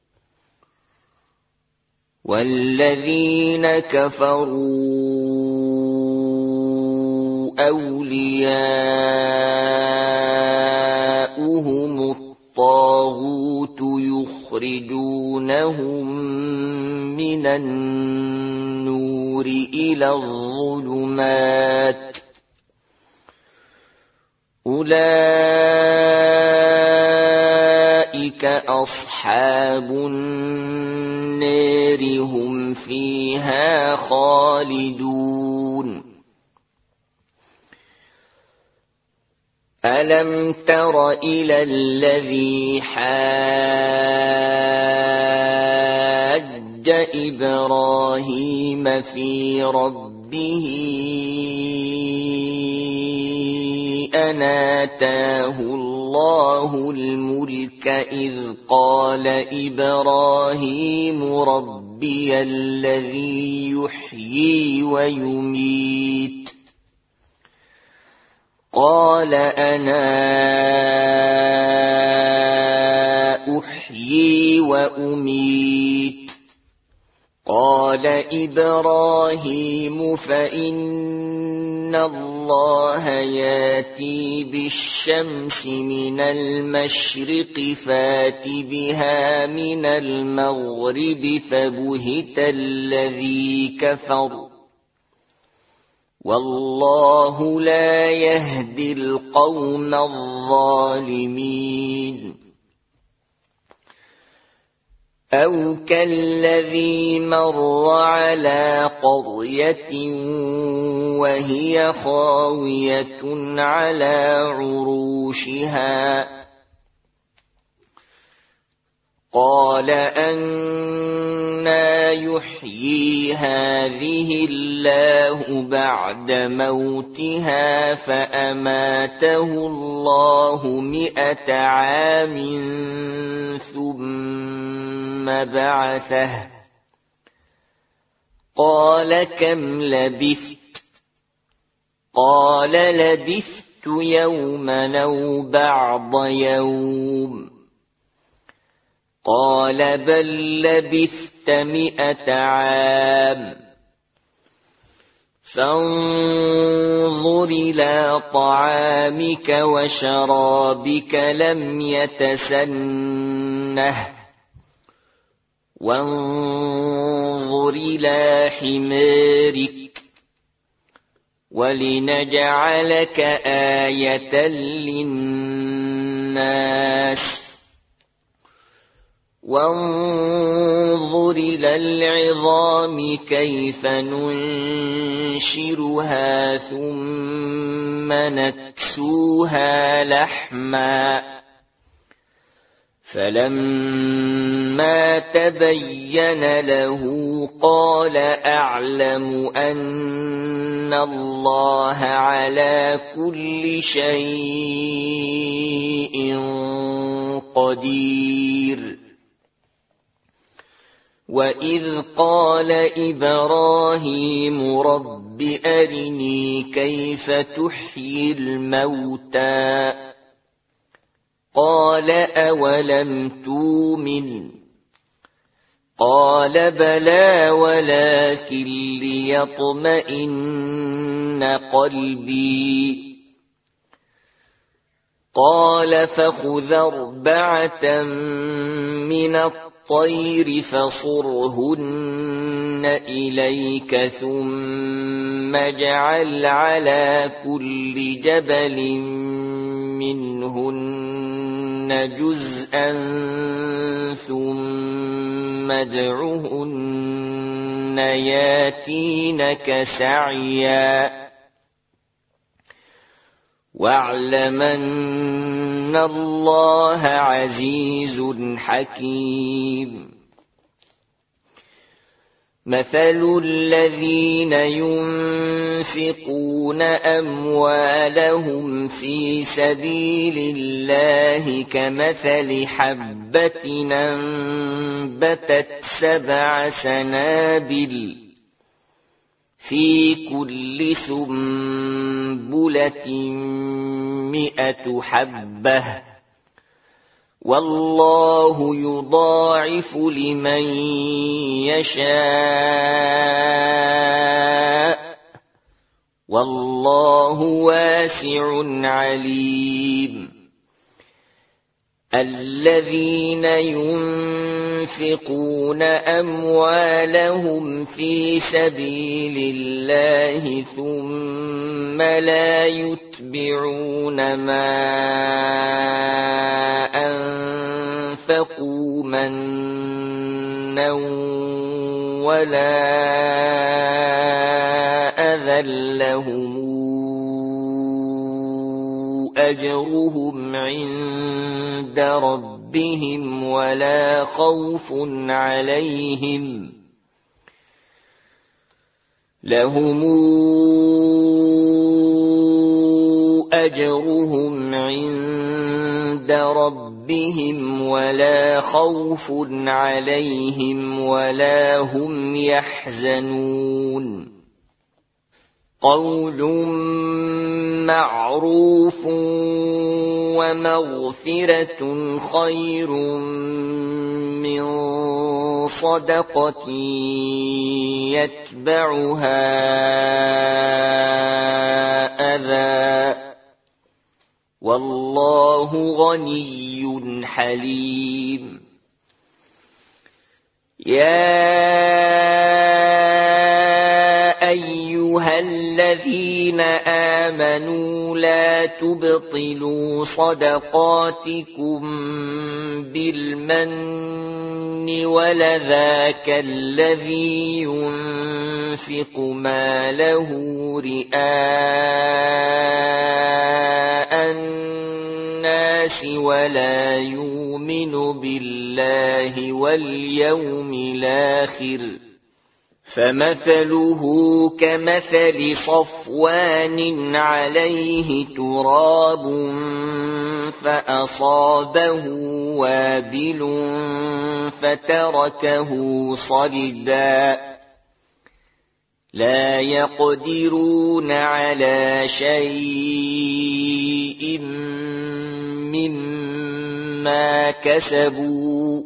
والذين كفروا أولياؤهم الطاغوت يخرجونهم من النور إلى الظلمات أولئك أصحاب النار هم فيها خالدون ألم تر إلى الذي حاج إبراهيم في ربه أن آتاه الله الملك إذ قال إبراهيم ربي الذي يحيي ويميت قال أنا أحيي وأميت قال إبراهيم فإن الله ياتي بالشمس من المشرق فات بها من المغرب فبهت الذي كفر والله لا يهدي القوم الظالمين أو كالذي مر على قرية وهي خاوية على عروشها قال أنى يحيي هذه الله بعد موتها فأماته الله مئة عام ثم بعثه قال كم لبثت قال لبثت يوما أو بعض يوم قال بل لبثت مئة عام فانظر إلى طعامك وشرابك لم يتسنه وانظر إلى حمارك ولنجعلك آية للناس وانظر إلى العظام كيف ننشرها ثم نكسوها لحما فلما تبين له قال أعلم أن الله على كل شيء قدير. وإذ قال إبراهيم رب أرني كيف تحيي الموتى قال أولم تؤمن قال بلى ولكن ليطمئن قلبي قال فخذ أربعة من الطير فصرهن إليك ثم اجعل على كل جبل منهن جزءا ثم ادعهن ياتينك سعيا واعلم أن الله عزيز حكيم. مثل الذين ينفقون أموالهم في سبيل الله كمثل حبة أنبتت سبع سنابل في كل سنبلة مئة حبة والله يضاعف لمن يشاء والله واسع عليم. الذين ينفقون أموالهم في سبيل الله ثم لا يتبعون ما أنفقوا منا ولا أذى لهم أجرهم عند ربهم ولا خوف عليهم لهم أجرهم عند ربهم ولا خوف عليهم ولا هم يحزنون. قول معروف ومغفرة خير من صدقة يتبعها أذى والله غني حليم. يا أيها الذين آمنوا لا تبطلوا صدقاتكم بالمن والأذى كالذي ينفق ماله رئاء الناس ولا يؤمن بالله واليوم الآخر فمثله كمثل صفوان عليه تراب فأصابه وابل فتركه صلدا لا يقدرون على شيء مما كسبوا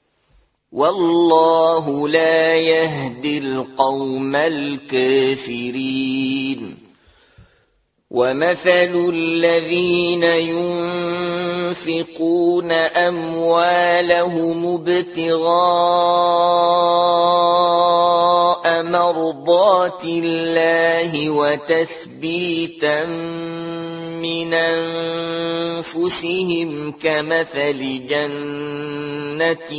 والله لا يهدي القوم الكافرين. ومثل الذين ينفقون أموالهم ابتغاء مرضات الله وتثبيتا من أنفسهم كمثل جنة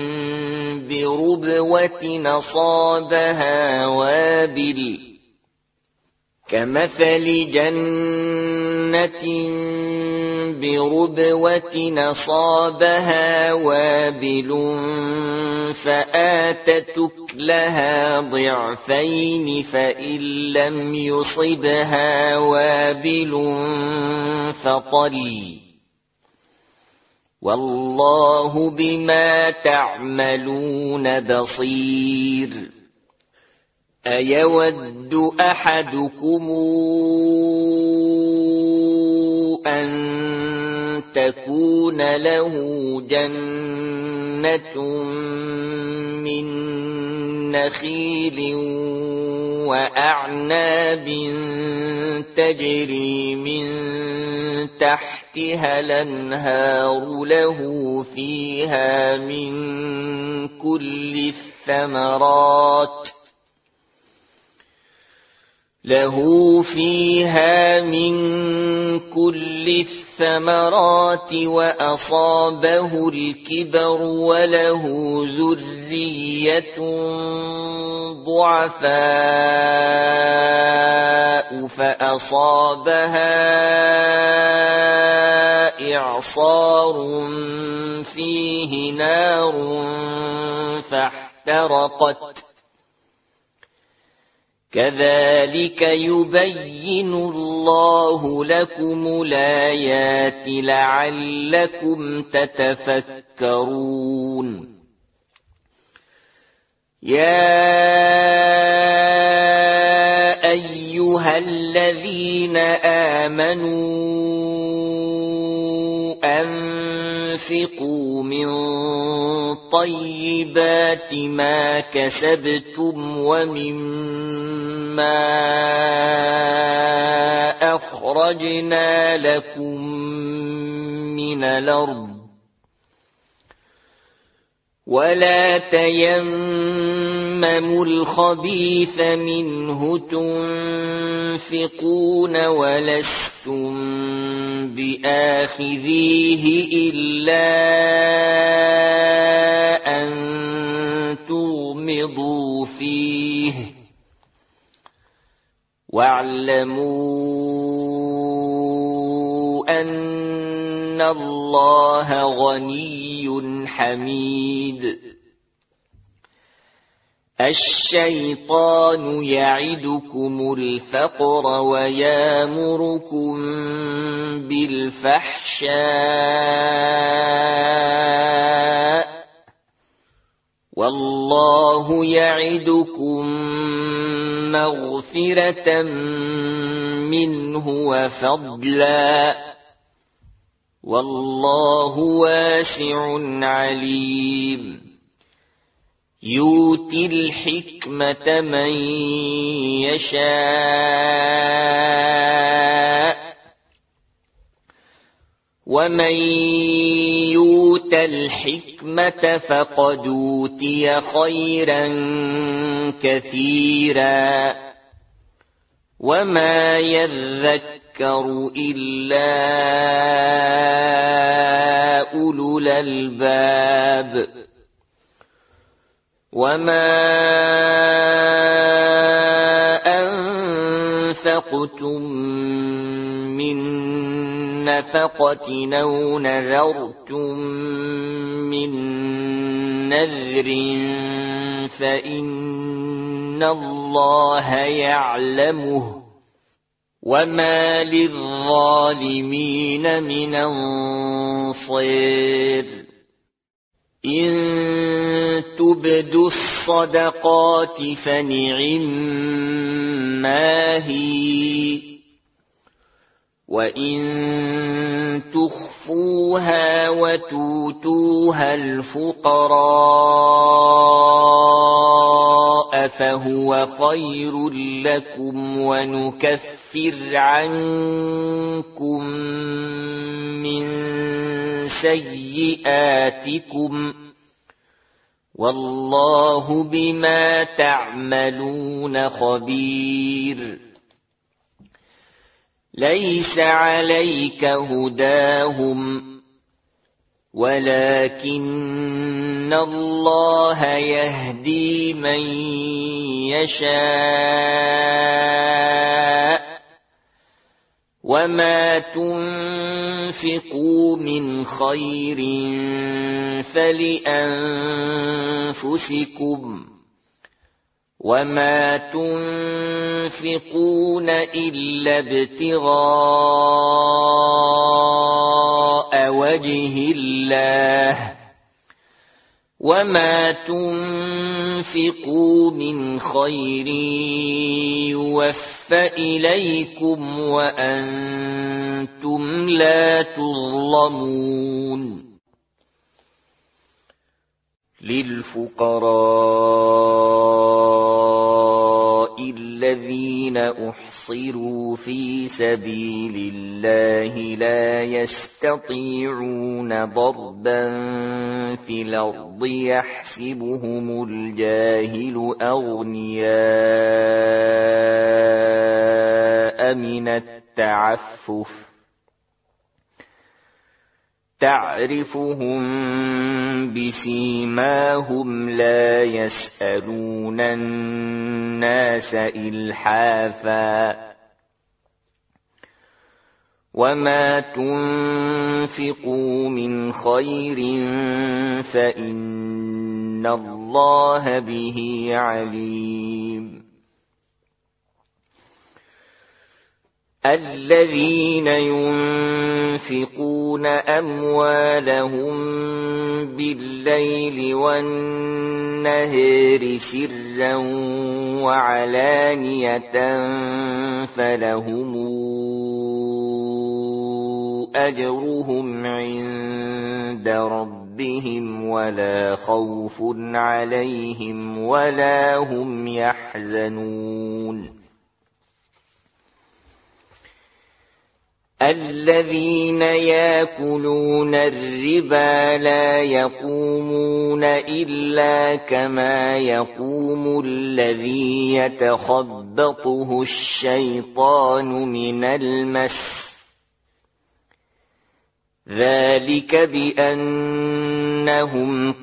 بربوة أصابها وابل كمثل جنة بربوة أصابها وابل فآتت أكلها ضعفين فإن لم يصبها وابل فطل والله بما تعملون بصير. أيود أحدكم أن تكون له جنة من نخيل وأعناب تجري من تحتها الأنهار له فيها من كل الثمرات له فيها من كل الثمرات وأصابه الكبر وله ذرية ضعفاء فأصابها إعصار فيه نار فاحترقت كذلك يبين الله لكم الآيات لعلكم تتفكرون. يا أيها الذين آمنوا أنفقوا من طيبات ما كسبتم ومما أخرجنا لكم من الأرض ولا تيمموا الخبيث منه تنفقون ولستم بآخذيه إلا أن تغمضوا فيه واعلموا أن الله غني حميد. الشيطان يعدكم الفقر ويامركم بالفحشاء والله يعدكم مغفرة منه وفضلا والله واسع عليم. يؤتي الحكمة من يشاء ومن يؤت الحكمة فقد أوتي خيرا كثيرا وما يذكر إلا أولو الألباب. وما أنفقتم من نفقة أو نذرتم من نذر فإن الله يعلمه وما للظالمين من أنصير. إن تبدوا الصدقات فنعما هي وإن تخفوها وتؤتوها الفقراء فهو خير لكم ونكفر عنكم من سيئاتكم والله بما تعملون خبير. ليس عليك هداهم ولكن الله يهدي من يشاء وما تنفقوا من خير فلأنفسكم وما تنفقون إلا ابتغاء وجه الله وما تنفقوا من خير يوفى إليكم وأنتم لا تظلمون. للفقراء الذين أحصروا في سبيل الله لا يستطيعون ضربا في الأرض يحسبهم الجاهل أغنياء من التعفف تعرفهم بسيماهم لا يسألون الناس إلحافا وما تنفقوا من خير فإن الله به عليم. الذين ينفقون أموالهم بالليل والنهار سرا وعلانية فلهم أجرهم عند ربهم ولا خوف عليهم ولا هم يحزنون. الذين يأكلون الربا لا يقومون إلا كما يقوم الذي يتخبطه الشيطان من المس ذلك بأنهم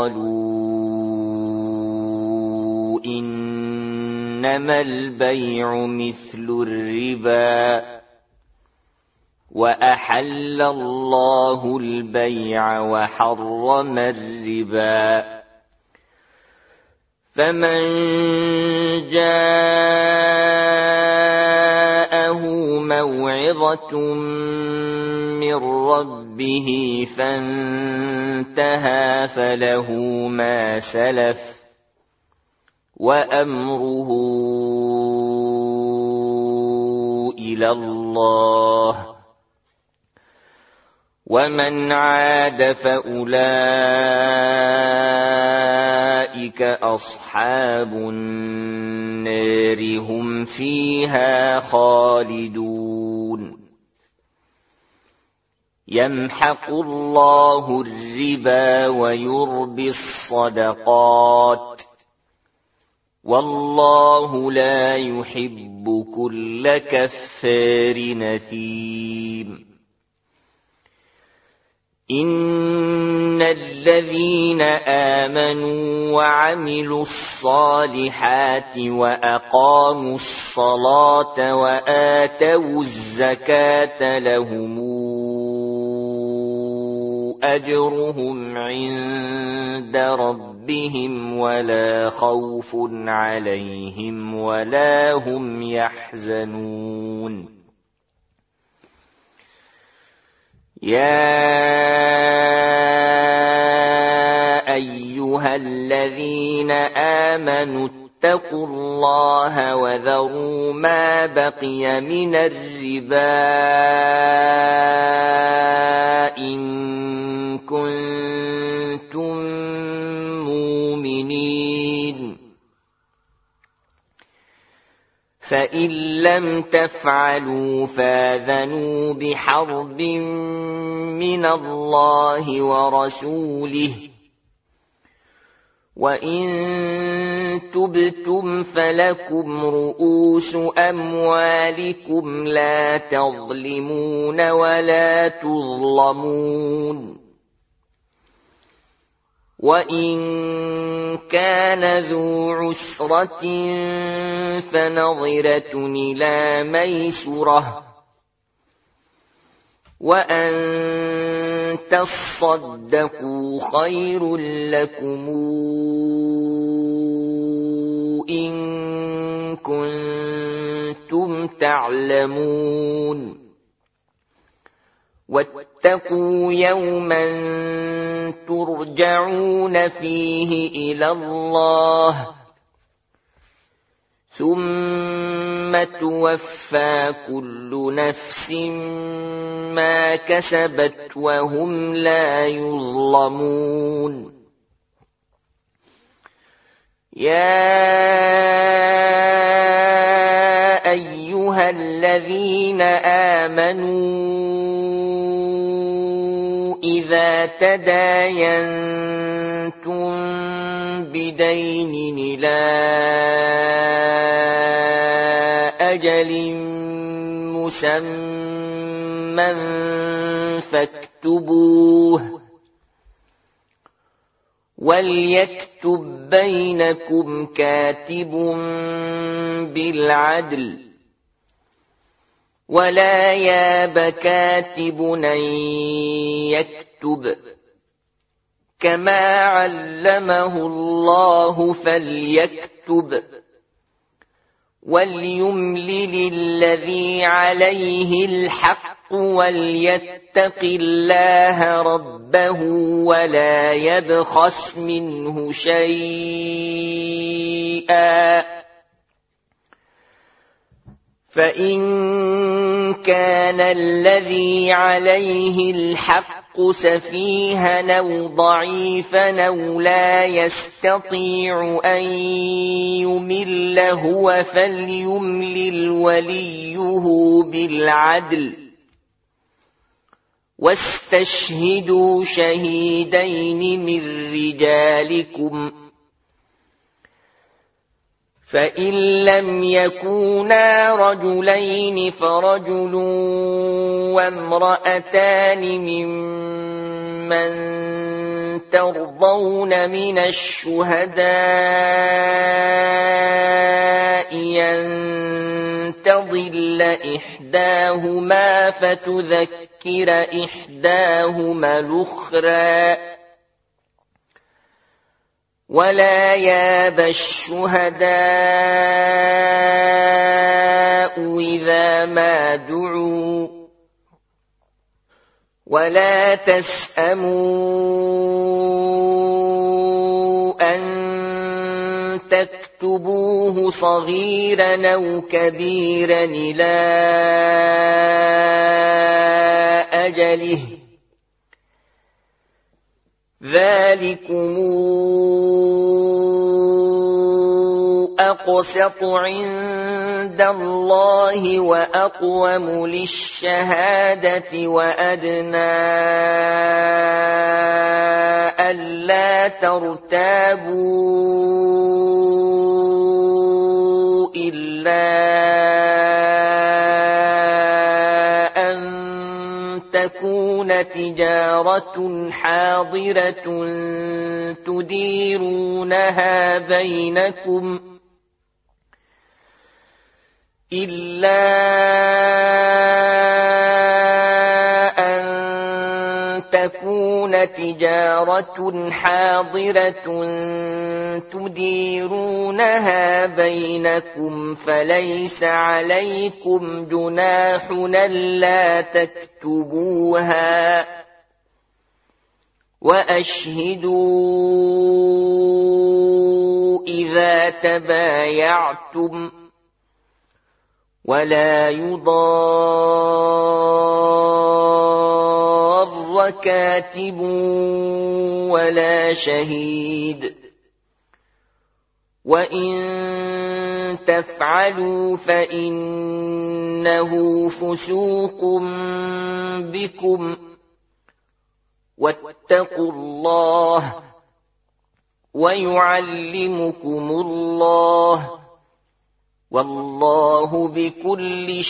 قالوا إنما البيع مثل الربا وأحل الله البيع وحرم الربا فمن جاءه موعظة من ربه فانتهى فله ما سلف وأمره إلى الله ومن عاد فأولئك أصحاب النار هم فيها خالدون. يمحق الله الربا ويربي الصدقات والله لا يحب كل كفار نثيم. إن الذين آمنوا وعملوا الصالحات وأقاموا الصلاة وآتوا الزكاة لهم أجرهم عند ربهم ولا خوف عليهم ولا هم يحزنون. يا أيها الذين آمنوا اتقوا الله وذروا ما بقي من الربا إن كنتم مؤمنين فإن لم تفعلوا فآذنوا بحرب من الله ورسوله وإن تبتم فلكم رؤوس أموالكم لا تظلمون ولا تظلمون وإن كان ذو عسرة فنظرة إلى ميسرة وأن تصدقوا خير لكم إن كنتم تعلمون واتقوا يوما ترجعون فيه إلى الله ثم توفى كل نفس ما كسبت وهم لا يظلمون يا أيها الذين آمنوا إذا تداينتم بدين إلى أجل مسمى فاكتبوه وليكتب بينكم كاتب بالعدل ولا ياب كاتب أن يكتب كما علمه الله فليكتب وليملل الذي عليه الحق وليتق الله ربه ولا يبخس منه شيئا فإن كان الذي عليه الحق سفيها أو ضعيفا أو لا يستطيع أن يمل هو فليملل وليه بالعدل واستشهدوا شهيدين من رجالكم فإن لم يكونا رجلين فرجل وامرأتان ممن ترضون من الشهداء أن تضل إحداهما فتذكر إحداهما الأخرى ولا ياب الشهداء إذا ما دعوا ولا تسأموا أن تكتبوه صغيرا أو كبيرا إلى أجله ذلكم أقسط عند الله وأقوم للشهادة وأدنى ألا ترتابوا إلا تكون تجارة حاضرة تديرونها بينكم إلا أن تكون تجارة حاضرة تديرونها بينكم فليس عليكم جناح ألا تكتبوها وأشهدوا إذا تبايعتم ولا يضار كاتب ولا شهيد وإن تفعلوا فإنه فسوق بكم واتقوا الله ويعلمكم الله والله بكل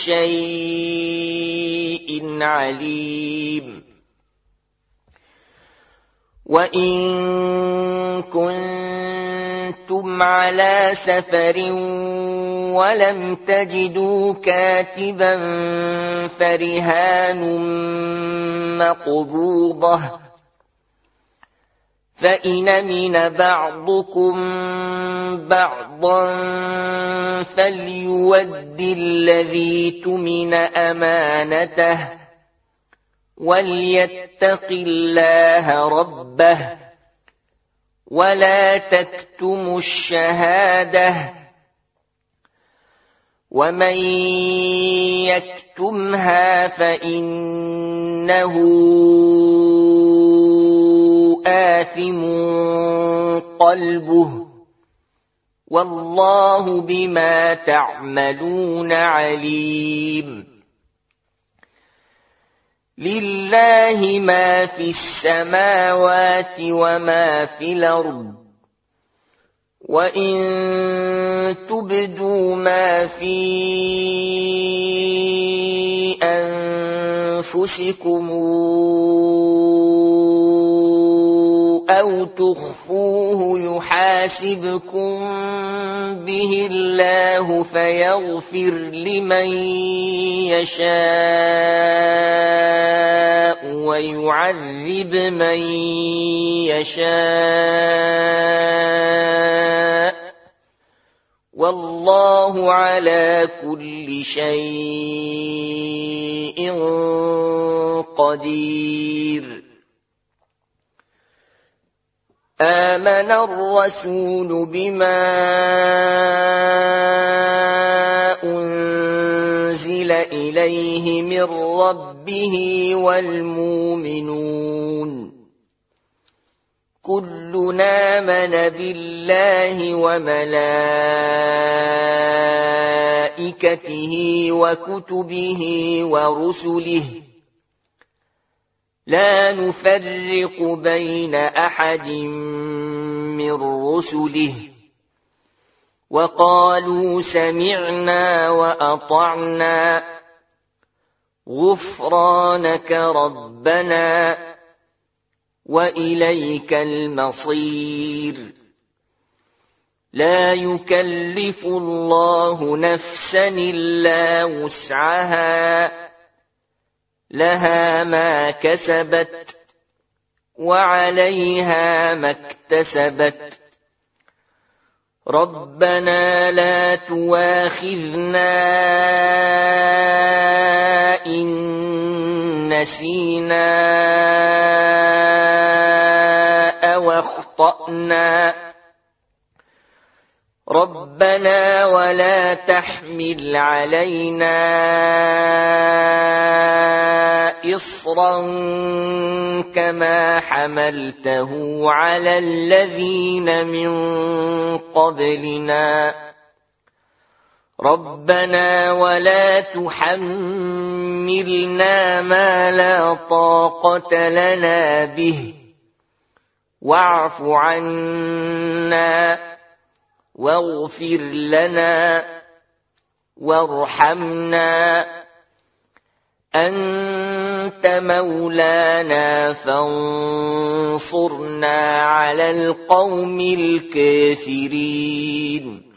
شيء عليم وإن كنتم كنتم على سفر ولم تجدوا كاتبا فرهان مقبوضة فإن أمن بعضكم بعضا فليؤد الذي اؤتمن أمانته وليتق الله ربه ولا تكتموا الشهادة ومن يكتمها فإنه آثم قلبه والله بما تعملون عليم لله ما في السماوات وما في الأرض وإن تبدوا ما في أنفسكم أو تخفوه يحاسبكم به الله فيغفر لمن يشاء ويعذب من يشاء والله على كل شيء قدير آمن الرسول بما أنزل إليه من ربه والمؤمنون كلنا آمن بالله وملائكته وكتبه ورسله لا نفرق بين أحد من رسله وقالوا سمعنا وأطعنا غفرانك ربنا وإليك المصير لا يكلف الله نفسا إلا وسعها لها ما كسبت وعليها ما اكتسبت ربنا لا تؤاخذنا إن نسينا أو أخطأنا ربنا ولا تحمل علينا إصرا كما حملته على الذين من قبلنا ربنا ولا تحملنا ما لا طاقة لنا به واعف عنا واغفر لنا وارحمنا أنت مولانا فانصرنا على القوم الكافرين